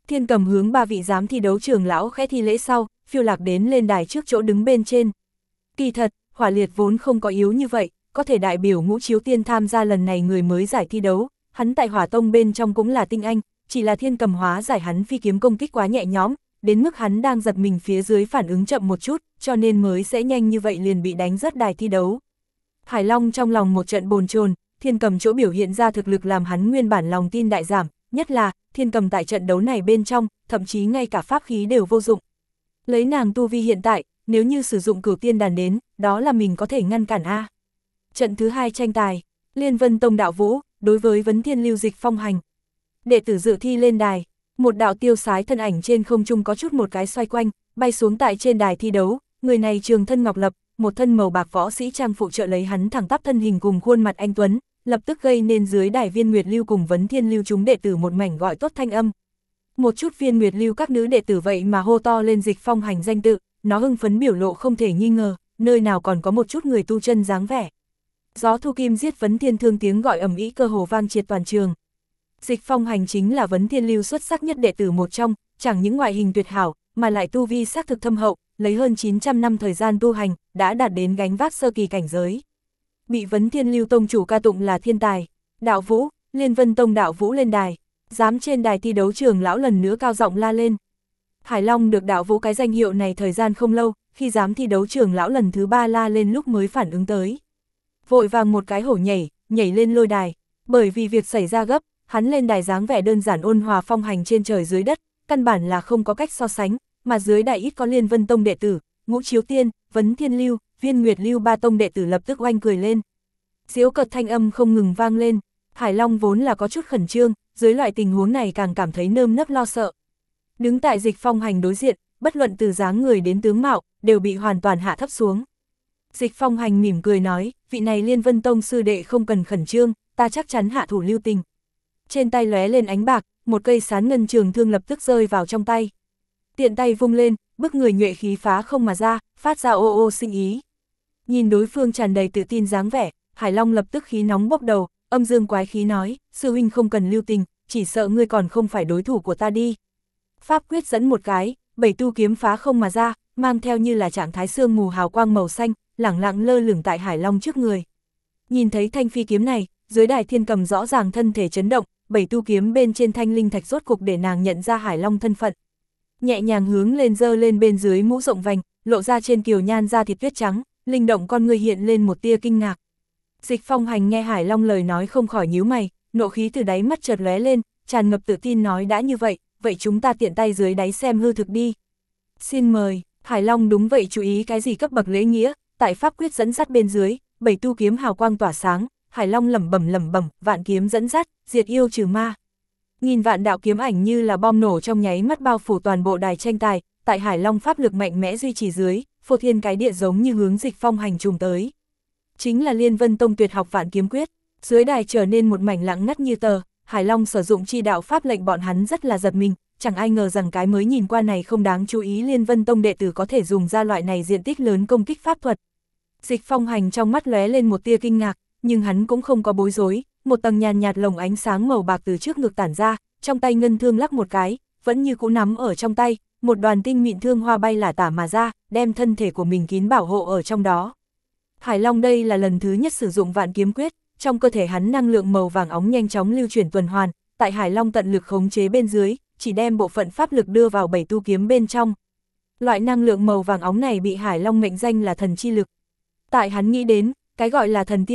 Thiên Cầm hướng ba vị giám thi đấu trưởng lão khẽ thi lễ sau, phiêu lạc đến lên đài trước chỗ đứng bên trên. Kỳ thật, Hỏa Liệt vốn không có yếu như vậy, có thể đại biểu Ngũ Chiếu Tiên tham gia lần này người mới giải thi đấu, hắn tại Hỏa Tông bên trong cũng là tinh anh, chỉ là Thiên Cầm hóa giải hắn phi kiếm công kích quá nhẹ nhõm, đến mức hắn đang giật mình phía dưới phản ứng chậm một chút, cho nên mới sẽ nhanh như vậy liền bị đánh rớt đài thi đấu. Hải Long trong lòng một trận bồn chồn, Thiên Cầm chỗ biểu hiện ra thực lực làm hắn nguyên bản lòng tin đại giảm, nhất là Thiên Cầm tại trận đấu này bên trong, thậm chí ngay cả pháp khí đều vô dụng. Lấy nàng tu vi hiện tại, nếu như sử dụng Cửu Tiên Đàn đến, đó là mình có thể ngăn cản a. Trận thứ 2 tranh tài, Liên Vân Tông đạo vũ, đối với Vấn Thiên Lưu Dịch Phong hành. Đệ tử dự thi lên đài, một đạo tiêu sái thân ảnh trên không trung có chút một cái xoay quanh, bay xuống tại trên đài thi đấu, người này trường thân ngọc lập, một thân màu bạc võ sĩ trang phụ trợ lấy hắn thẳng tắp thân hình cùng khuôn mặt anh tuấn, lập tức gây nên dưới đài Viên Nguyệt Lưu cùng Vấn Thiên Lưu chúng đệ tử một mảnh gọi tốt thanh âm. Một chút Viên Nguyệt Lưu các nữ đệ tử vậy mà hô to lên Dịch Phong hành danh tự, nó hưng phấn biểu lộ không thể nghi ngờ, nơi nào còn có một chút người tu chân dáng vẻ. Gió thu kim giết Vấn Thiên thương tiếng gọi ầm ĩ cơ hồ vang triệt toàn trường. Dịch Phong hành chính là Vấn Thiên Lưu xuất sắc nhất đệ tử một trong, chẳng những ngoại hình tuyệt hảo, mà lại tu vi xác thực thâm hậu, lấy hơn 900 năm thời gian tu hành, đã đạt đến gánh vác sơ kỳ cảnh giới. Bị Vấn Thiên Lưu tông chủ ca tụng là thiên tài. Đạo vũ, Liên Vân Tông đạo vũ lên đài, dám trên đài thi đấu trường lão lần nữa cao giọng la lên. Hải Long được đạo vũ cái danh hiệu này thời gian không lâu, khi dám thi đấu trường lão lần thứ 3 la lên lúc mới phản ứng tới. Vội vàng một cái hổ nhảy lên lôi đài, bởi vì việc xảy ra gấp, hắn lên đài dáng vẻ đơn giản ôn hòa phong hành trên trời dưới đất, căn bản là không có cách so sánh, mà dưới đài ít có Liên Vân Tông đệ tử, Ngũ Chiếu Tiên, Vấn Thiên Lưu, Viên Nguyệt Lưu ba tông đệ tử lập tức oanh cười lên. Giễu cợt thanh âm không ngừng vang lên, Hải Long vốn là có chút khẩn trương, dưới loại tình huống này càng cảm thấy nơm nớp lo sợ. Đứng tại Dịch Phong hành đối diện, bất luận từ dáng người đến tướng mạo, đều bị hoàn toàn hạ thấp xuống. Dịch Phong hành mỉm cười nói, vị này Liên Vân Tông sư đệ không cần khẩn trương, ta chắc chắn hạ thủ lưu tình. Trên tay lóe lên ánh bạc, một cây sán ngân trường thương lập tức rơi vào trong tay. Tiện tay vung lên, bức người nhuệ khí phá không mà ra, phát ra ô ô sinh ý. Nhìn đối phương tràn đầy tự tin dáng vẻ, Hải Long lập tức khí nóng bốc đầu, âm dương quái khí nói, sư huynh không cần lưu tình, chỉ sợ ngươi còn không phải đối thủ của ta đi. Pháp quyết dẫn một cái, 7 tu kiếm phá không mà ra, mang theo như là trạng thái sương mù hào quang màu xanh, lẳng lặng lơ lửng tại Hải Long trước người. Nhìn thấy thanh phi kiếm này, dưới đài Thiên Cầm rõ ràng thân thể chấn động, 7 tu kiếm bên trên thanh linh thạch rốt cục để nàng nhận ra Hải Long thân phận. Nhẹ nhàng hướng lên giơ lên bên dưới mũ rộng vành, lộ ra trên kiều nhan da thịt tuyết trắng, linh động con người hiện lên một tia kinh ngạc. Dịch Phong hành nghe Hải Long lời nói không khỏi nhíu mày, nộ khí từ đáy mắt chợt lóe lên, tràn ngập tự tin nói đã như vậy, vậy chúng ta tiện tay dưới đáy xem hư thực đi. Xin mời. Hải Long đúng vậy chú ý cái gì cấp bậc lễ nghĩa, tại pháp quyết dẫn dắt bên dưới, 7 tu kiếm hào quang tỏa sáng, Hải Long lẩm bẩm, vạn kiếm dẫn dắt, diệt yêu trừ ma. Nghìn vạn đạo kiếm ảnh như là bom nổ trong nháy mắt bao phủ toàn bộ đài tranh tài, tại Hải Long pháp lực mạnh mẽ duy trì dưới, phô thiên cái địa giống như hướng Dịch Phong hành trùng tới. Chính là Liên Vân Tông tuyệt học vạn kiếm quyết, dưới đài trở nên một mảnh lặng ngắt như tờ, Hải Long sử dụng chi đạo pháp lệnh bọn hắn rất là giật mình, chẳng ai ngờ rằng cái mới nhìn qua này không đáng chú ý Liên Vân Tông đệ tử có thể dùng ra loại này diện tích lớn công kích pháp thuật. Dịch Phong hành trong mắt lóe lên một tia kinh ngạc, nhưng hắn cũng không có bối rối, một tầng nhàn nhạt lồng ánh sáng màu bạc từ trước ngực tản ra, trong tay ngân thương lắc một cái, vẫn như cũ nắm ở trong tay, một đoàn tinh mịn thương hoa bay lả tả mà ra, đem thân thể của mình kín bảo hộ ở trong đó. Hải Long đây là lần thứ nhất sử dụng vạn kiếm quyết, trong cơ thể hắn năng lượng màu vàng óng nhanh chóng lưu chuyển tuần hoàn, tại Hải Long tận lực khống chế bên dưới, chỉ đem bộ phận pháp lực đưa vào 7 tu kiếm bên trong. Loại năng lượng màu vàng óng này bị Hải Long mệnh danh là thần chi lực. Tại hắn nghĩ đến, cái gọi là thần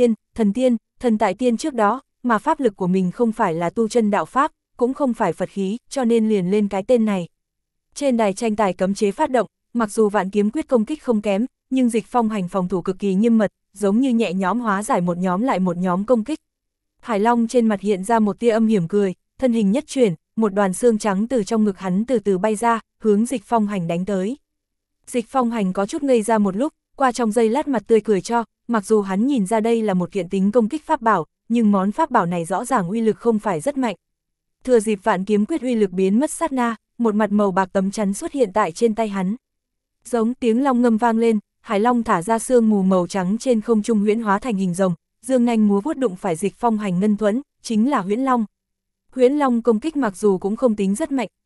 tại tiên trước đó, mà pháp lực của mình không phải là tu chân đạo pháp, cũng không phải Phật khí, cho nên liền lên cái tên này. Trên đài tranh tài cấm chế phát động, mặc dù vạn kiếm quyết công kích không kém, nhưng Dịch Phong hành phòng thủ cực kỳ nghiêm mật, giống như nhẹ nhõm hóa giải một nhóm lại một nhóm công kích. Hải Long trên mặt hiện ra một tia âm hiểm cười, thân hình nhất chuyển, một đoàn xương trắng từ trong ngực hắn từ từ bay ra, hướng Dịch Phong hành đánh tới. Dịch Phong hành có chút ngây ra một lúc, qua trong giây lát mặt tươi cười cho, mặc dù hắn nhìn ra đây là một kiện tính công kích pháp bảo, nhưng món pháp bảo này rõ ràng uy lực không phải rất mạnh. Thừa dịp vạn kiếm quyết uy lực biến mất sát na, một mặt màu bạc tấm chắn xuất hiện tại trên tay hắn. Giống tiếng long ngâm vang lên, Hải Long thả ra sương mù màu trắng trên không trung huyễn hóa thành hình rồng, dương nanh múa vuốt đụng phải Dịch Phong hành ngân thuẫn, chính là huyễn long. Huyễn long công kích mặc dù cũng không tính rất mạnh,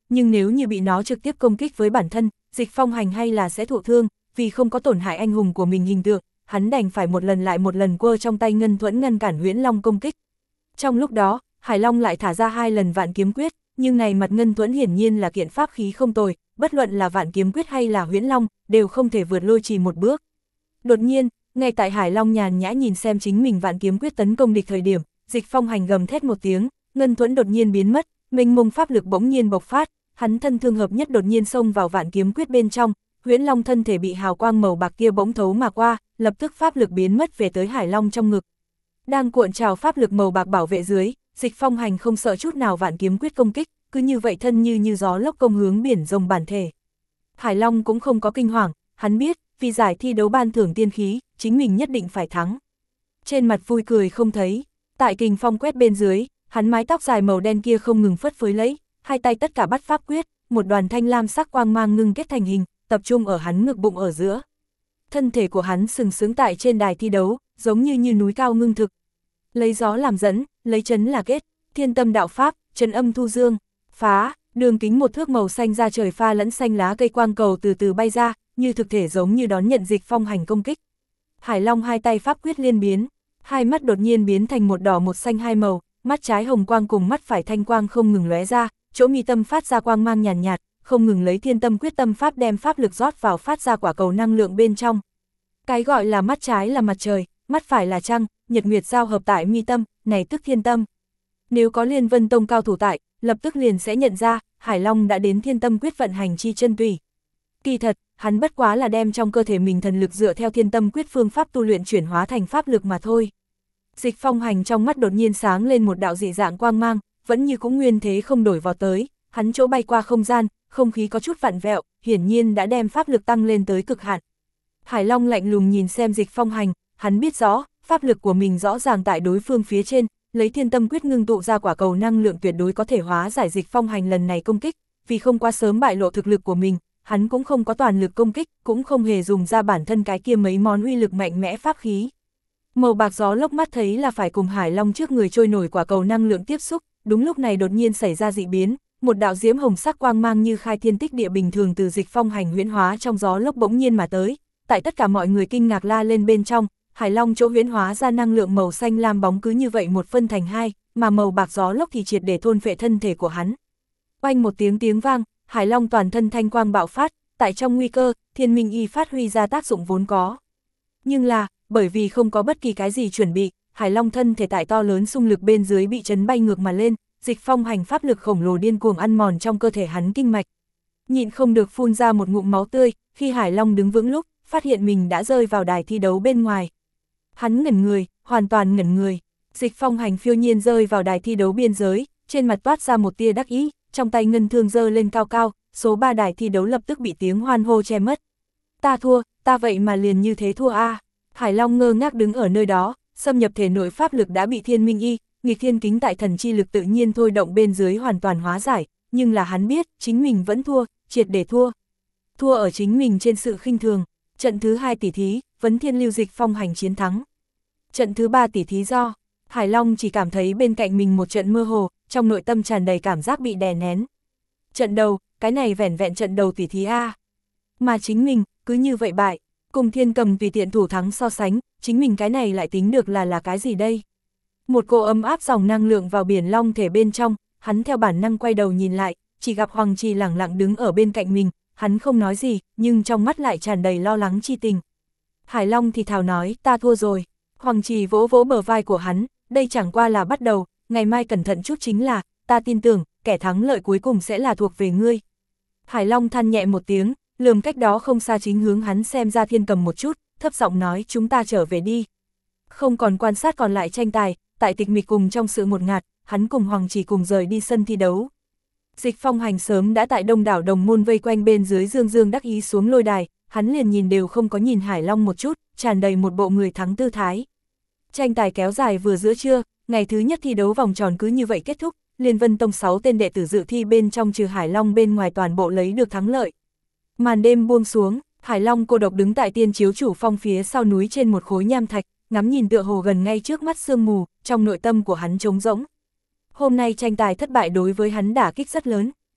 nhưng nếu như bị nó trực tiếp công kích với bản thân, Dịch Phong Hành hay là sẽ thụ thương, vì không có tổn hại anh hùng của mình hình tượng, hắn đành phải một lần lại một lần quơ trong tay ngân thuẫn ngăn cản Huyễn Long công kích. Trong lúc đó, Hải Long lại thả ra 2 lần Vạn Kiếm Quyết, nhưng này mặt ngân thuẫn hiển nhiên là kiện pháp khí không tồi, bất luận là Vạn Kiếm Quyết hay là Huyễn Long, đều không thể vượt lôi trì một bước. Đột nhiên, ngay tại Hải Long nhàn nhã nhìn xem chính mình Vạn Kiếm Quyết tấn công địch thời điểm, Dịch Phong Hành gầm thét một tiếng, ngân thuẫn đột nhiên biến mất, mênh mông pháp lực bỗng nhiên bộc phát, hắn thân thương hợp nhất đột nhiên xông vào Vạn Kiếm Quyết bên trong, Huyễn Long thân thể bị hào quang màu bạc kia bỗng thấu mà qua, lập tức pháp lực biến mất về tới Hải Long trong ngực. Đang cuộn trào pháp lực màu bạc bảo vệ dưới, Dịch Phong Hành không sợ chút nào Vạn Kiếm Quyết công kích, cứ như vậy thân như gió lốc công hướng biển rồng bản thể. Hải Long cũng không có kinh hoàng, hắn biết, vì giải thi đấu ban thưởng tiên khí, chính mình nhất định phải thắng. Trên mặt vui cười không thấy, tại kình phong quét bên dưới, hắn mái tóc dài màu đen kia không ngừng phất phới lấy, hai tay tất cả bắt pháp quyết, một đoàn thanh lam sắc quang mang ngưng kết thành hình, tập trung ở hắn ngực bụng ở giữa. Thân thể của hắn sừng sững tại trên đài thi đấu, giống như núi cao ngưng thực. Lấy gió làm dẫn, lấy chấn là kết, thiên tâm đạo pháp, trấn âm thu dương, phá, đường kính 1 thước màu xanh ra trời pha lẫn xanh lá cây quang cầu từ từ bay ra, như thực thể giống như đón nhận Dịch Phong Hành công kích. Hải Long hai tay pháp quyết liên biến, hai mắt đột nhiên biến thành một đỏ một xanh hai màu, mắt trái hồng quang cùng mắt phải thanh quang không ngừng lóe ra, chỗ mi tâm phát ra quang mang nhàn nhạt, không ngừng lấy thiên tâm quyết tâm pháp đem pháp lực rót vào phát ra quả cầu năng lượng bên trong. Cái gọi là mắt trái là mặt trời, mắt phải là trăng, nhật nguyệt giao hợp tại mi tâm, này tức thiên tâm. Nếu có Liên Vân Tông cao thủ tại, lập tức liền sẽ nhận ra, Hải Long đã đến thiên tâm quyết vận hành chi chân tùy. Kỳ thật, hắn bất quá là đem trong cơ thể mình thần lực dựa theo thiên tâm quyết phương pháp tu luyện chuyển hóa thành pháp lực mà thôi. Dịch Phong Hành trong mắt đột nhiên sáng lên một đạo dị dạng quang mang, vẫn như cũng nguyên thế không đổi vào tới, hắn chỗ bay qua không gian, không khí có chút vặn vẹo, hiển nhiên đã đem pháp lực tăng lên tới cực hạn. Hải Long lạnh lùng nhìn xem Dịch Phong Hành, hắn biết rõ, pháp lực của mình rõ ràng tại đối phương phía trên, lấy thiên tâm quyết ngưng tụ ra quả cầu năng lượng tuyệt đối có thể hóa giải Dịch Phong Hành lần này công kích, vì không quá sớm bại lộ thực lực của mình, hắn cũng không có toàn lực công kích, cũng không hề dùng ra bản thân cái kia mấy món uy lực mạnh mẽ pháp khí. Màu bạc gió lốc mắt thấy là phải cùng Hải Long trước người trôi nổi quả cầu năng lượng tiếp xúc, đúng lúc này đột nhiên xảy ra dị biến, một đạo diễm hồng sắc quang mang như khai thiên tích địa bình thường từ Dịch Phong Hành huyễn hóa trong gió lốc bỗng nhiên mà tới, tại tất cả mọi người kinh ngạc la lên bên trong, Hải Long chỗ huyễn hóa ra năng lượng màu xanh lam bóng cứ như vậy một phân thành hai, mà màu bạc gió lốc thì triệt để thôn phệ thân thể của hắn. Oanh một tiếng vang, Hải Long toàn thân thanh quang bạo phát, tại trong nguy cơ, Thiên Minh Y phát huy ra tác dụng vốn có. Nhưng là, bởi vì không có bất kỳ cái gì chuẩn bị, Hải Long thân thể tại to lớn xung lực bên dưới bị chấn bay ngược mà lên, Dịch Phong Hành pháp lực khổng lồ điên cuồng ăn mòn trong cơ thể hắn kinh mạch. Nhịn không được phun ra một ngụm máu tươi, khi Hải Long đứng vững lúc, phát hiện mình đã rơi vào đài thi đấu bên ngoài. Hắn ngẩn người, hoàn toàn ngẩn người. Dịch Phong Hành phiêu nhiên rơi vào đài thi đấu biên giới, trên mặt toát ra một tia đắc ý, trong tay ngân thương giơ lên cao cao, số 3 đài thi đấu lập tức bị tiếng hoan hô che mất. Ta thua, ta vậy mà liền như thế thua a. Hải Long ngơ ngác đứng ở nơi đó, xâm nhập thể nội pháp lực đã bị Thiên Minh Y, nghịch thiên kính tại thần chi lực tự nhiên thôi động bên dưới hoàn toàn hóa giải, nhưng là hắn biết, chính mình vẫn thua, triệt để thua. Thua ở chính mình trên sự khinh thường. Trận thứ 2 tỷ thí, Vấn Thiên Lưu Dịch Phong Hành chiến thắng. Trận thứ 3 tỷ thí do, Hải Long chỉ cảm thấy bên cạnh mình một trận mơ hồ, trong nội tâm tràn đầy cảm giác bị đè nén. Trận đầu, cái này vẻn vẹn trận đầu tỷ thí a. Mà chính mình, cứ như vậy bại, cùng Thiên Cầm tùy tiện thủ thắng so sánh, chính mình cái này lại tính được là cái gì đây? Một cỗ ấm áp dòng năng lượng vào biển long thể bên trong, hắn theo bản năng quay đầu nhìn lại, chỉ gặp Hoàng Trì lẳng lặng đứng ở bên cạnh mình, hắn không nói gì, nhưng trong mắt lại tràn đầy lo lắng chi tình. Hải Long thì thào nói, ta thua rồi. Hoàng Trì vỗ vỗ bờ vai của hắn, đây chẳng qua là bắt đầu, ngày mai cẩn thận chút chính là, ta tin tưởng, kẻ thắng lợi cuối cùng sẽ là thuộc về ngươi. Hải Long than nhẹ một tiếng, lườm cách đó không xa chính hướng hắn xem ra Thiên Cầm một chút, thấp giọng nói chúng ta trở về đi. Không còn quan sát còn lại tranh tài, tại tịch mịch cùng trong sự ngột ngạt, hắn cùng Hoàng Trì cùng rời đi sân thi đấu. Dịch Phong Hành sớm đã tại đông đảo đồng môn vây quanh bên dưới dương đắc ý xuống lôi đài, hắn liền nhìn đều không có nhìn Hải Long một chút, tràn đầy một bộ người thắng tư thái. Tranh tài kéo dài vừa giữa trưa, ngày thứ nhất thi đấu vòng tròn cứ như vậy kết thúc, Liên Vân Tông 6 tên đệ tử dự thi bên trong trừ Hải Long bên ngoài toàn bộ lấy được thắng lợi. Màn đêm buông xuống, Hải Long cô độc đứng tại Tiên Chiếu Chủ Phong phía sau núi trên một khối nham thạch, ngắm nhìn tựa hồ gần ngay trước mắt sương mù, trong nội tâm của hắn trống rỗng. Hôm nay tranh tài thất bại đối với hắn đả kích rất lớn.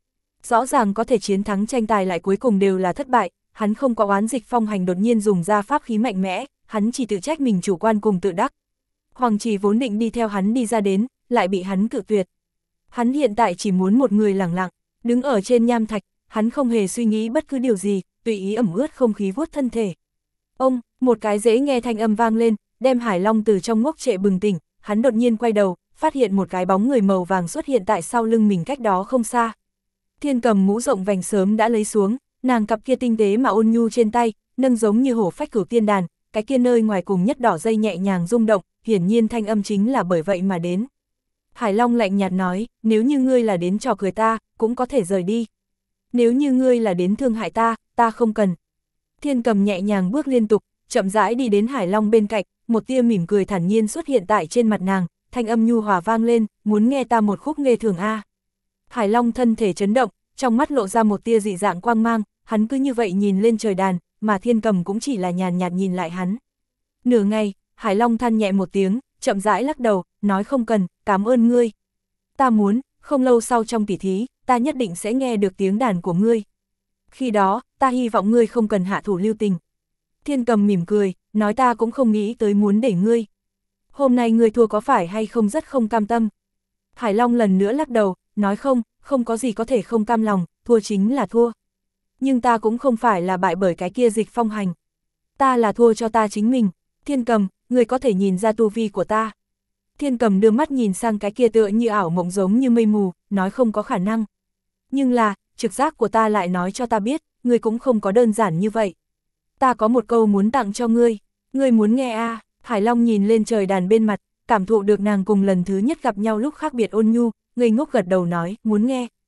Rõ ràng có thể chiến thắng tranh tài lại cuối cùng đều là thất bại, hắn không có oán Dịch Phong Hành đột nhiên dùng ra pháp khí mạnh mẽ, hắn chỉ tự trách mình chủ quan cùng tự đắc. Hoàng Trì vốn định đi theo hắn đi ra đến, lại bị hắn cự tuyệt. Hắn hiện tại chỉ muốn một người lẳng lặng, đứng ở trên nham thạch, hắn không hề suy nghĩ bất cứ điều gì, tùy ý ẩm ướt không khí vuốt thân thể. Ông, một cái dễ nghe thanh âm vang lên, đem Hải Long từ trong ngốc trệ bừng tỉnh, hắn đột nhiên quay đầu, phát hiện một cái bóng người màu vàng xuất hiện tại sau lưng mình cách đó không xa. Thiên Cầm mũ rộng vành sớm đã lấy xuống, nàng cặp kia tinh tế mà ôn nhu trên tay, nâng giống như hổ phách cửu tiên đàn, cái kia nơi ngoài cùng nhất đỏ dây nhẹ nhàng rung động, hiển nhiên thanh âm chính là bởi vậy mà đến. Hải Long lạnh nhạt nói, nếu như ngươi là đến trò cười ta, cũng có thể rời đi. Nếu như ngươi là đến thương hại ta, ta không cần. Thiên Cầm nhẹ nhàng bước liên tục, chậm rãi đi đến Hải Long bên cạnh, một tia mỉm cười thản nhiên xuất hiện tại trên mặt nàng, thanh âm nhu hòa vang lên, muốn nghe ta một khúc nghề thường a. Hải Long thân thể chấn động, trong mắt lộ ra một tia dị dạng quang mang, hắn cứ như vậy nhìn lên trời đàn, mà Thiên Cầm cũng chỉ là nhàn nhạt nhìn lại hắn. Nửa ngày, Hải Long than nhẹ một tiếng, chậm rãi lắc đầu, nói không cần, cảm ơn ngươi. Ta muốn, không lâu sau trong tỉ thí, ta nhất định sẽ nghe được tiếng đàn của ngươi. Khi đó, ta hy vọng ngươi không cần hạ thủ lưu tình. Thiên Cầm mỉm cười, nói ta cũng không nghĩ tới muốn để ngươi. Hôm nay ngươi thua có phải hay không rất không cam tâm. Hải Long lần nữa lắc đầu, nói không, không có gì có thể không cam lòng, thua chính là thua. Nhưng ta cũng không phải là bại bởi cái kia Dịch Phong Hành. Ta là thua cho ta chính mình. Thiên Cầm, ngươi có thể nhìn ra tu vi của ta. Thiên Cầm đưa mắt nhìn sang cái kia tựa như ảo mộng giống như mây mù, nói không có khả năng. Nhưng là, trực giác của ta lại nói cho ta biết, ngươi cũng không có đơn giản như vậy. Ta có một câu muốn tặng cho ngươi, ngươi muốn nghe à? Hải Long nhìn lên trời đàn bên mặt, cảm thụ được nàng cùng lần thứ nhất gặp nhau lúc khác biệt ôn nhu, ngây ngốc gật đầu nói, muốn nghe.